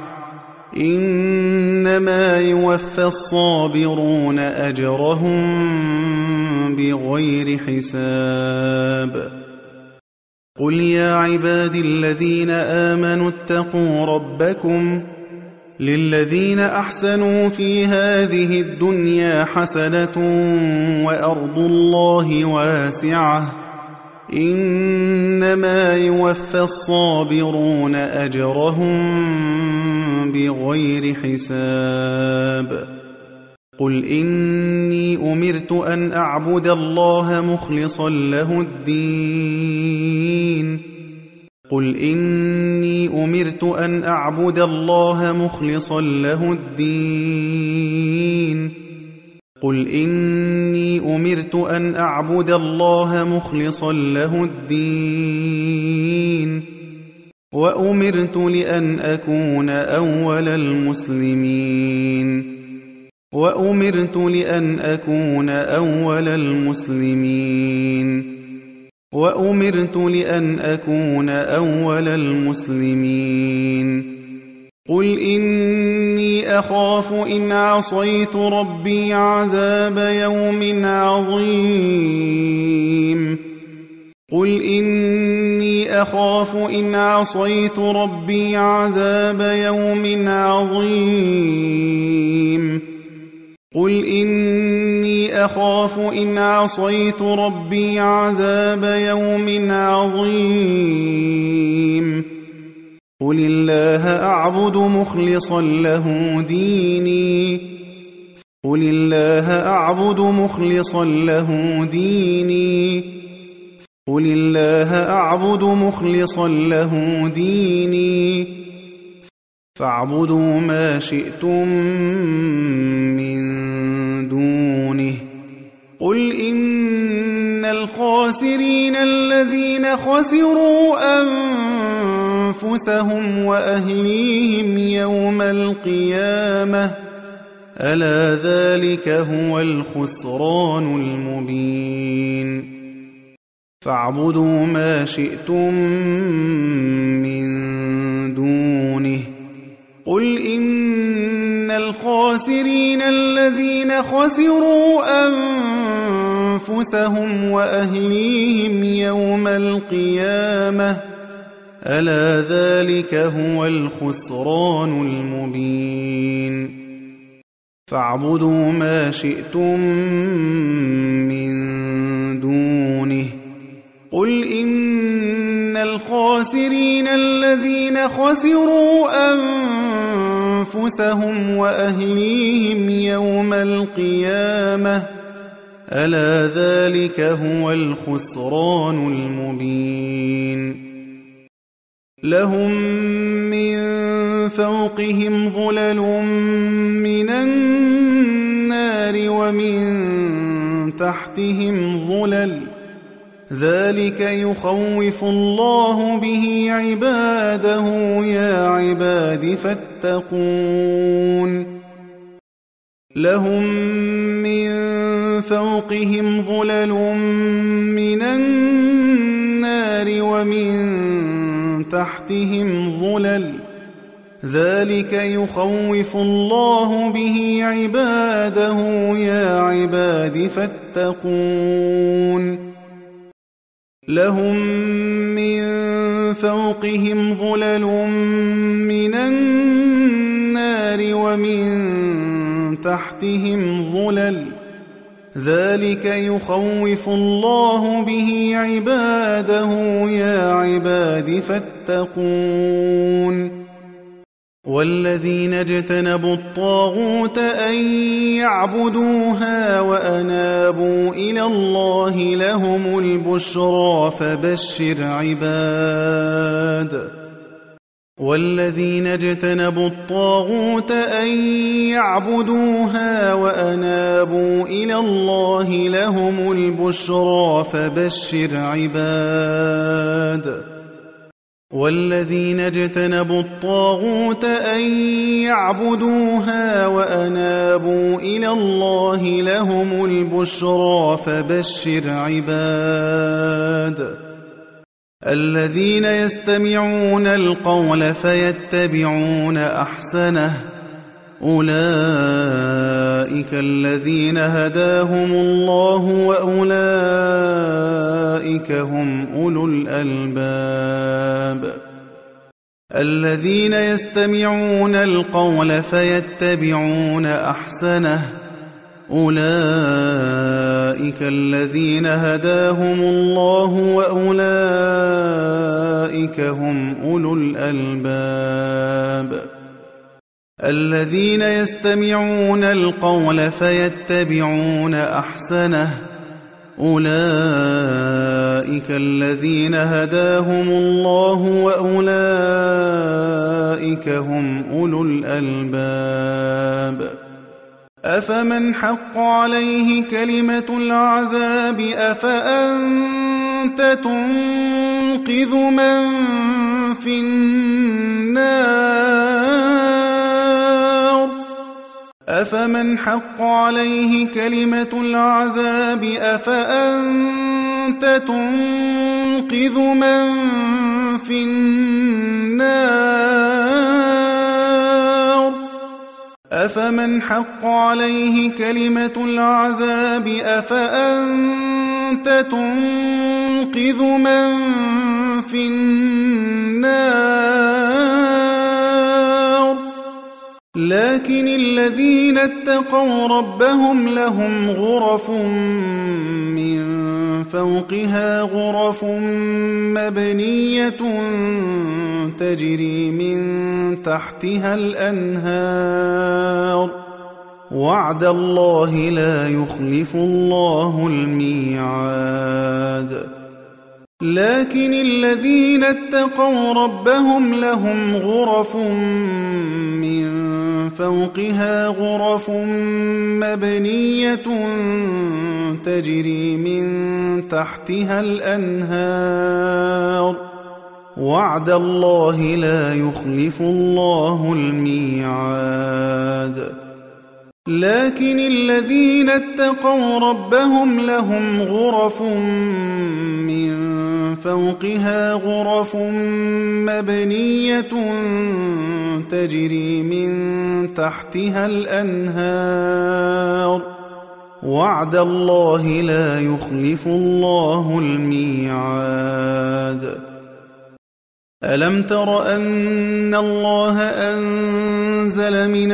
إِنَّمَا يُوَفَّى الصَّابِرُونَ أَجْرَهُم بِغَيْرِ حِسَابٍ قُلْ يَا عِبَادِي الَّذِينَ آمَنُوا اتَّقُوا رَبَّكُمْ لِلَّذِينَ أَحْسَنُوا فِي هَٰذِهِ الدُّنْيا حَسَنَةٌ وَأَرْضُ اللَّهِ وَاسِعَةٌ إِنَّمَا يُوَفَّى الصَّابِرُونَ أَجْرَهُم بِغَيْرِ حِسَابٍ قُلْ إِنِّي أُمِرْتُ أَنْ أَعْبُدَ اللَّهَ مُخْلِصًا لَّهُ الدِّينَ قُلْ إِنِّي أُمِرْتُ أَنْ أَعْبُدَ اللَّهَ مُخْلِصًا لَّهُ الدِّينَ قُلْ إِنِّي أُمِرْتُ أَنْ أَعْبُدَ اللَّهَ مُخْلِصًا لَّهُ الدِّينَ وَأُمِرْتُ لِأَنْ أَكُونَ أَوَّلَ الْمُسْلِمِينَ قُلْ إِنِّي أَخَافُ إِنْ عَصَيْتُ رَبِّي عَذَابَ يَوْمٍ عَظِيمٍ قُلْ إِنِّي أَخَافُ إِنْ عَصَيْتُ رَبِّي عَذَابَ يَوْمٍ عَظِيمٍ قُلِ اللَّهَ أَعْبُدُ مُخْلِصًا لَّهُ دِينِي قُلِ اللَّهَ أَعْبُدُ مُخْلِصًا لَّهُ دِينِي قُلِ اللَّهَ أَعْبُدُ مُخْلِصًا لَّهُ دِينِي فاعبدوا ما شئتم من دونه قل إن الخاسرين الذين خسروا أنفسهم وأهليهم يوم القيامة ألا ذلك هو الخسران المبين فاعبدوا ما شئتم من دونه قل إن الخاسرين الذين خسروا أنفسهم وأهليهم يوم القيامة ألا ذلك هو الخسران المبين فاعبدوا ما شئتم من دونه قل إن الخاسرين الذين خسروا أنفسهم وأهليهم يوم القيامة ألا ذلك هو الخسران المبين لهم من فوقهم ظلل من النار ومن تحتهم ظلل ذلك يخوف الله به عباده يا عباد فاتقون لهم من فوقهم ظلل من النار ومن تحتهم ظلل ذلك يخوف الله به عباده يا عباد فاتقون لهم من فوقهم ظلل من النار ومن تحتهم ظلل ذلك يخوف الله به عباده يا عباد فاتقون والذين اجتنبوا الطاغوت أن يعبدوها وأنابوا إلى الله لهم البشرى فبشر عباد والذين اجتنبوا الطاغوت أن يعبدوها وأنابوا إلى الله لهم البشرى فبشر عباد والذين اجتنبوا الطاغوت أن يعبدوها وأنابوا إلى الله لهم البشرى فبشر عباد الذين يستمعون القول فيتبعون أحسنه أولئك الذين هداهم الله وأولئك هم أولو الألباب الذين يستمعون القول فيتبعون أحسنه أولئك الذين هداهم الله وأولئك هم أولو الألباب الذين يستمعون القول فيتبعون أحسنه أولئك الذين هداهم الله وأولئك هم أولو الألباب أفمن حق عليه كلمة العذاب أفأنت تنقذ من في النار أفمن حق عليه كلمة العذاب أفأنت تنقذ من في النار أفمن حق عليه كلمة العذاب أفأنت تنقذ من في النار لكن الذين اتقوا ربهم لهم غرف من فوقها غرف مبنية تجري من تحتها الأنهار وعد الله لا يخلف الله الميعاد لكن الذين اتقوا ربهم لهم غرف من فوقها غرف مبنية تجري من تحتها الأنهار وعد الله لا يخلف الله الميعاد لكن الذين اتقوا ربهم لهم غرف من فوقها غرف مبنية تجري من تحتها الأنهار وعد الله لا يخلف الله الميعاد ألم تر أن الله أنزل من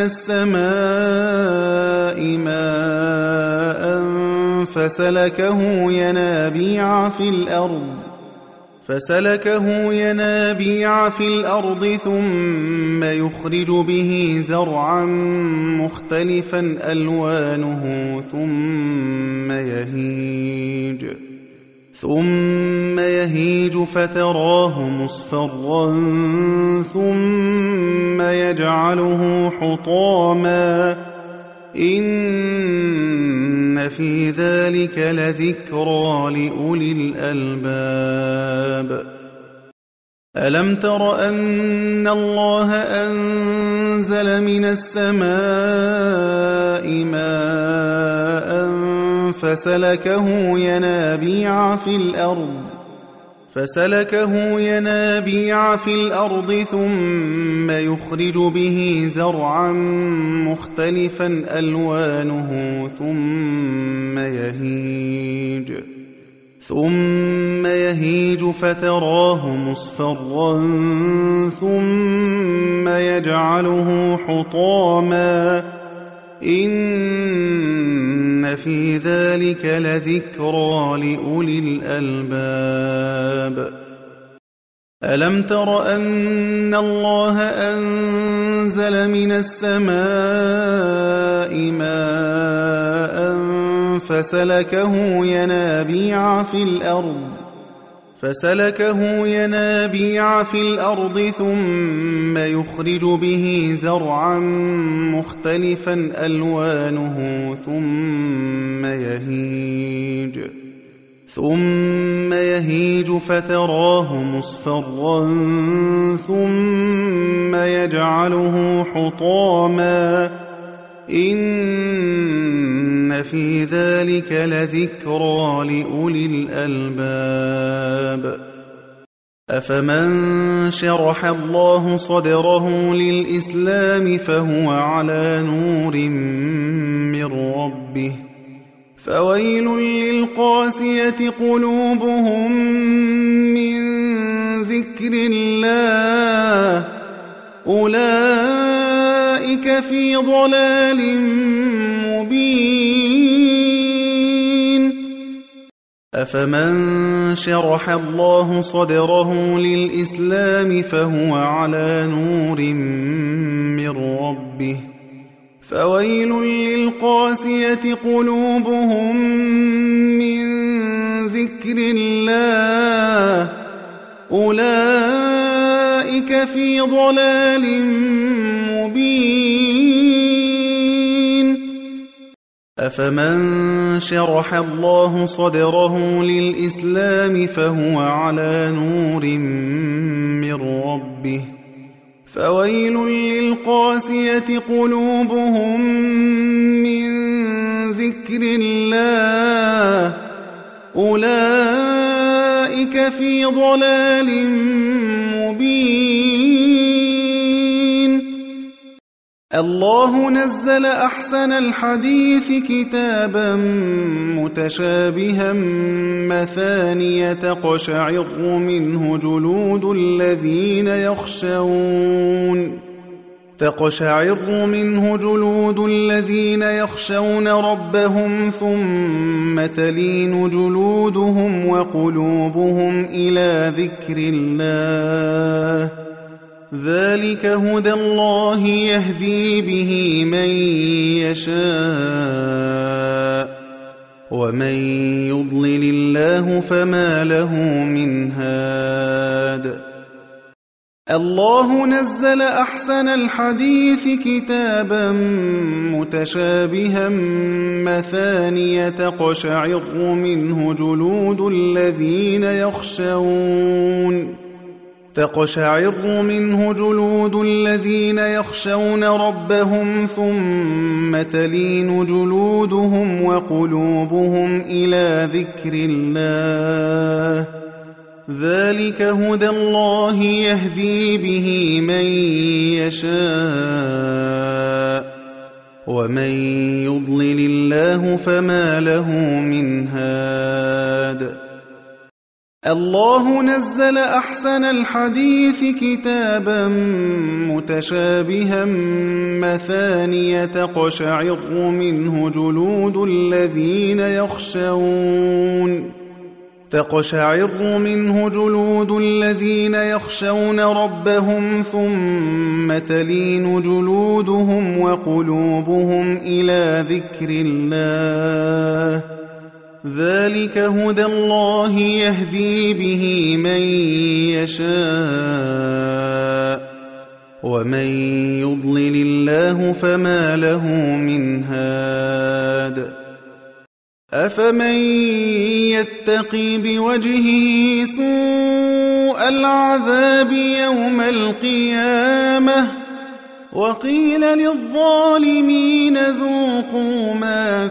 السماء ماء فسلكه ينابيع في الأرض ثم يخرج به زرعا مختلفا ألوانه ثم يهيج فتراه مصفرا ثم يجعله حطاما إن في ذلك لذكرى لأولي الألباب ألم تر أن الله أنزل من السماء ماء فسلكه ينابيع في الأرض ثم يخرج به زرعا مختلفا ألوانه ثم يهيج فتراه مصفرا ثم يجعله حطاما إن في ذلك لذكرى لأولي الألباب ألم تر أن الله أنزل من السماء ماء فسلكه ينابيع في الأرض ثم يخرج به زرعا مختلفا ألوانه ثم يهيج فتراه مصفرا ثم يجعله حطاما إن في ذلك لذكرى لأولي الألباب أفمن شرح الله صدره للإسلام فهو على نور من ربه فويل للقاسية قلوبهم من ذكر الله أولئك في ضلال مبين أفمن شرح الله صدره للإسلام فهو على نور من ربه فويل للقاسية قلوبهم من ذكر الله أولئك في ضلال مبين أفمن شرح الله صدره للإسلام فهو على نور من ربه فويل للقاسية قلوبهم من ذكر الله أولئك في ضلال مبين الله نزل أحسن الحديث كتابا متشابها مثانية تقشعر منه جلود الذين يخشون تقشعر منه جلود الذين يخشون ربهم ثم تلين جلودهم وقلوبهم إلى ذكر الله ذلك هدى الله يهدي به من يشاء ومن يضلل الله فما له من هاد الله نزل أحسن الحديث كتابا متشابها مثانية تقشعر منه جلود الذين يخشون ربهم ثم تلين جلودهم وقلوبهم إلى ذكر الله ذلك هدى الله يهدي به من يشاء ومن يضلل الله فما له من هاد الله نزل أحسن الحديث كتابا متشابها مثانية تقشعر منه جلود الذين يخشون ربهم ثم تلين جلودهم وقلوبهم إلى ذكر الله ذلك هدى الله يهدي به من يشاء ومن يضلل الله فما له من هاد أفمن يتقي بوجهه سوء العذاب يوم القيامة وقيل للظالمين ذوقوا ما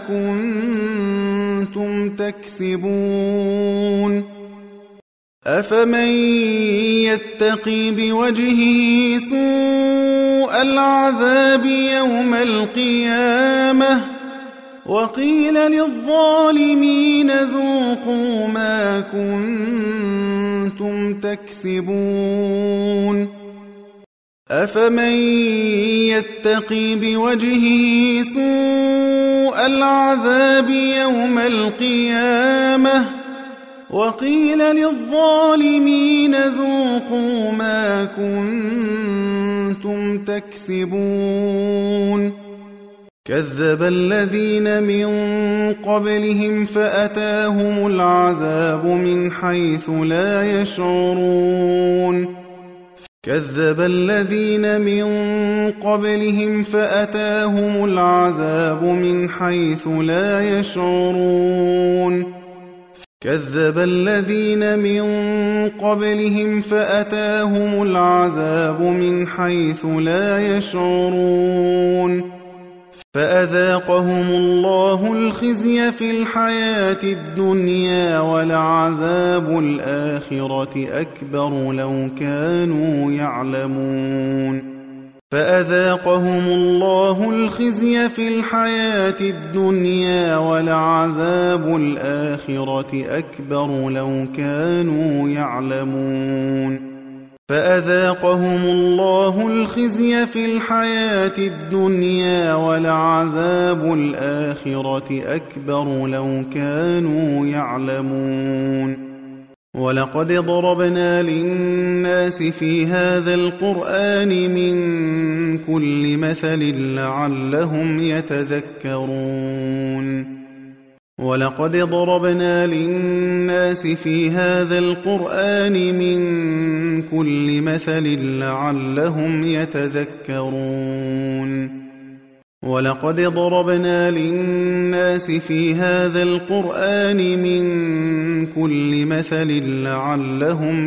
كنتم تكسبون أفمن يتقي بوجهه سوء العذاب يوم القيامة وقيل للظالمين ذوقوا ما كنتم تكسبون أفمن يتقي بوجهه سوء العذاب يوم القيامة وقيل للظالمين ذوقوا ما كنتم تكسبون كذب الذين من قبلهم فأتاهم العذاب من حيث لا يشعرون كذب الذين من قبلهم فأتاهم العذاب من حيث لا يشعرون كذب الذين من قبلهم فأتاهم العذاب من حيث لا يشعرون فأذاقهم الله الخزي في الحياة الدنيا ولعذاب الآخرة أكبر لو كانوا يعلمون فأذاقهم الله الخزي في الحياة الدنيا ولعذاب الآخرة أكبر لو كانوا يعلمون فأذاقهم الله الخزي في الحياة الدنيا ولعذاب الآخرة أكبر لو كانوا يعلمون ولقد ضربنا للناس في هذا القرآن من كل مثل لعلهم يتذكرون ولقد ضربنا للناس في هذا القرآن من كل مثل لعلهم يتذكرون ولقد ضربنا للناس في هذا القرآن من كل مثل لعلهم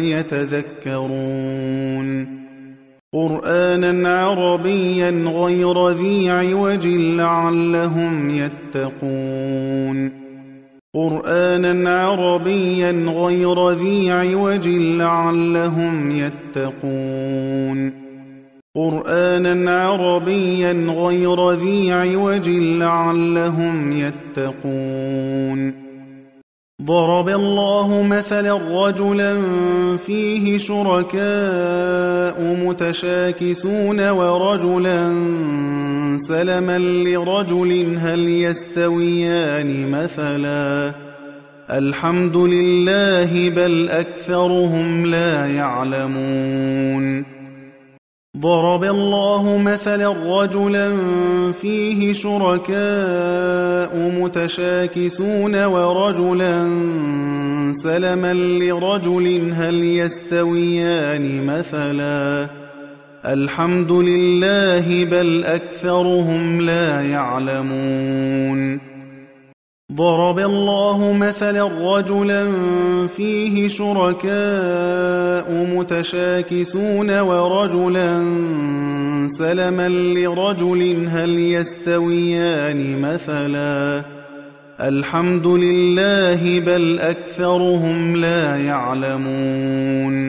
يتذكرون قرآنا عربيا غير ذي عوج لعلهم يتقون قرآنا عربيا غير ذي عوج لعلهم يتقون قرآنا عربيا غير ذي عوج لعلهم يتقون ضرب الله مثلا رجلا فيه شركاء متشاكسون ورجلا سلما لرجل هل يستويان مثلا الحمد لله بل أكثرهم لا يعلمون ضرب الله مثلا رجلا فيه شركاء متشاكسون ورجلا سلما لرجل هل يستويان مثلا الحمد لله بل أكثرهم لا يعلمون ضرب الله مثلا رجلا فيه شركاء متشاكسون ورجلا سلما لرجل هل يستويان مثلا الحمد لله بل أكثرهم لا يعلمون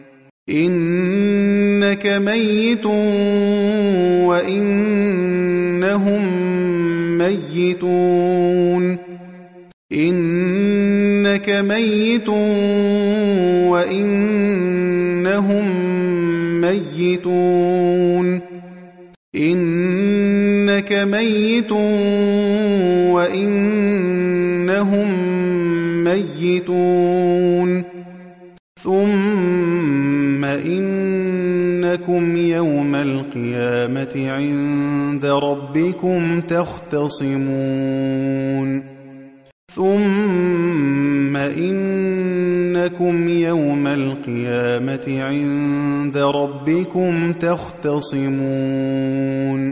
إنك ميت وإنهم ميتون إنك ميت وإنهم ميتون إنك ميت وإنهم ميتون ثم إنكم يوم القيامة عند ربكم تختصمون ثم إنكم يوم القيامة عند ربكم تختصمون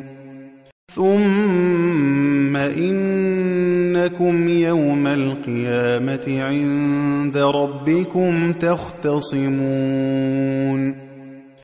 ثم إنكم يوم القيامة عند ربكم تختصمون